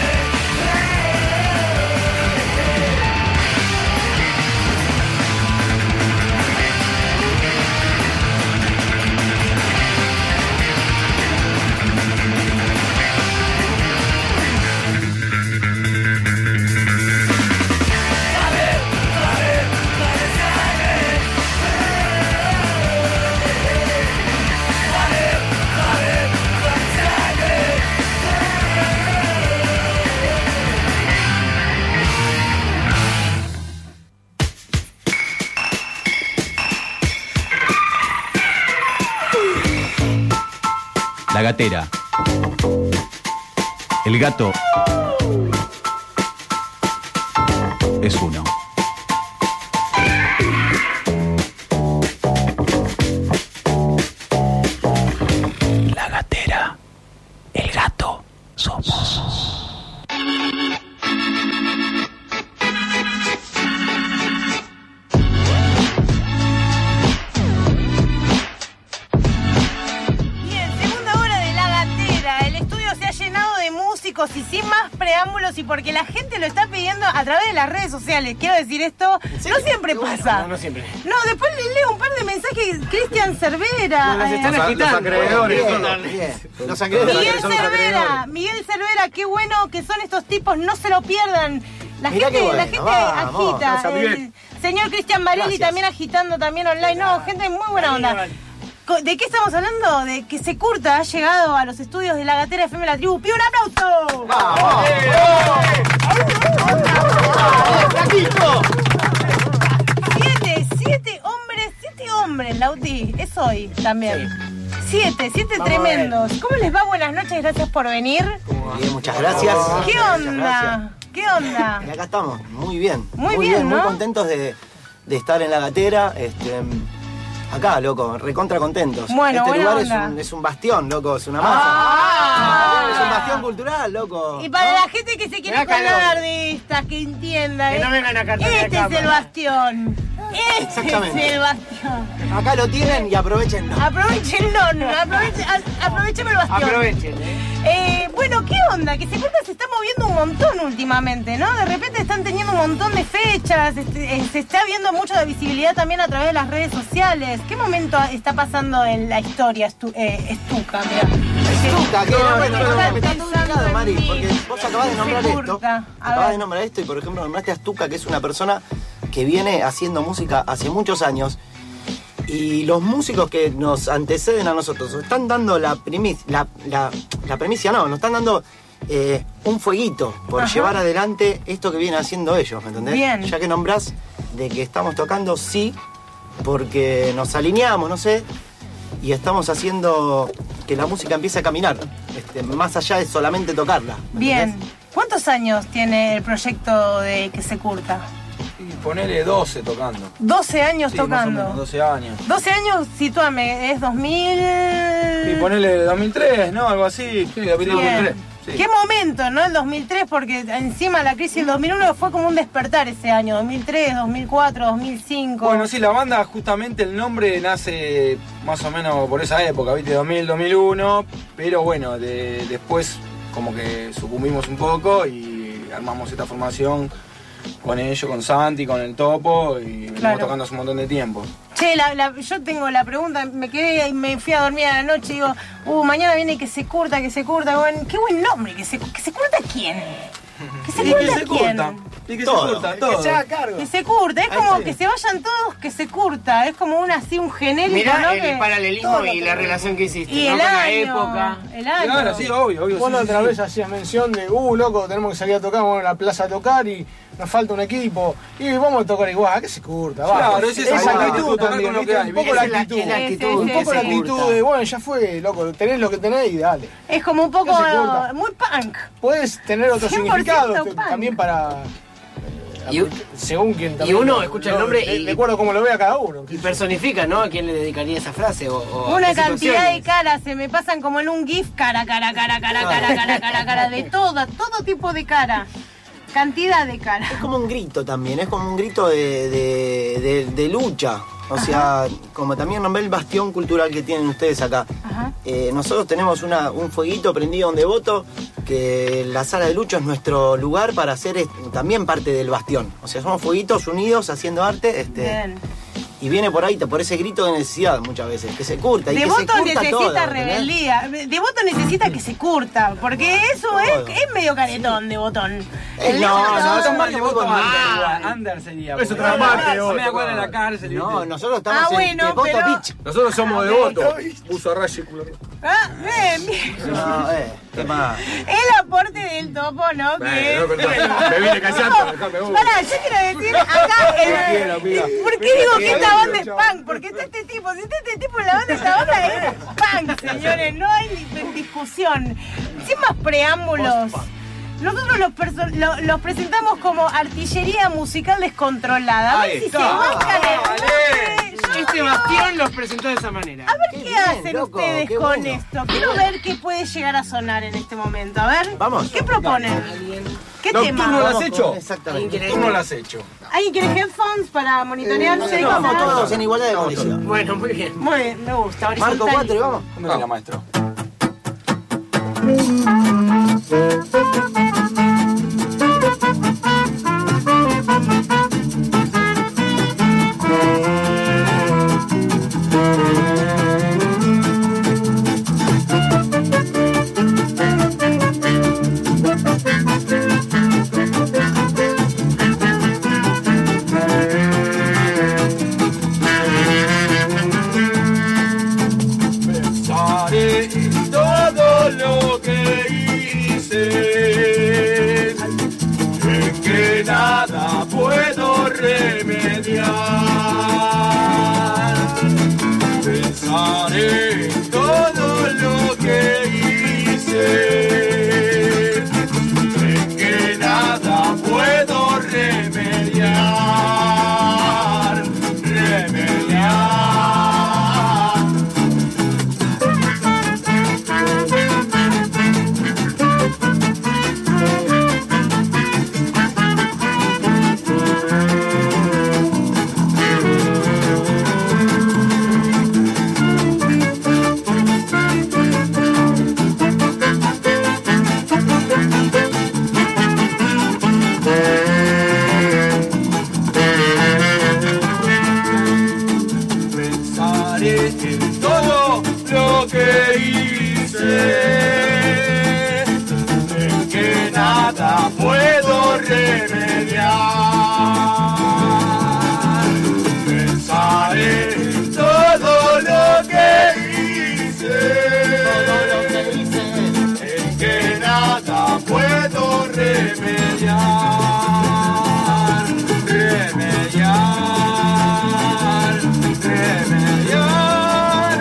La gatera. El gato es uno. La gatera. El gato somos. Y sin más preámbulos y porque la gente lo está pidiendo a través de las redes sociales. Quiero decir esto, no siempre pasa. No, no siempre. No, después le leo un par de mensajes. Cristian Cervera. Bueno, se están eh, agitando. Los acreedores. Los acreedores. Miguel son Cervera, acreedores. Miguel Cervera, qué bueno que son estos tipos, no se lo pierdan. La Mirá gente, bueno, la gente vamos, agita. gracias, El señor Cristian Marelli Gracias. también agitando también online. No, gente muy buena onda. ¿De qué estamos hablando? De que Se Curta ha llegado a los estudios de La Gatera F M La Tribu. ¡Pide un aplauso! ¡Vamos! Siete, siete hombres, siete hombres, Lauti. Es hoy también. Siete, siete Vamos tremendos. ¿Cómo les va? Buenas noches, gracias por venir. Bien, muchas gracias. ¿Qué Muchas onda? ¿Qué onda? Y acá estamos, muy bien. Muy bien, muy ¿no? contentos de, de estar en La Gatera. Este, acá, loco, recontra contentos. Bueno, este buena lugar es onda. un, es un bastión, loco, es una masa. Ah. Es un bastión cultural, loco. Y para ¿no? la gente que se quiere Me da calor. colar de estas, que entienda. Que no ¿eh? vengan a cargar Este la es el cámara. bastión. Este Exactamente. es el bastión. Acá lo tienen y aprovechenlo. Aprovechenlo, aprovechen, a- aprovecheme el bastión. Aprovechen, Eh, bueno, ¿qué onda? Que Se Curta se está moviendo un montón últimamente, ¿no? De repente están teniendo un montón de fechas, este, eh, se está viendo mucho de visibilidad también a través de las redes sociales. ¿Qué momento está pasando en la historia estu eh, Estuca? Mira. Estuca, que No, no, bueno, no, bueno, no, está todo ubicado, Mari, porque vos acabás de nombrar Se esto. Curta. A Acabas ver. de nombrar esto y, por ejemplo, nombraste a Estuca, que es una persona que viene haciendo música hace muchos años. Y los músicos que nos anteceden a nosotros nos están dando la primicia, la, la, la primicia no, nos están dando eh, un fueguito por Ajá. llevar adelante esto que vienen haciendo ellos, ¿me entendés? Bien. Ya que nombrás de que estamos tocando, sí, porque nos alineamos, no sé, y estamos haciendo que la música empiece a caminar, este, más allá de solamente tocarla. ¿me Bien. entendés? ¿Cuántos años tiene el proyecto de Que Se Curta? Y ponele doce tocando. doce años Sí, más o tocando. menos, doce años. doce años, sitúame, es dos mil... Y ponele dos mil tres, ¿no? Algo así. Sí, dos mil tres. Sí. Qué momento, ¿no? El dos mil tres, porque encima la crisis del dos mil uno fue como un despertar ese año. dos mil tres, dos mil cuatro, dos mil cinco. Bueno, sí, la banda, justamente el nombre nace más o menos por esa época, ¿viste? dos mil, dos mil uno. Pero bueno, de- después como que sucumbimos un poco y armamos esta formación con ellos, con Santi, con el Topo, y venimos Claro. tocando hace un montón de tiempo. Che, la- la- yo tengo la pregunta, me quedé y me fui a dormir a la noche y digo, uh, mañana viene Que Se Curta, Que Se Curta. Bueno, qué buen nombre, Que Se, que se Curta quién. ¿Que Se Y Curta Que Se quién? Curta. Y que Todo. se curta, todo. Que se haga cargo. Que se curta, es Ahí como está. que se vayan todos, que se curta. Es como un así, un genérico, Mirá ¿no? el Que- paralelismo y la relación que hiciste, Y ¿no? el Con la año, época. el año. Claro, sí, obvio, obvio. Vos sí, la sí, otra sí. vez hacías mención de, uh, loco, tenemos que salir a tocar, vamos a la plaza a tocar y nos falta un equipo. Y vamos a tocar igual, que se curta, va. Claro, es esa esa actitud, actitud tocar también, con lo ¿viste? que hay, Un poco ¿viste? la Es la- actitud. es la actitud Un que poco se la actitud curta. de, bueno, ya fue, loco, tenés lo que tenés y dale. Es como un poco Que se curta. muy punk. Puedes tener otro cien por ciento significado te- punk. también para... Y, según quien y también uno lo- escucha el lo- nombre de, y, de acuerdo a cómo lo vea cada uno. y personifica, ¿no? A quién le dedicaría esa frase o, o a Una qué cantidad de situaciones. caras, se me pasan como en un GIF, cara, cara, cara, cara, cara, cara, cara, cara, de toda, todo tipo de cara. Cantidad de cara. Es como un grito también, es como un grito de, de, de- de lucha. O sea, como también nombré el bastión cultural que tienen ustedes acá. Ajá. Eh, nosotros tenemos una, un fueguito prendido en Devoto, que la sala de lucha es nuestro lugar para ser eh, también parte del bastión. O sea, somos fueguitos unidos haciendo arte. Este, Bien. y viene por ahí, por ese grito de necesidad muchas veces, que se curta. Y que se Devoto curta necesita todo, ¿entendés? rebeldía. Devoto necesita que se curta, porque eso es, es medio caretón de botón. Eh, no, no, son más de de voto voto under, under. under sería. Es porque- otra parte, A otro. media cuadra en la cárcel. No, ¿viste? nosotros estamos Ah, en bueno, Devoto pero- Beach. Nosotros somos Ah, devotos. Uso a raya y culo. Ah, bien, bien. No, eh, qué más. El aporte del topo, ¿no? Que... Bueno, no, perdón. Me vine callando, dejame uno. Pará, yo quiero decir acá. eh, Quiero, mira. ¿Por qué digo que esta banda es punk? Porque está este tipo, si está este tipo en la banda, esta banda es punk, señores. No hay ni discusión. Sin más preámbulos. Nosotros los, perso- lo- los presentamos como artillería musical descontrolada. A ver Ahí si está. se bancan el Vale. nombre. Yo- Este bastión los presentó de esa manera. A ver qué, Qué bien, hacen loco, ustedes qué con bueno. esto. Quiero ver qué puede llegar a sonar en este momento. A ver. Vamos. ¿Qué proponen? ¿Qué ¿Tú no tema? lo has Vamos hecho? con- Exactamente. Tú no lo has hecho. ¿Alguien quiere headphones para monitorear? Sí, Sí, vamos ¿cómo? todos en igualdad de condición. Bueno, muy bien. Muy bien, me gusta. Marco horizontal. cuatro y vamos. ¿Dónde está, maestro? Pensaré en todo lo que hice, en que nada puedo remediar. Pensaré en todo lo que hice, en que nada puedo remediar, remediar. Pensaré en todo lo que hice, en que nada puedo remediar. Pensaré en todo lo que hice, en que nada puedo remediar, remediar, remediar.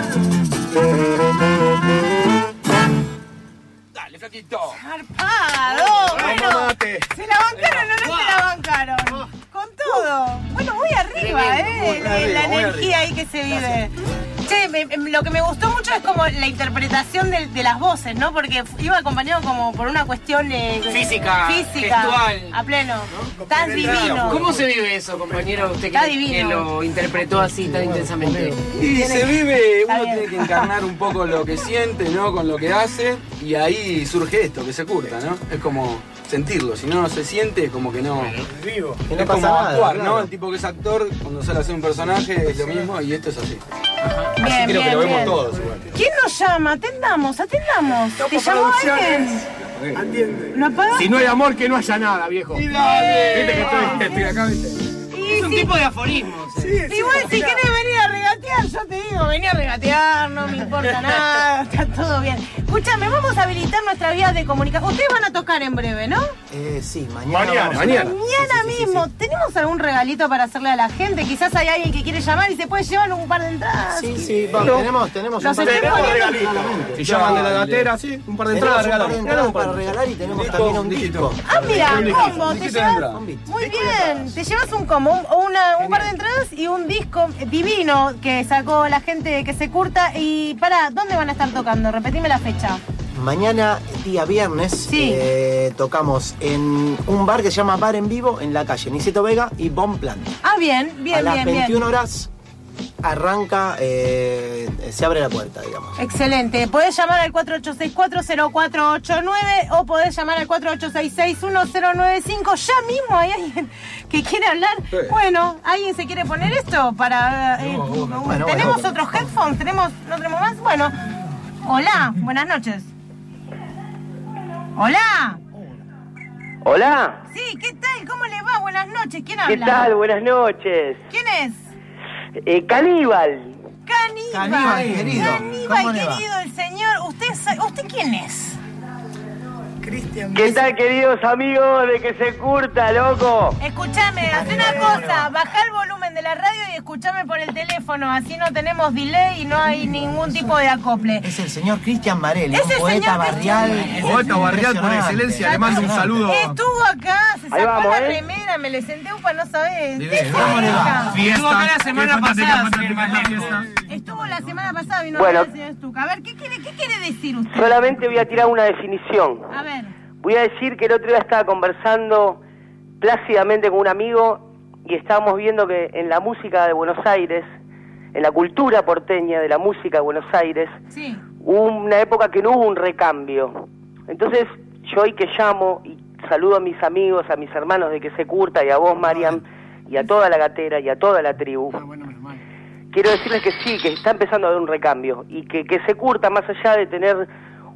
Dale, flaquito. ¡Zarpado! Bueno, se la bancaron o no se la bancaron. Con todo. Bueno, muy arriba, Tremendo, ¿eh? muy La- arriba, la muy energía ahí que se vive. Che, me- me- lo que me gustó mucho es como la interpretación de, de las voces, ¿no? Porque iba acompañado como por una cuestión eh, Física, física, gestual. a pleno. Estás divino. ¿Cómo se vive eso, compañero? Usted Está que, divino. que lo interpretó así tan intensamente. Y se vive, Está uno bien. tiene que encarnar un poco lo que siente, ¿no? Con lo que hace, y ahí surge esto, que se curta, ¿no? Es como sentirlo, si no se siente, es como que no. Vivo. Que no Es pasa como nada, actuar, claro. ¿no? El tipo que es actor, cuando sale a hacer un personaje, es lo mismo, y esto es así. Bien, Así creo bien, que lo vemos bien. todos igual. ¿Quién nos llama? Atendamos, atendamos. ¿Te llamó alguien? Atiende. ¿Lo apagas? Si no hay amor, que no haya nada, viejo. Y dale. Viste que estoy, estoy acá, viste. Es un tipo de aforismo. Sí, sí, Igual si mirá. querés venir a regatear, yo te digo, vení a regatear, no me importa nada, está todo bien. Escúchame, vamos a habilitar nuestra vía de comunicación. Ustedes van a tocar en breve, ¿no? Eh, sí, mañana. Mañana, vamos a- mañana. Mañana mismo. ¿Tenemos algún regalito para hacerle a la gente? Quizás hay alguien que quiere llamar y se puede llevar un par de entradas. Sí, sí, vamos, tenemos, tenemos Los un par de estoy poniendo- regalitos. Si llaman de la gatera, sí, un par de Tenemos entradas un par de regalamos. entradas para regalar y tenemos también un disco. Ah, mira, Un disco. combo, Un te disquito de llevas. entrada. Muy bien, te llevas un combo, un, una- un par de entradas y un disco divino que sacó la gente que se curta. Y pará, ¿dónde van a estar tocando? Repetime la fecha. Mañana, día viernes, Sí. eh, tocamos en un bar que se llama Bar en Vivo en la calle Niceto Vega y Bon Plan. Ah, bien, bien, a las bien, veintiuna bien. horas arranca, eh, se abre la puerta, digamos. Excelente. Podés llamar al cuatro ocho seis cuatro cero cuatro ocho nueve o podés llamar al cuatro ocho seis seis uno cero nueve cinco. Ya mismo hay alguien que quiere hablar. Sí. Bueno, ¿alguien se quiere poner esto? Para eh, bueno, ¿tenemos bueno. otros headphones? ¿Tenemos, ¿No tenemos más? Bueno. Hola, buenas noches. Hola. Hola, Sí, ¿qué tal? ¿Cómo le va? Buenas noches. ¿Quién ¿qué habla? tal? Buenas noches. ¿Quién es? Eh, Caníbal. Caníbal. Caníbal, querido. Caníbal, ¿Cómo le va? querido, el señor. ¿Usted, sa- ¿Usted quién es? Cristian. ¿Qué tal, queridos amigos de Que Se Curta, loco? Escuchame, haz una cosa, baja el volumen de la radio y escuchame por el teléfono, así no tenemos delay y no hay ningún tipo de acople. Es el señor Cristian Marelli, Es un el poeta señor barrial. Cristian Poeta barrial por impresionante. excelencia, le mando un saludo. Estuvo acá, se Ahí sacó vamos, la ¿eh? remera, me le senté upa, no sabés. Divino. ¿Cómo le va? Estuvo acá la semana pasada, señor Estuvo la semana pasada, vino Bueno. acá el señor Stuka. A ver, ¿qué quiere, ¿qué quiere decir usted? Solamente voy a tirar una definición. A ver. Voy a decir que el otro día estaba conversando plácidamente con un amigo y estábamos viendo que en la música de Buenos Aires, en la cultura porteña de la música de Buenos Aires, Sí. hubo una época que no hubo un recambio. Entonces, yo hoy que llamo y saludo a mis amigos, a mis hermanos de Que Se Curta y a vos, Mariam, y a toda la gatera y a toda la tribu, quiero decirles que sí, que está empezando a haber un recambio y que Que Se Curta, más allá de tener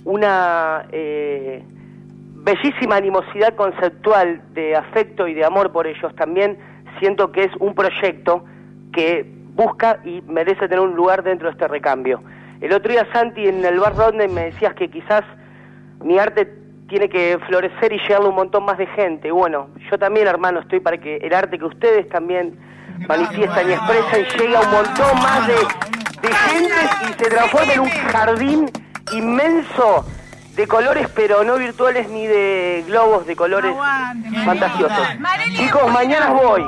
una eh, bellísima animosidad conceptual de afecto y de amor por ellos, también siento que es un proyecto que busca y merece tener un lugar dentro de este recambio. El otro día, Santi, en el bar Rodney me decías que quizás mi arte tiene que florecer y llegarle a un montón más de gente. Y bueno, yo también, hermano, estoy para que el arte que ustedes también manifiestan y expresan llegue a un montón más de, de gente y se transforme en un jardín inmenso de colores, pero no virtuales ni de globos de colores Aguante, fantasiosos. Marelli, Chicos, bueno, mañana voy.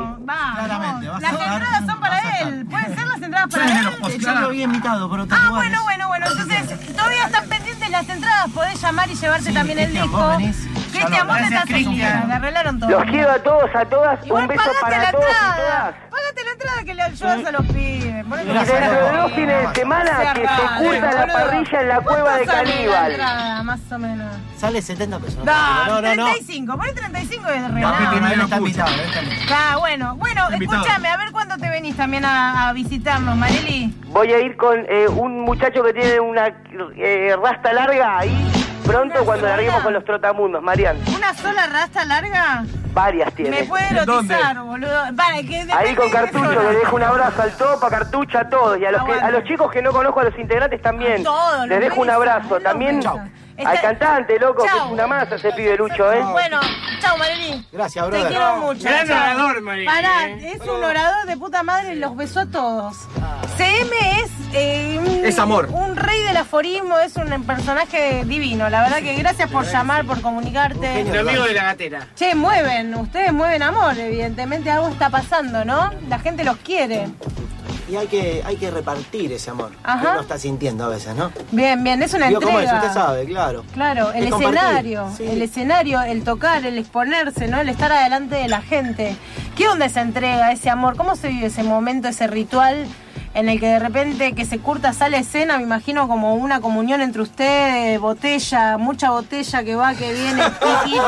Vamos. Las entradas son para él. ¿Pueden ser las entradas para él? Yo lo había invitado por otros Ah, lugares. bueno, bueno, bueno. Entonces, todavía están pendientes las entradas. Podés llamar y llevarte también el Cristian, disco. vos venís. Cristian, vos te estás Cristian. Me arreglaron todo. Los quiero a todos, a todas. Igual Un beso pagate para la todos y entrada. todas. Págate la entrada que le ayudas a los pibes. Ponete Y la dentro de entrada. dos fines de semana Sea que se raro, curta la boludo. parrilla en la cueva de ¿Cuánto sale la Caníbal. entrada, más o menos? Sale setenta pesos. No, no, no, no. treinta y cinco. Poné treinta y cinco y es Papi, regalado. él está invitado, él está invitado. Ah, bueno, bueno, invitado. escúchame, a ver cuándo te venís también a, a visitarnos, Mareli. Voy a ir con eh, un muchacho que tiene una eh, rasta larga ahí pronto ¿Una cuando sola? larguemos con los trotamundos, Marian. ¿Una sola rasta larga? Varias tiene. Me puede erotizar, boludo. Vale, que depende Ahí con de qué Cartucho, zona. le dejo un abrazo al Topa, Cartucho, a todos. Y a los, que, Aguante. a los chicos que no conozco, a los integrantes también. A todos, les los dejo un besos, abrazo. los También besos. al Está- cantante, loco, que Chau. es una masa ese pibe Lucho, ¿eh? Bueno, chao, Mareli. Gracias, Te brother. quiero mucho. Gran chao. orador, Mareli, Pará, eh. es un orador de puta madre, los besó a todos. C M es eh, un, Es amor. un rey del aforismo, es un personaje divino. La verdad que gracias por llamar, por comunicarte. El amigo de la gatera. Che, mueven, ustedes mueven amor, evidentemente algo está pasando, ¿no? La gente los quiere. Y hay que, hay que repartir ese amor Ajá. que uno está sintiendo a veces, ¿no? Bien, bien, es una Digo, ¿cómo es? entrega. Usted sabe, claro. Claro, el Es compartir, escenario, sí. el escenario, el tocar, el exponerse, ¿no? El estar adelante de la gente. ¿Qué onda esa entrega, ese amor? ¿Cómo se vive ese momento, ese ritual en el que de repente Que Se Curta sale a escena? Me imagino como una comunión entre ustedes, botella, mucha botella que va, que viene, piquito.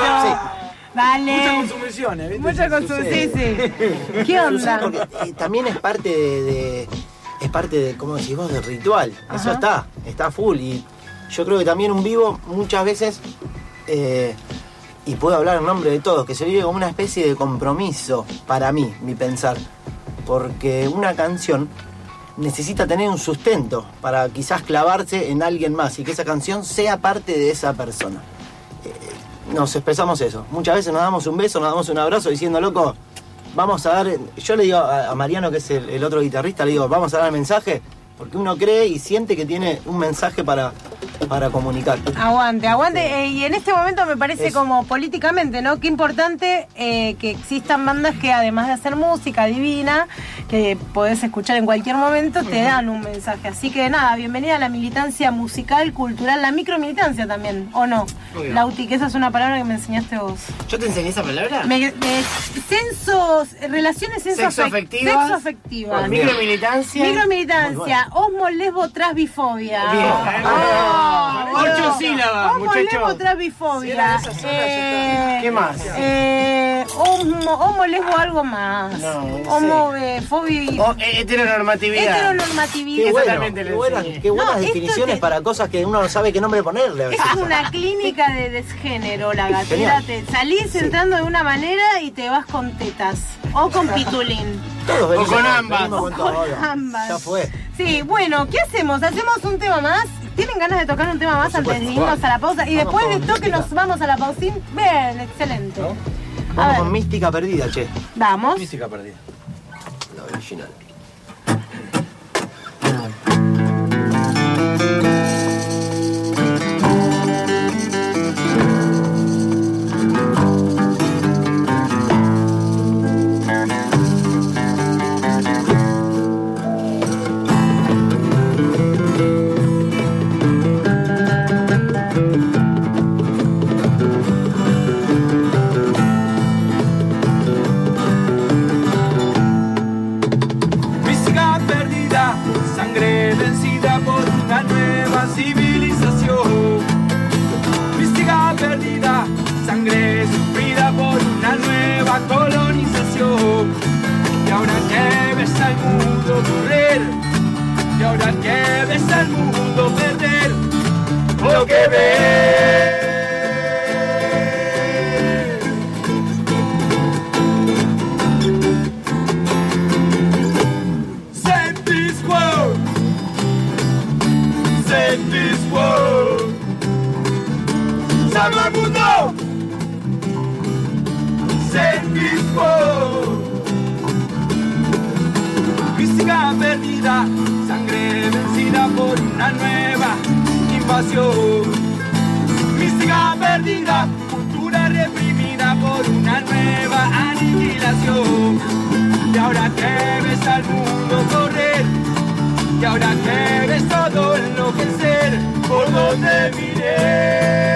Dale. Muchas consumiciones, ¿viste? Mucha consumición, sí, sí. ¿Qué onda? Sucede porque, eh, también es parte de, de- es parte de, ¿cómo decís vos? Del ritual. Eso Ajá. está, está full. Y yo creo que también un vivo muchas veces eh, y puedo hablar en nombre de todos, que se vive como una especie de compromiso para mí, mi pensar. Porque una canción necesita tener un sustento para quizás clavarse en alguien más y que esa canción sea parte de esa persona. Eh, nos expresamos eso. Muchas veces nos damos un beso, nos damos un abrazo diciendo, loco, vamos a dar... Yo le digo a, a Mariano, que es el, el otro guitarrista, le digo, vamos a dar el mensaje, porque uno cree y siente que tiene un mensaje para, para comunicar. Aguante, aguante. Eh, y en este momento me parece Eso. como políticamente, ¿no? Qué importante eh, que existan bandas que además de hacer música divina, que podés escuchar en cualquier momento, te dan un mensaje. Así que nada, bienvenida a la militancia musical, cultural, la micromilitancia también, ¿o no? Obvio. Lauti, que esa es una palabra que me enseñaste vos. ¿Yo te enseñé esa palabra? Me, me- censos, relaciones Sexo censo afectivas. Sexo afectivas. Micromilitancia. Micromilitancia, osmo, lesbo, transbifobia. Bien. Ah, Ocho bueno. sílabas, Osmo, muchacho. lesbo, transbifobia. Sí, esa zona Eh, ¿Qué más? Eh, homo, homo, lesbo, algo más. No, no sé. Homo, eh, fobia. Oh, eh, heteronormatividad. Heteronormatividad. Qué, bueno, Exactamente, qué le buenas, enseñé. qué buenas No, esto definiciones te- para cosas que uno no sabe qué nombre ponerle. a veces. Es una clínica de desgénero, la gatera. Genial. Te salís entrando de una manera y te vas con tetas. O con pitulín. Todos venimos, con ambas. venimos con todo, obvio. Ambas. Ya fue. Sí, bueno, ¿qué hacemos? ¿Hacemos un tema más? ¿Tienen ganas de tocar un tema más antes de irnos a la pausa? Y Vamos después de con esto que mística. nos vamos a la pausín. Bien, excelente. A Vamos ver. con Mística Perdida, che. Vamos. Mística perdida. La original. Mística perdida, sangre vencida por una nueva civilización. Mística perdida, sangre sufrida por una nueva colonización. Y ahora que ves al mundo correr, y ahora que ves al mundo perder, lo que ves. Save this world. Save this world. Salva al mundo. Save this world. Mística perdida, sangre vencida por una nueva invasión. Mística perdida, cultura reprimida por una nueva aniquilación. Y ahora que ves al mundo correr, y ahora que ves todo enloquecer, por donde miré.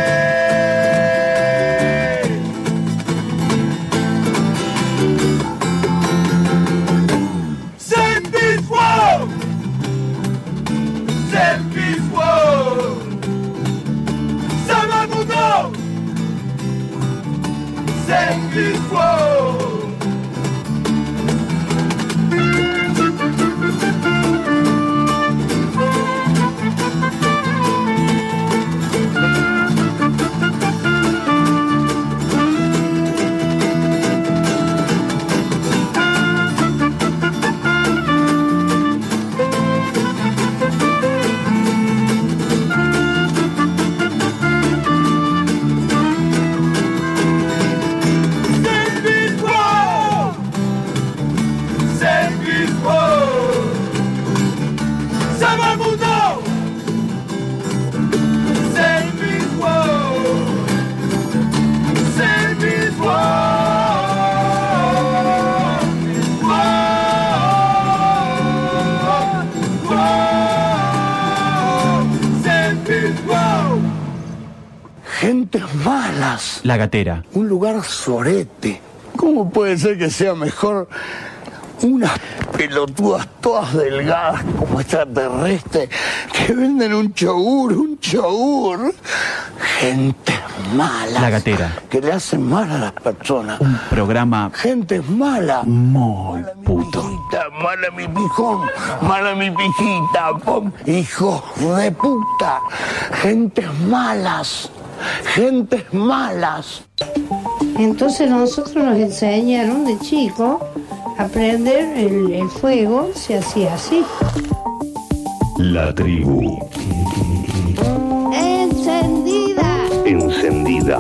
Save this world! Save this world! Salva al mundo! Save this world! Save this world! Save this world! Salva al mundo! Save this world! Save this world! World! World! Save this world! Gentes malas. La Gatera. Un lugar sorete. ¿Cómo puede ser que sea mejor unas pelotudas todas delgadas como extraterrestres que venden un yogur, un yogur? Gente mala. La Gatera. Que le hacen mal a las personas. Un programa Gente mala. muy puto. Pijita, mala mi pijón, mala mi pijita, pom, hijo de puta, gentes malas. gentes malas. Entonces nosotros nos enseñaron de chico a prender el, el fuego, se hacía así. La tribu. Encendida. Encendida.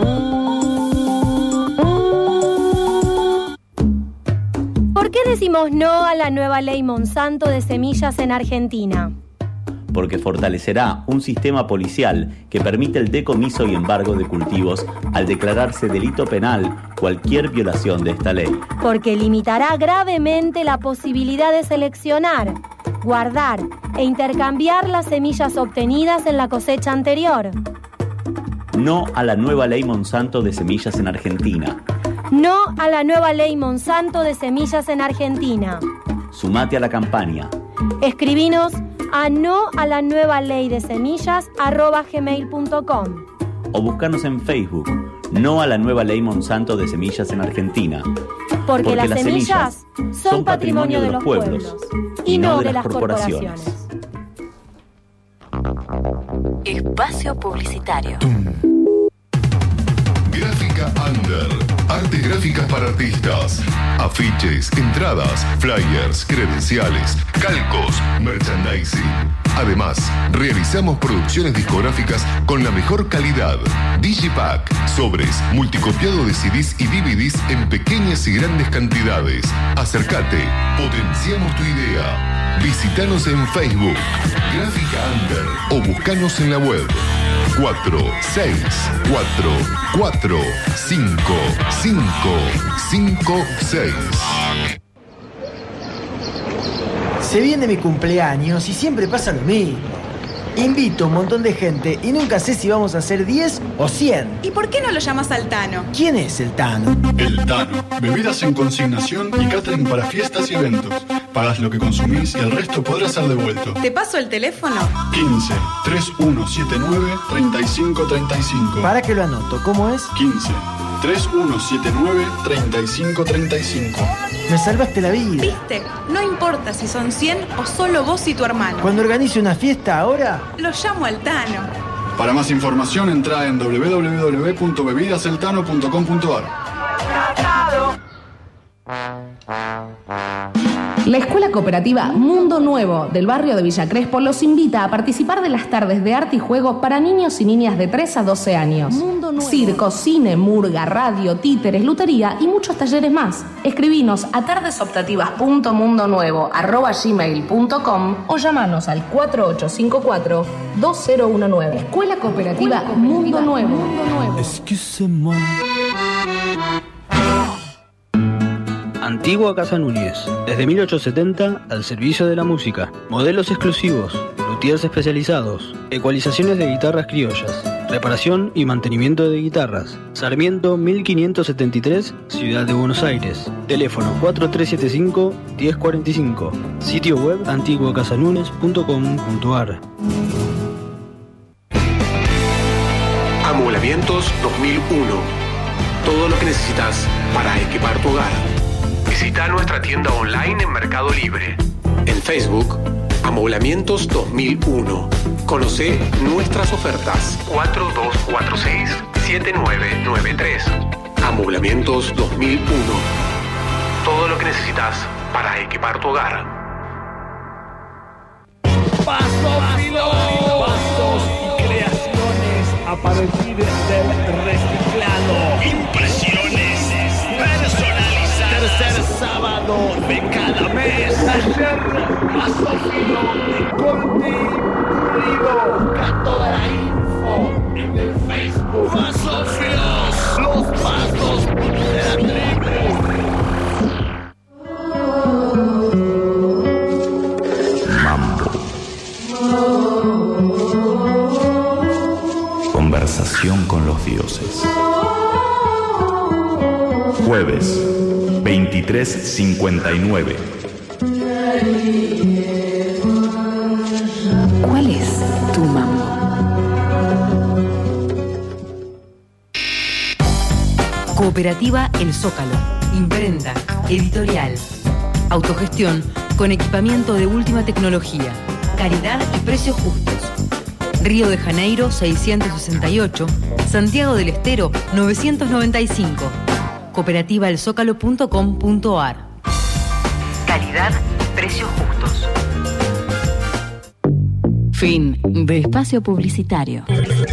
¿Por qué decimos no a la nueva ley Monsanto de semillas en Argentina? Porque fortalecerá un sistema policial que permite el decomiso y embargo de cultivos al declararse delito penal cualquier violación de esta ley. Porque limitará gravemente la posibilidad de seleccionar, guardar e intercambiar las semillas obtenidas en la cosecha anterior. No a la nueva ley Monsanto de semillas en Argentina. No a la nueva ley Monsanto de semillas en Argentina. Sumate a la campaña. Escribinos a no a la nueva ley de semillas arroba gmail punto com o buscanos en Facebook. No a la nueva ley Monsanto de semillas en Argentina. Porque, Porque las, las semillas, semillas son patrimonio de los pueblos, pueblos y no de, de las corporaciones. corporaciones. Espacio publicitario. Gráfica Under. Artes gráficas para artistas. Afiches, entradas, flyers, credenciales, calcos, merchandising. Además, realizamos producciones discográficas con la mejor calidad. Digipack, sobres, multicopiado de C Ds y D V Ds en pequeñas y grandes cantidades. Acércate, potenciamos tu idea. Visítanos en Facebook, Gráfica Under, o buscanos en la web. cuatro seis cuatro cuatro cinco cinco cinco seis. Se viene mi cumpleaños y siempre pasa lo mismo. Invito a un montón de gente y nunca sé si vamos a hacer diez o cien. ¿Y por qué no lo llamas al Tano? ¿Quién es el Tano? El Tano. Bebidas en consignación y catering para fiestas y eventos. Pagas lo que consumís y el resto podrá ser devuelto. ¿Te paso el teléfono? quince, treinta y uno setenta y nueve, treinta y cinco treinta y cinco. Para que lo anoto, ¿cómo es? quince, treinta y uno setenta y nueve, treinta y cinco treinta y cinco. Me salvaste la vida. ¿Viste? No importa si son cien o solo vos y tu hermano. Cuando organice una fiesta ahora, lo llamo al Tano. Para más información entra en doble u doble u doble u punto bebidas el tano punto com punto a r. La Escuela Cooperativa Mundo Nuevo del barrio de Villa Crespo los invita a participar de las tardes de arte y juego para niños y niñas de tres a doce años. Circo, cine, murga, radio, títeres, lutería y muchos talleres más. Escribinos a tardesoptativas punto mundo nuevo arroba gmail punto com o llamanos al cuatro ocho cinco cuatro dos cero uno nueve. Escuela Cooperativa, Escuela Cooperativa Mundo Nuevo. Mundo Nuevo. Excuse-moi. Antigua Casa Núñez, desde mil ochocientos setenta al servicio de la música. Modelos exclusivos, luthiers especializados, ecualizaciones de guitarras criollas, reparación y mantenimiento de guitarras. Sarmiento mil quinientos setenta y tres, Ciudad de Buenos Aires. Teléfono cuatro tres siete cinco, uno cero cuatro cinco. Sitio web antigua casa núñez punto com punto a r. Amoblamientos dos mil uno. Todo lo que necesitas para equipar tu hogar. Visita nuestra tienda online en Mercado Libre. En Facebook, Amoblamientos dos mil uno. Conoce nuestras ofertas. cuatro dos cuatro seis, siete nueve nueve tres. Amoblamientos dos mil uno. Todo lo que necesitas para equipar tu hogar. Pasos, pasos y creaciones a partir del reciclado. Impresiones personalizadas. Tercer sábado de cada mes. Taller Pasofilo de corte pulido. Busca toda la info en el Facebook. Pasofilos, los pasos de la tribu. Conversación con los dioses. Jueves, veintitrés cincuenta y nueve. ¿Cuál es tu mambo? Cooperativa El Zócalo. Imprenta, editorial, autogestión con equipamiento de última tecnología, calidad y precios justos. Río de Janeiro seiscientos sesenta y ocho, Santiago del Estero novecientos noventa y cinco. Cooperativa el zócalo punto com punto a r. Calidad, precios justos. Fin de espacio publicitario.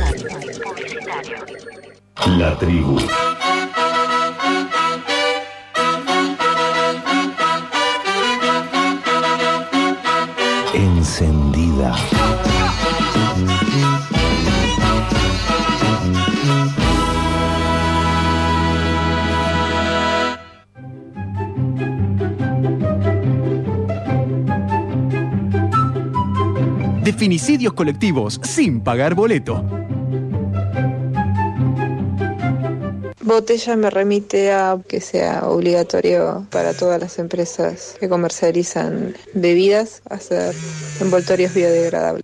La tribu. Encendida. Definicidios colectivos sin pagar boleto. Botella me remite a que sea obligatorio para todas las empresas que comercializan bebidas hacer envoltorios biodegradables.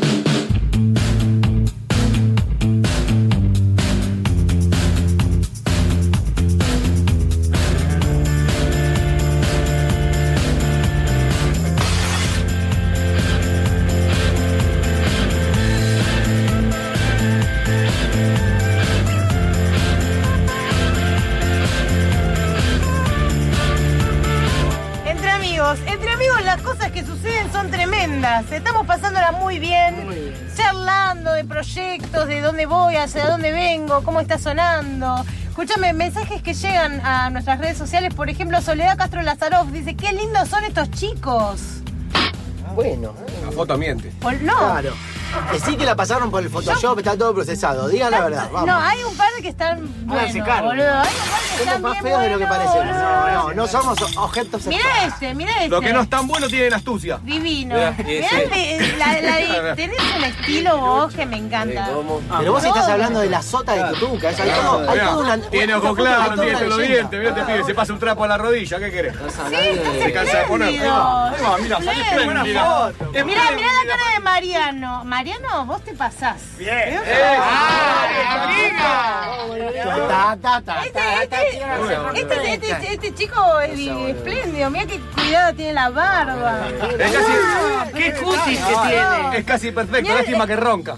Estamos pasándola muy bien, muy bien, charlando de proyectos, de dónde voy, hacia dónde vengo, cómo está sonando. Escúchame, mensajes que llegan a nuestras redes sociales, por ejemplo, Soledad Castro Lazaroff dice, qué lindos son estos chicos. Bueno. La foto miente. Por, no. Claro. Que sí que la pasaron por el Photoshop, está todo procesado. Digan la verdad, vamos. No, hay un par que están buenos, boludo. Hay un par que están más bien feos de lo que buenos, parecemos. boludo. No, no, no somos objetos Mirá sexuales. este, mirá este. Lo que no es tan bueno tienen astucia. Divino. Mirá, Mirá, ese. la, la, la, tenés un estilo vos que me encanta. Pero vos estás hablando de la sota de Tutuca. Hay todo, hay todo una, tiene ojo claro, no tiene los dientes. Mirá, te pide, se pasa un trapo a la rodilla. ¿Qué querés? Se cansa de poner. Ahí va, mirá, sale espléndido. Mirá, mirá la cara de Mariano. Mariano, vos te pasás. Bien. Este, este, este, este chico es espléndido, mira qué cuidado tiene la barba. Es casi, qué cutis que tiene. Es casi perfecto, lástima que ronca.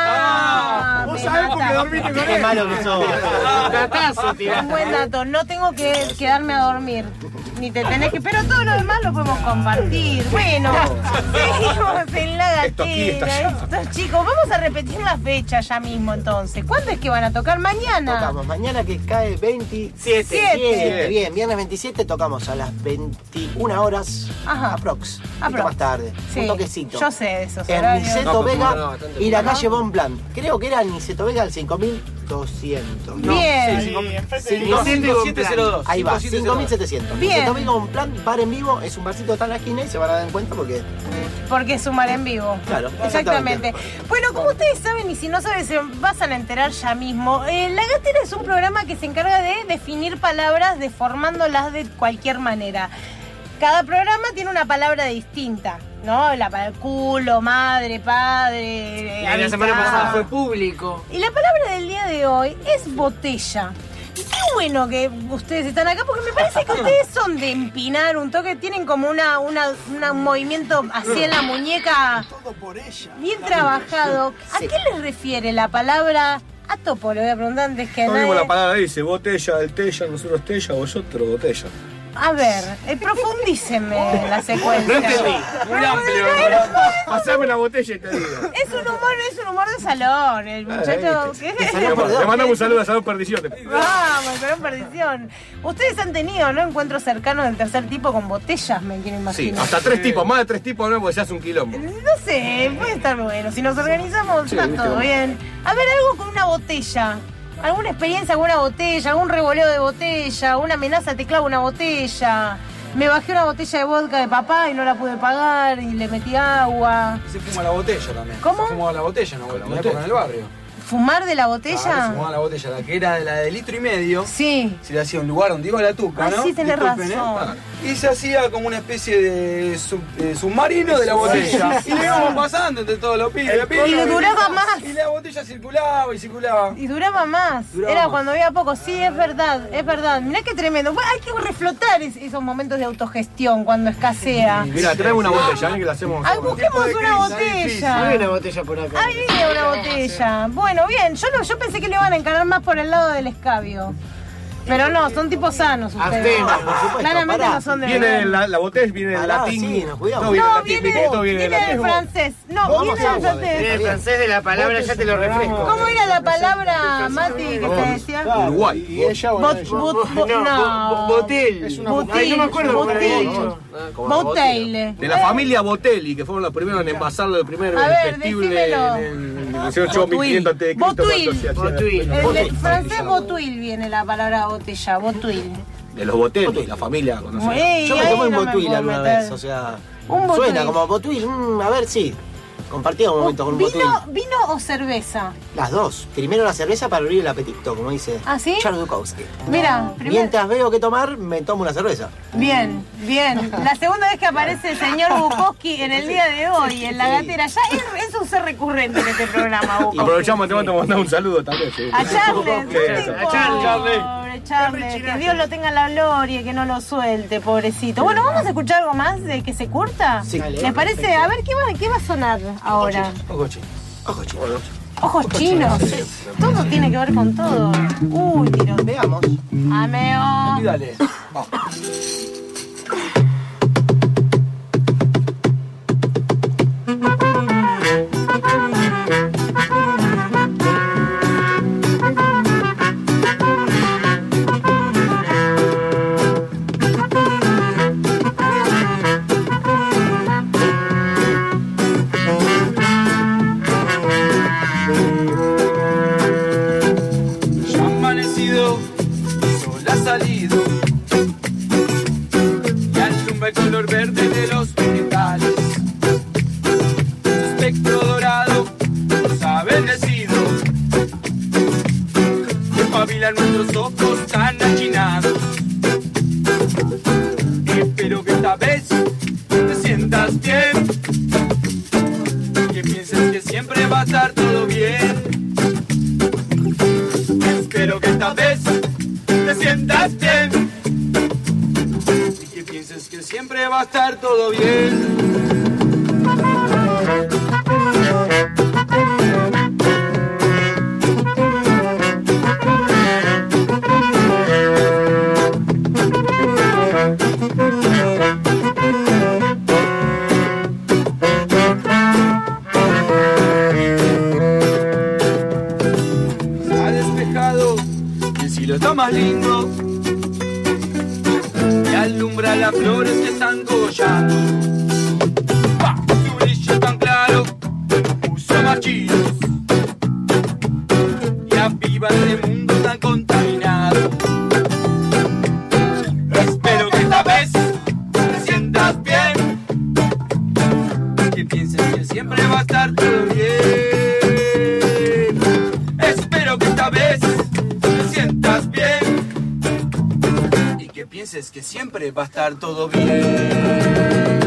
Ah, vos sabés por qué dormiste con él. Qué malo que sos. Datazo, un buen dato, no tengo que quedarme a dormir. Ni te tenés que, pero todo lo demás lo podemos compartir. Bueno, seguimos en la gatera. Estos chicos, vamos a repetir la fecha ya mismo entonces. ¿Cuándo es que van a tocar? Mañana. Tocamos mañana que cae veintisiete. Siete. Bien, viernes veintisiete tocamos a las veintiuna horas. Ajá. Aprox. Un poco más tarde. Sí. Un toquecito. Yo sé de esos En horarios. Niceto No, Vega no, y la calle Bonpland. Creo que era Niceto Vega al cinco mil doscientos. Bien. cinco mil siete cero dos. Ahí va, cinco mil setecientos. Bien. Niceto Vega Bonpland, bar en vivo. Es un barcito tan en la esquina y se van a dar cuenta porque... Porque es un mar en vivo. Claro, exactamente. exactamente. Bueno, como ustedes saben, y si no saben, se van a enterar ya mismo. Eh, la Gatera es un programa que se encarga de definir palabras deformándolas de cualquier manera. Cada programa tiene una palabra distinta, ¿no? La palabra culo, madre, padre. Y la semana pasada fue público. Y la palabra del día de hoy es botella. Y qué bueno que ustedes están acá, porque me parece que ustedes son de empinar un toque, tienen como una, una, una un movimiento así en la muñeca. Todo por ella. Bien trabajado. ¿A qué les refiere la palabra? A topo, le voy a preguntar antes que No nada. mismo la palabra dice, botella, el tella, nosotros tella, vosotros botella. A ver, eh, profundíceme la secuencia. No entendí. Muy amplio. Pasame la botella y te digo. Es un humor, es un humor de salón, el muchacho. Le mandamos un saludo a Salón Perdición. Vamos, con perdición. Ustedes han tenido, ¿no? Encuentros cercanos del tercer tipo con botellas, me quiero Sí, imaginar. hasta tres tipos, más de tres tipos no, porque se hace un quilombo. No sé, puede estar bueno. Si nos organizamos, Sí, está viste, todo bueno. bien. A ver, algo con una botella. ¿Alguna experiencia con una botella? ¿Algún revoleo de botella? ¿Una amenaza te clavo una botella? Me bajé una botella de vodka de papá y no la pude pagar y le metí agua. Se fuma la botella también. ¿Cómo? Se fuma la botella, no, en la época en el barrio. ¿Fumar de la Ah, botella? se fumaba la botella, la que era de la de litro y medio. Sí. Se le hacía un lugar donde iba la tuca, Ah, ¿no? sí, tenés Disculpen, ¿eh? razón. Ah. Y se hacía como una especie de, sub- de submarino de la botella. Y le íbamos pasando entre todos los pibes. pibes, Y le duraba más. Y la botella circulaba y circulaba. Y duraba más. Duraba Era más. cuando había poco. Sí, es verdad, es verdad. Mirá qué tremendo. Bueno, hay que reflotar es- esos momentos de autogestión cuando escasea. Mira, trae una botella, ¿eh? Que la hacemos. Ay, busquemos una botella. Hay una botella por acá. Ahí viene una botella. Bueno, bien. Yo, no, yo pensé que le iban a encarar más por el lado del escabio. Pero no, son tipos sanos ustedes. Atenas, por supuesto, Claramente pará. no son de Viene verdad. la, la botella, viene del Pará, latín. sí, nos cuidamos. No, viene del No, latín, viene, Miquito, viene del viene del latín. francés. No, Vamos viene a del agua, francés. el francés de la palabra ya te lo refresco. ¿Cómo era la palabra, Mati, que te decía? Uruguay. Y ella, bueno, Bot, ella- bot, bot, no. Botel. Es una Botil, Ay, no me acuerdo cómo era botil. eso. Botel. De la familia Botelli, que fueron los primeros en envasarlo, el primer A ver, vestible decímelo. en el dieciocho mil quinientos antes de Cristo. Botuil. cuando se hacía- Botuil. El del francés botuil viene la palabra botella, botuil. De los Botelli, la familia conocida. Ey, Yo me ahí tomé un no me botuil puedo alguna meter. vez, o sea. Un botuil. Suena como botuil, mm, a ver, sí. Compartía un momento con un botuil. ¿Vino, ¿Vino o cerveza? Las dos. Primero la cerveza para abrir el apetito, como dice ¿Ah, sí? Chardukowski. Mira, primero. Mientras veo qué tomar, me tomo una cerveza. Bien, bien. La segunda vez que aparece el señor Bukowski en el día de hoy, en la gatera, ya es, es un ser recurrente en este programa, Bukowski. Aprovechamos, te vamos a mandar un saludo también. Sí. A Charles, Sí, ¿dónde? a Charles. Pobre Charles, que Dios lo tenga en la gloria y que no lo suelte, pobrecito. Bueno, vamos a escuchar algo más de que se curta. Sí. ¿Les parece? A ver, ¿qué va, qué va a sonar ahora? Ojo chino. Ojo chino. Ojos chinos. Todo tiene que ver con todo. Uy, tiro. Veamos. Ameo. Y dale. Vamos. Ya ha amanecido, el sol ha salido y alumbra el color verde de los vegetales. Su espectro dorado nos ha bendecido, despabilan nuestros ojos tan achinados. Espero que esta vez te sientas bien, que pienses que siempre va a estar todo bien. Espero que esta vez te sientas bien y que pienses que siempre va a estar todo bien. Se ha despejado y el cielo está más lindo y alumbra las flores que están cogollando. ¡Pa! Su brillo tan claro puso más chinos y aviva este mundo tan contaminado. Espero que esta vez te sientas bien, que pienses que siempre va a estar todo bien. Espero que esta vez te sientas bien y que pienses que siempre va a estar todo bien.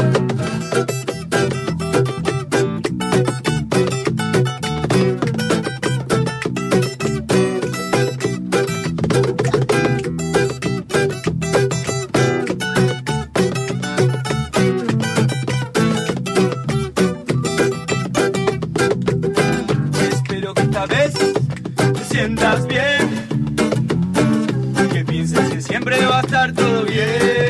Espero que esta vez te sientas bien, que pienses que siempre va a estar todo bien.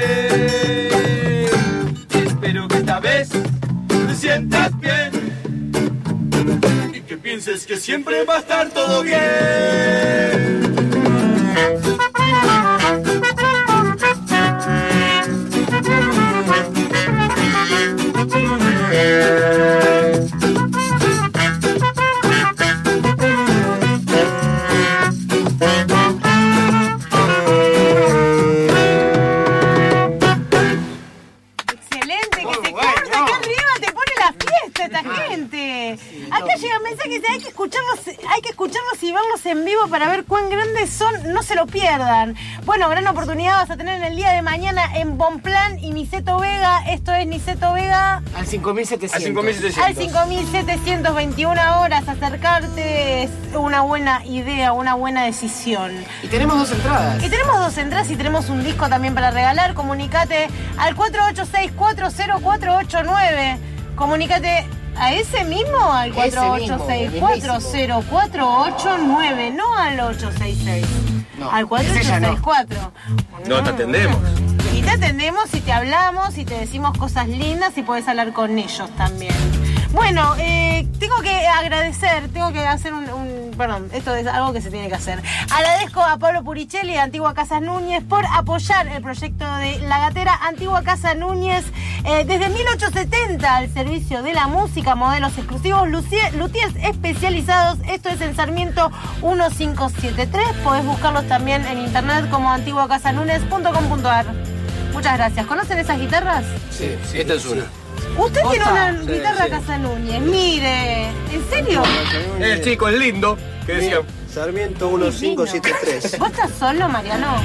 Espero que esta vez te sientas bien y que pienses que siempre va a estar todo bien. Excelente, que se corta acá arriba, te pone la fiesta esta gente. Acá llega un mensaje que dice, hay que escucharlos, hay para ver cuán grandes son, no se lo pierdan. Bueno, gran oportunidad vas a tener en el día de mañana en Bonplan y Niceto Vega. Esto es Niceto Vega. Al cinco mil setecientos. Al cinco mil setecientos. Al cinco mil setecientos veintiuna horas. Acercarte es una buena idea, una buena decisión. Y tenemos dos entradas. Y tenemos dos entradas y tenemos un disco también para regalar. Comunicate al cuatro ocho seis, cuatro cero cuatro ocho nueve. Comunicate a ese mismo, al cuatro ocho seis, cuatro cero cuatro ocho nueve, no al ocho seis seis. No, al cuatro ocho seis cuatro. No, te atendemos. Y te atendemos y te hablamos y te decimos cosas lindas y podés hablar con ellos también. Bueno, eh, tengo que agradecer, tengo que hacer un, un... Perdón, esto es algo que se tiene que hacer. Agradezco a Pablo Puricelli de Antigua Casa Núñez por apoyar el proyecto de La Gatera. Antigua Casa Núñez, eh, desde mil ochocientos setenta al servicio de la música, modelos exclusivos, luthiers especializados. Esto es en Sarmiento quince setenta y tres. Podés buscarlos también en internet como antigua casa núñez punto com punto a r. Muchas gracias. ¿Conocen esas guitarras? Sí, sí, esta es una. Usted tiene una Sí, guitarra sí. Casa Núñez, mire. ¿En serio? El chico es lindo. ¿Qué decía? Sarmiento quince setenta y tres. ¿Vos estás solo, Mariano?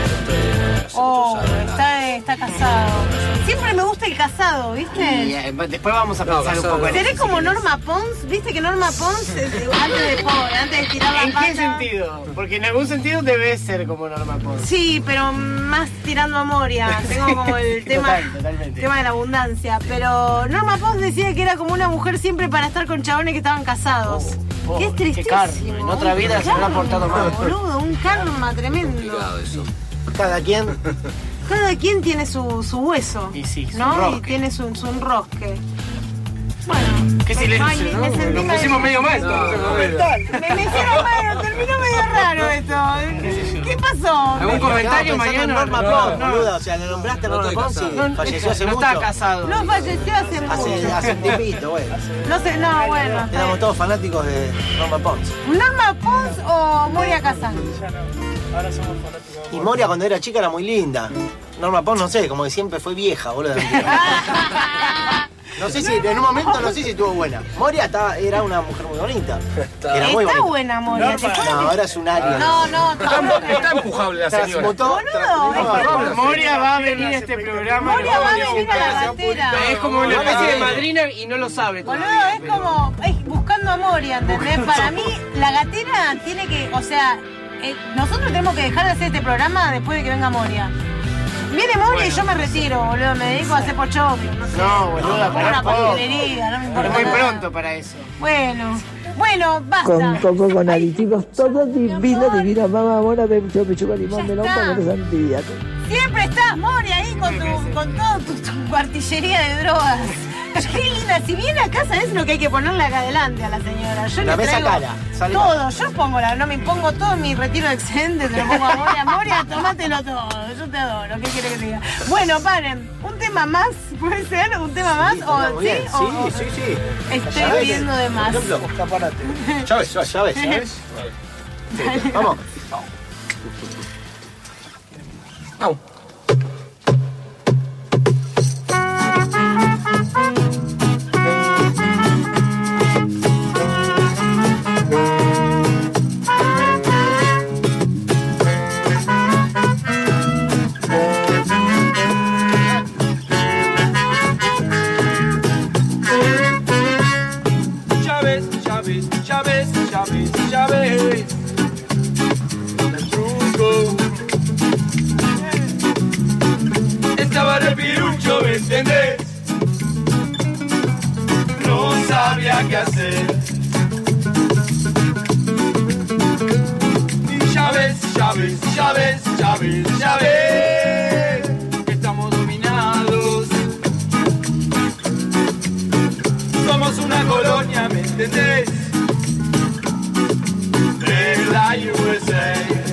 Oh, está, está casado. Siempre me gusta el casado, ¿viste? Y, eh, después vamos a pensar un poco en ¿Seré eso, como si querés. Norma Pons? ¿Viste que Norma Pons, eh, antes de pobre, antes de tirar la ¿En pata? qué sentido? Porque en algún sentido debe ser como Norma Pons. Sí, pero más tirando a Moria. Tengo como el tema, Total, totalmente. tema de la abundancia. Pero Norma Pons decía que era como una mujer siempre para estar con chabones que estaban casados. Oh, qué tristísimo. qué karma. En otra vida se habrá portado mal. Boludo, un karma tremendo. Cada quien. Cada quien tiene su, su hueso. Y sí, su ¿no? enrosque. Y tiene su, su enrosque. Bueno. Qué silencio, ay, ¿no? me sentí Nos mal. pusimos medio mal. No, todos. no, no. Me, me hicieron mal, terminó medio raro esto. ¿Qué pasó? ¿Algún comentario, Estaba pensando en Mariano? Norma No, Pons, no. boluda. O sea, le nombraste a No Norma estoy Pons y casado. falleció hace no mucho. estaba casado. No falleció hace mucho. Hace, hace un tiempito, bueno. No sé, no, bueno. está Éramos bien. todos fanáticos de Norma Pons. ¿Norma Pons o Moria Kazan? Y Moria cuando era chica era muy linda. Norma Pons, no sé, como que siempre fue vieja, boludo. No sé si, en un momento no sé si estuvo buena. Moria estaba, era una mujer muy bonita. Era muy Está bonita. buena Moria. ¿te No, acuerdas? ahora es un área. No, no, Está, está empujable la señora. Transmutó. Boludo, Tra- Moria va a venir a este programa. Moria va a venir a la gatera. Es como una Moria especie de viene. madrina y no lo sabe Boludo, todavía. es como es buscando a Moria, ¿entendés? Para mí, la gatera tiene que, o sea, eh, nosotros tenemos que dejar de hacer este programa después de que venga Moria. Viene Moria y yo me retiro, boludo, me dedico a hacer pochoclo, no sé. No, boluda, pará Una un poco. pastelería, no me importa Es muy nada. pronto para eso. Bueno, bueno, basta. Con coco, con aditivos, todo divino, divino, mamá, mona, pecho, pechuga, limón, Ya melón, está. con sandía. Siempre estás, Moria, ahí con tu, con toda tu, tu artillería de drogas. Qué linda, si viene acá, ¿sabes lo que hay que ponerle acá adelante a la señora? Yo La le mesa traigo cara, sale todo, yo pongo la, no me pongo todo mi retiro de excedente, te lo pongo a Moria, Moria, tomátelo todo, yo te adoro, ¿qué quiere que te diga? Bueno, paren, un tema más, ¿puede ser? ¿Un tema más? Está o, muy ¿sí? bien. O- Sí, sí, sí. Estoy Llaves, pidiendo de más. Por ejemplo, escaparate. Llaves, llaves. Llaves, ¿sabes? Sí, vamos. Vamos. Llaves, llaves, llaves, llaves, llaves. El truco. Estaba de pirucho, ¿me entendés? No sabía qué hacer. Y llaves, llaves, llaves, llaves, llaves. Estamos dominados. Somos una colonia, ¿me entendés? De la U S A.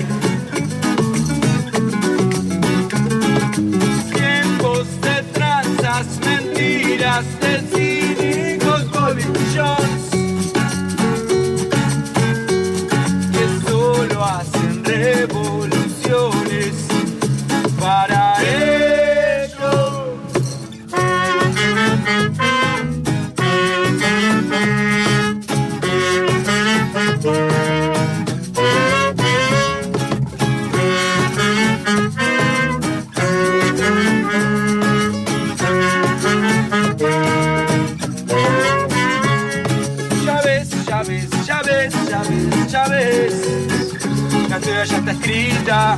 Tiempos de tranzas, mentiras de cínicos bolillones que solo hacen revoluciones para ellos. escrita.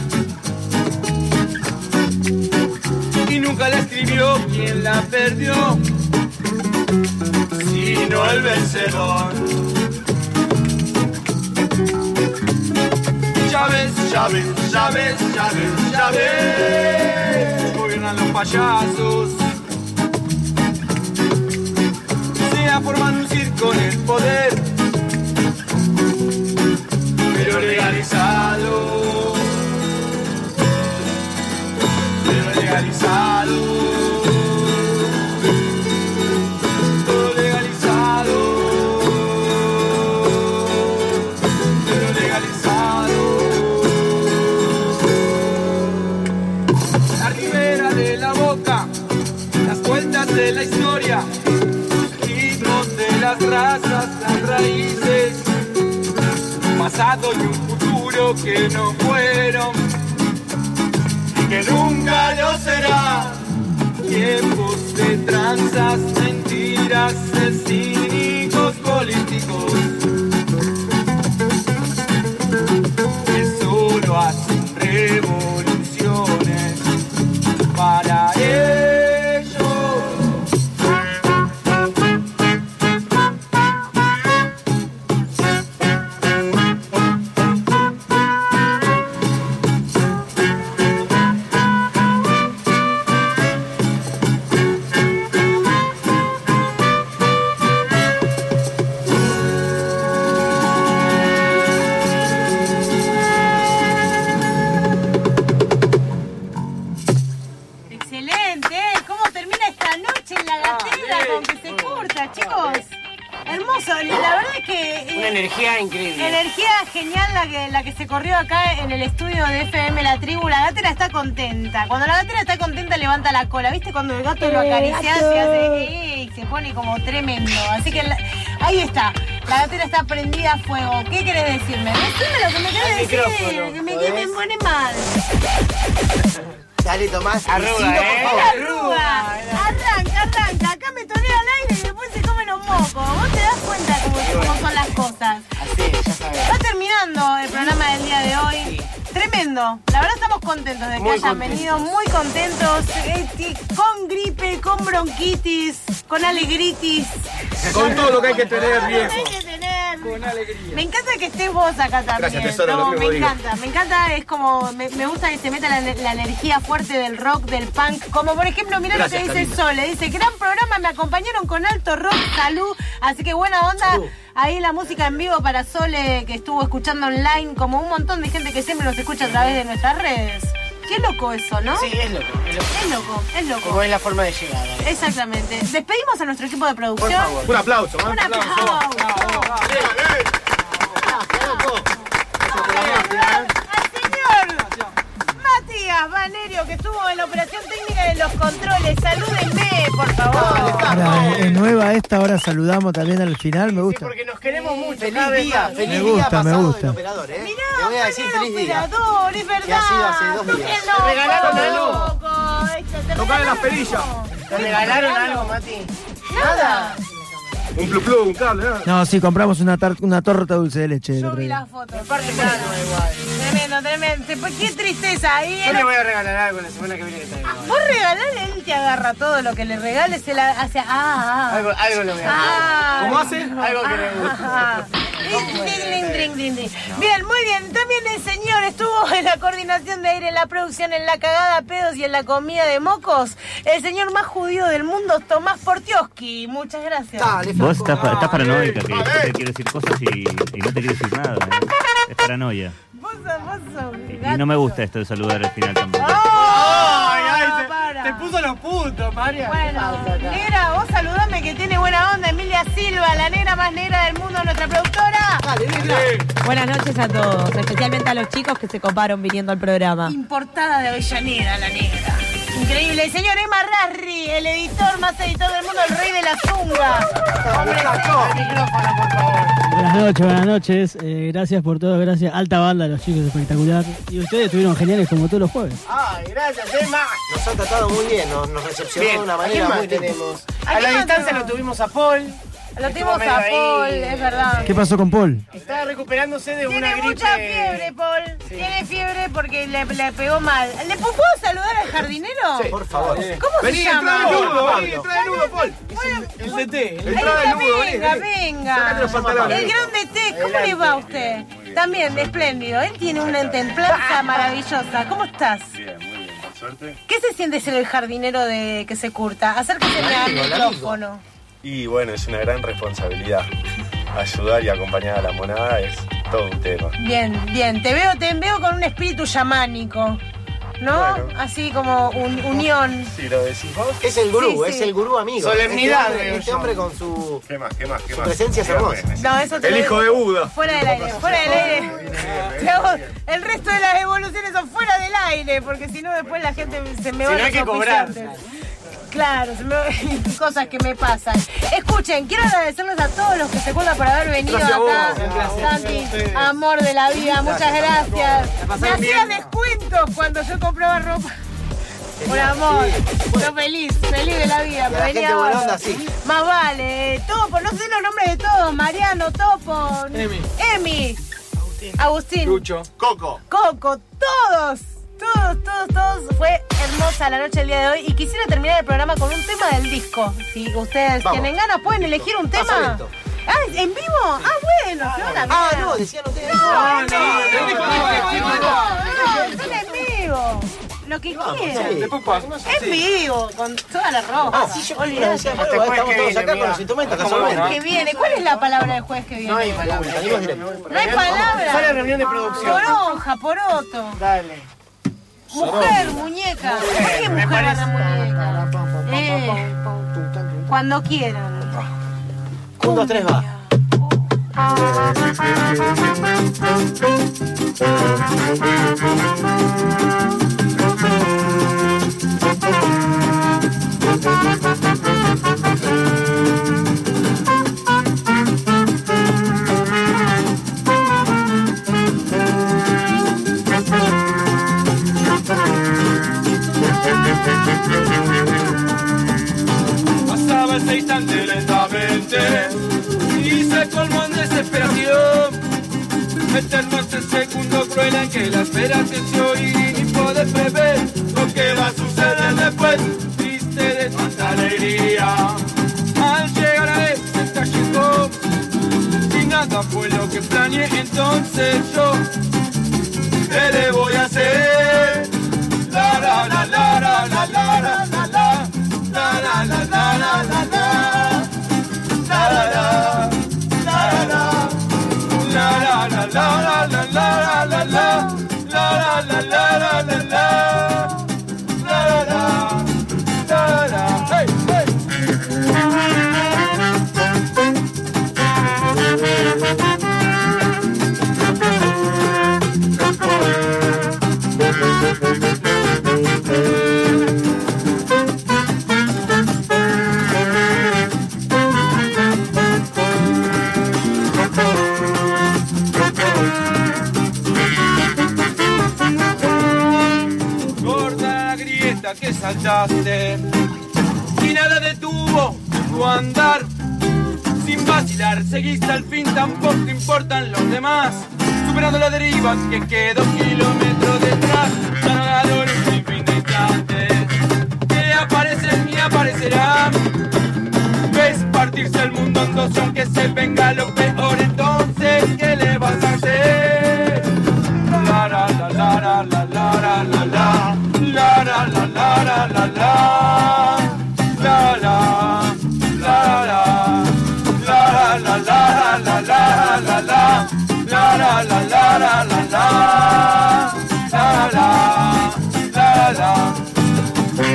Y nunca la escribió quien la perdió, sino el vencedor. Ya ves, ya ves, ya ves, ya ves, ya ves, gobiernan los payasos. Sea forman un circo en el poder, pero legalizado, pero legalizado, todo legalizado, pero legalizado. La ribera de la boca, las vueltas de la historia, de las razas, las raíces, un pasado y un futuro que no fueron y que nunca lo será. Tiempos de tranzas, mentiras, de cínicos políticos que solo hacen revoluciones para ellos. Increíble. Energía genial la que, la que se corrió acá en el estudio de F M La Tribu. La gatera está contenta. Cuando la gatera está contenta levanta la cola. ¿Viste? Cuando el gato eh, lo acaricias y hace y se pone como tremendo. Así que la, ahí está. La gatera está prendida a fuego. ¿Qué querés decirme? Decime lo que me querés decir. Que me, que me pone mal. Dale, Tomás. Arruga, ¿eh? Por favor. Arruga. Arranca, arranca. Acá me tonea al aire y después se comen los mocos. Vos te das cuenta cómo, cómo son las cosas. Así, ya sabes. Está terminando el programa del día de hoy. Sí. Tremendo. La verdad estamos contentos de que muy hayan contentos. venido, muy contentos, eh, con gripe, con bronquitis, con alegritis. Con todo lo que hay que tener, Con viejo. todo lo que hay que tener. Con alegría. Me encanta que estés vos acá también. Gracias, tesoro, No, lo me mismo digo. encanta, me encanta, es como, me, me gusta que se meta la, la energía fuerte del rock, del punk. Como por ejemplo, mira lo que dice Carlita. Sole, dice, gran programa, me acompañaron con alto rock, salud. Así que buena onda. Salud. Ahí la música en vivo para Sole, que estuvo escuchando online, como un montón de gente que siempre nos escucha a través de nuestras redes. Qué loco eso, ¿no? Sí, es loco, es loco. Es loco, es loco. Como es la forma de llegar. ¿eh? Exactamente. Despedimos a nuestro equipo de producción. Por favor. Un aplauso, ¿no? Un aplauso. Al señor Matías Valerio, que estuvo en la operación técnica de los controles. Salúdenme, por favor. Ahora, es nueva esta, ahora saludamos también al final, me gusta. Porque nos queremos mucho. Feliz cada vez día, más. feliz Me día gusta, me pasado gusta. del operador, ¿eh? Mirá, Te voy a decir Manuel feliz día. operador, es verdad. Que ha sido hace dos días. Qué Te loco, regalaron algo. loco. Esto, te Tocale las regalaron perillas. algo. ¿Te regalaron algo, Mati? Nada. Un plu plu, un cable, nada. No, sí, compramos una, tar- una torta dulce de leche. el Yo otro vi día. las fotos. Parte plano igual. Tremendo, tremendo. Pues qué tristeza. Ahí Yo le voy a regalar algo la semana que viene que traigo. vos regalale, él te agarra todo lo que le regales, se la hace. Ah, ah. Algo, algo lo voy a hacer. Ah. ¿Cómo hace? Algo que le guste. Ah. Ding, ding, ding, ding, ding, ding. Bien, muy bien. También el señor estuvo en la coordinación de aire, en la producción, en la cagada a pedos y en la comida de mocos. El señor más judío del mundo, Tomás Portioski. Muchas gracias. Dale, Vos Franco. estás, estás paranoica, que a después ver. te quiero decir cosas y, y no te quiero decir nada. ¿eh? Es paranoia. Vos sos, vos sos Y, gato. y no me gusta esto de saludar al final tampoco. Ay, ay, Ah, te, para. te puso los puntos, María. Bueno, negra, vos saludame que tiene buena onda. Emilia Silva, la negra más negra del mundo, nuestra productora. Dale, negra. Buenas noches a todos, especialmente a los chicos que se coparon viniendo al programa. Importada de Avellaneda, la negra. Increíble. El señor Emma Rasri, el editor más editor del mundo, el rey de la zunga. Hombre, El micrófono, por favor. Buenas noches, buenas noches. Eh, gracias por todo, gracias. Alta banda, los chicos, espectacular. Y ustedes estuvieron geniales como todos los jueves. Ay, gracias, Emma. Nos han tratado muy bien, nos, nos recepcionó Bien, de una ¿a quién manera más muy linda. tenemos? ¿A A la quién más distancia tenemos? lo tuvimos a Paul. Lo tenemos a Paul, es verdad. ¿Qué pasó con Paul? Está recuperándose de Tiene una gripe. mucha fiebre, Paul. Sí. Tiene fiebre porque le, le pegó mal. ¿Le puedo saludar al jardinero? Sí, por favor. ¿Cómo Vení, se llama? entra desnudo, Pablo. vení, entra desnudo, Paul. El D T. Entra desnudo, vení, Venga, vení. Sácate los venga. pantalones. El gran D T, ¿cómo le va a usted? También, espléndido. Él tiene una templanza maravillosa. ¿Cómo estás? Bien, muy bien, por suerte. ¿Qué se siente ser el jardinero de que se curta? Acérquese al micrófono. Y bueno, es una gran responsabilidad. Ayudar y acompañar a la monada es todo un tema. Bien, bien. Te veo, te veo con un espíritu chamánico, ¿no? Bueno. Así como un, unión. Si lo decís vos. Es el gurú, Sí, sí. es el gurú amigo. Solemnidad, Este hombre, veo este yo. hombre con su, ¿Qué más? ¿Qué más? ¿Qué su más? presencia es Dígame. hermosa. No, eso te El lo- hijo de Buda. Fuera del aire, fuera del aire. Te hago- El resto de las evoluciones son fuera del aire, porque si no después la gente se me Si va no a hay que cobrar. Claro, se me... cosas que me pasan. Escuchen, quiero agradecerles a todos los que se acuerdan por haber venido Gracias a vos. acá. Gracias. Santi, amor de la vida, muchas gracias. Me hacían descuentos cuando yo compraba ropa. Por amor, yo feliz, feliz de la vida. Y a la Venía gente buena ahora. onda, sí. Más vale, Topo, no sé los nombres de todos. Mariano, Topo, Emi. Emi, Agustín, Lucho. Coco. Coco, todos, todos, todos, todos. Fue hermosa la noche del día de hoy y quisiera terminar el programa con un tema del disco. Si ustedes Vamos. tienen ganas, pueden elegir un Pasa tema. lento. Ah, ¿en vivo? Ah, bueno, se van a Ah, mierda. no, decían ustedes. No, no, en vivo, no, no, no, no, no, son en vivo. Lo que Vamos, quieran. sí. Después pasa. En vivo, con toda la ropa. Ah, sí, yo Olvidate. decía, Hasta bueno, el jueves estamos que todos viene, acá con mira. los instrumentos, ¿Cómo casualmente. Que viene. ¿Cuál es la palabra del jueves que viene? No hay palabra. Salimos directo. No hay palabra. Sale reunión de producción. Toronja, poroto. Dale. Mujer, muñeca. ¿Por qué Me mujer parece- barra muñeca? Eh, cuando quieran. Un, dos, tres, va. Pasaba ese instante lentamente y se colmó en desesperación. Eterno ese segundo cruel en que la espera creció y ni poder prever lo que va a suceder después. Triste de tanta alegría al llegar a ese callejón y nada fue lo que planeé. Entonces yo, ¿qué le voy a hacer? La la la la la la la la la la. La la la la la la la. La la la la la. La la la la la la la la la. La la la la la la la. La la la la. Hey, hey. Gorda grieta que saltaste y nada detuvo tu andar. Sin vacilar, seguiste al fin, tampoco importan los demás. Superando las derivas que quedó kilómetros detrás. Cargadores sin fin de instantes que aparecen y aparecerán. Ves partirse el mundo en dos y aunque se venga lo peor, entonces ¿qué le vas a hacer? La la la la la la la la la. La la la la la la la. La la la la. La la la la la la la la. La la la la la la la. La la la la.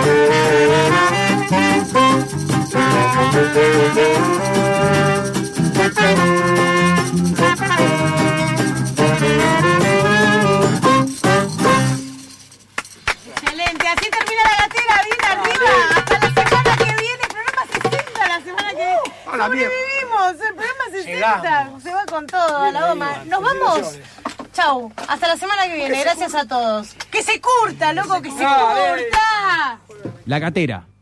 Excelente, así termina la gatera, bien arriba. Hasta la semana que viene, programa sesenta la semana que viene. Hola, bien. Sobrevivimos, el programa sesenta. Llegamos. Se va con todo, a la goma. Nos vamos. Chau, hasta la semana que viene. Gracias a todos. Que se curta, loco, que se Dale. curta. La Gatera.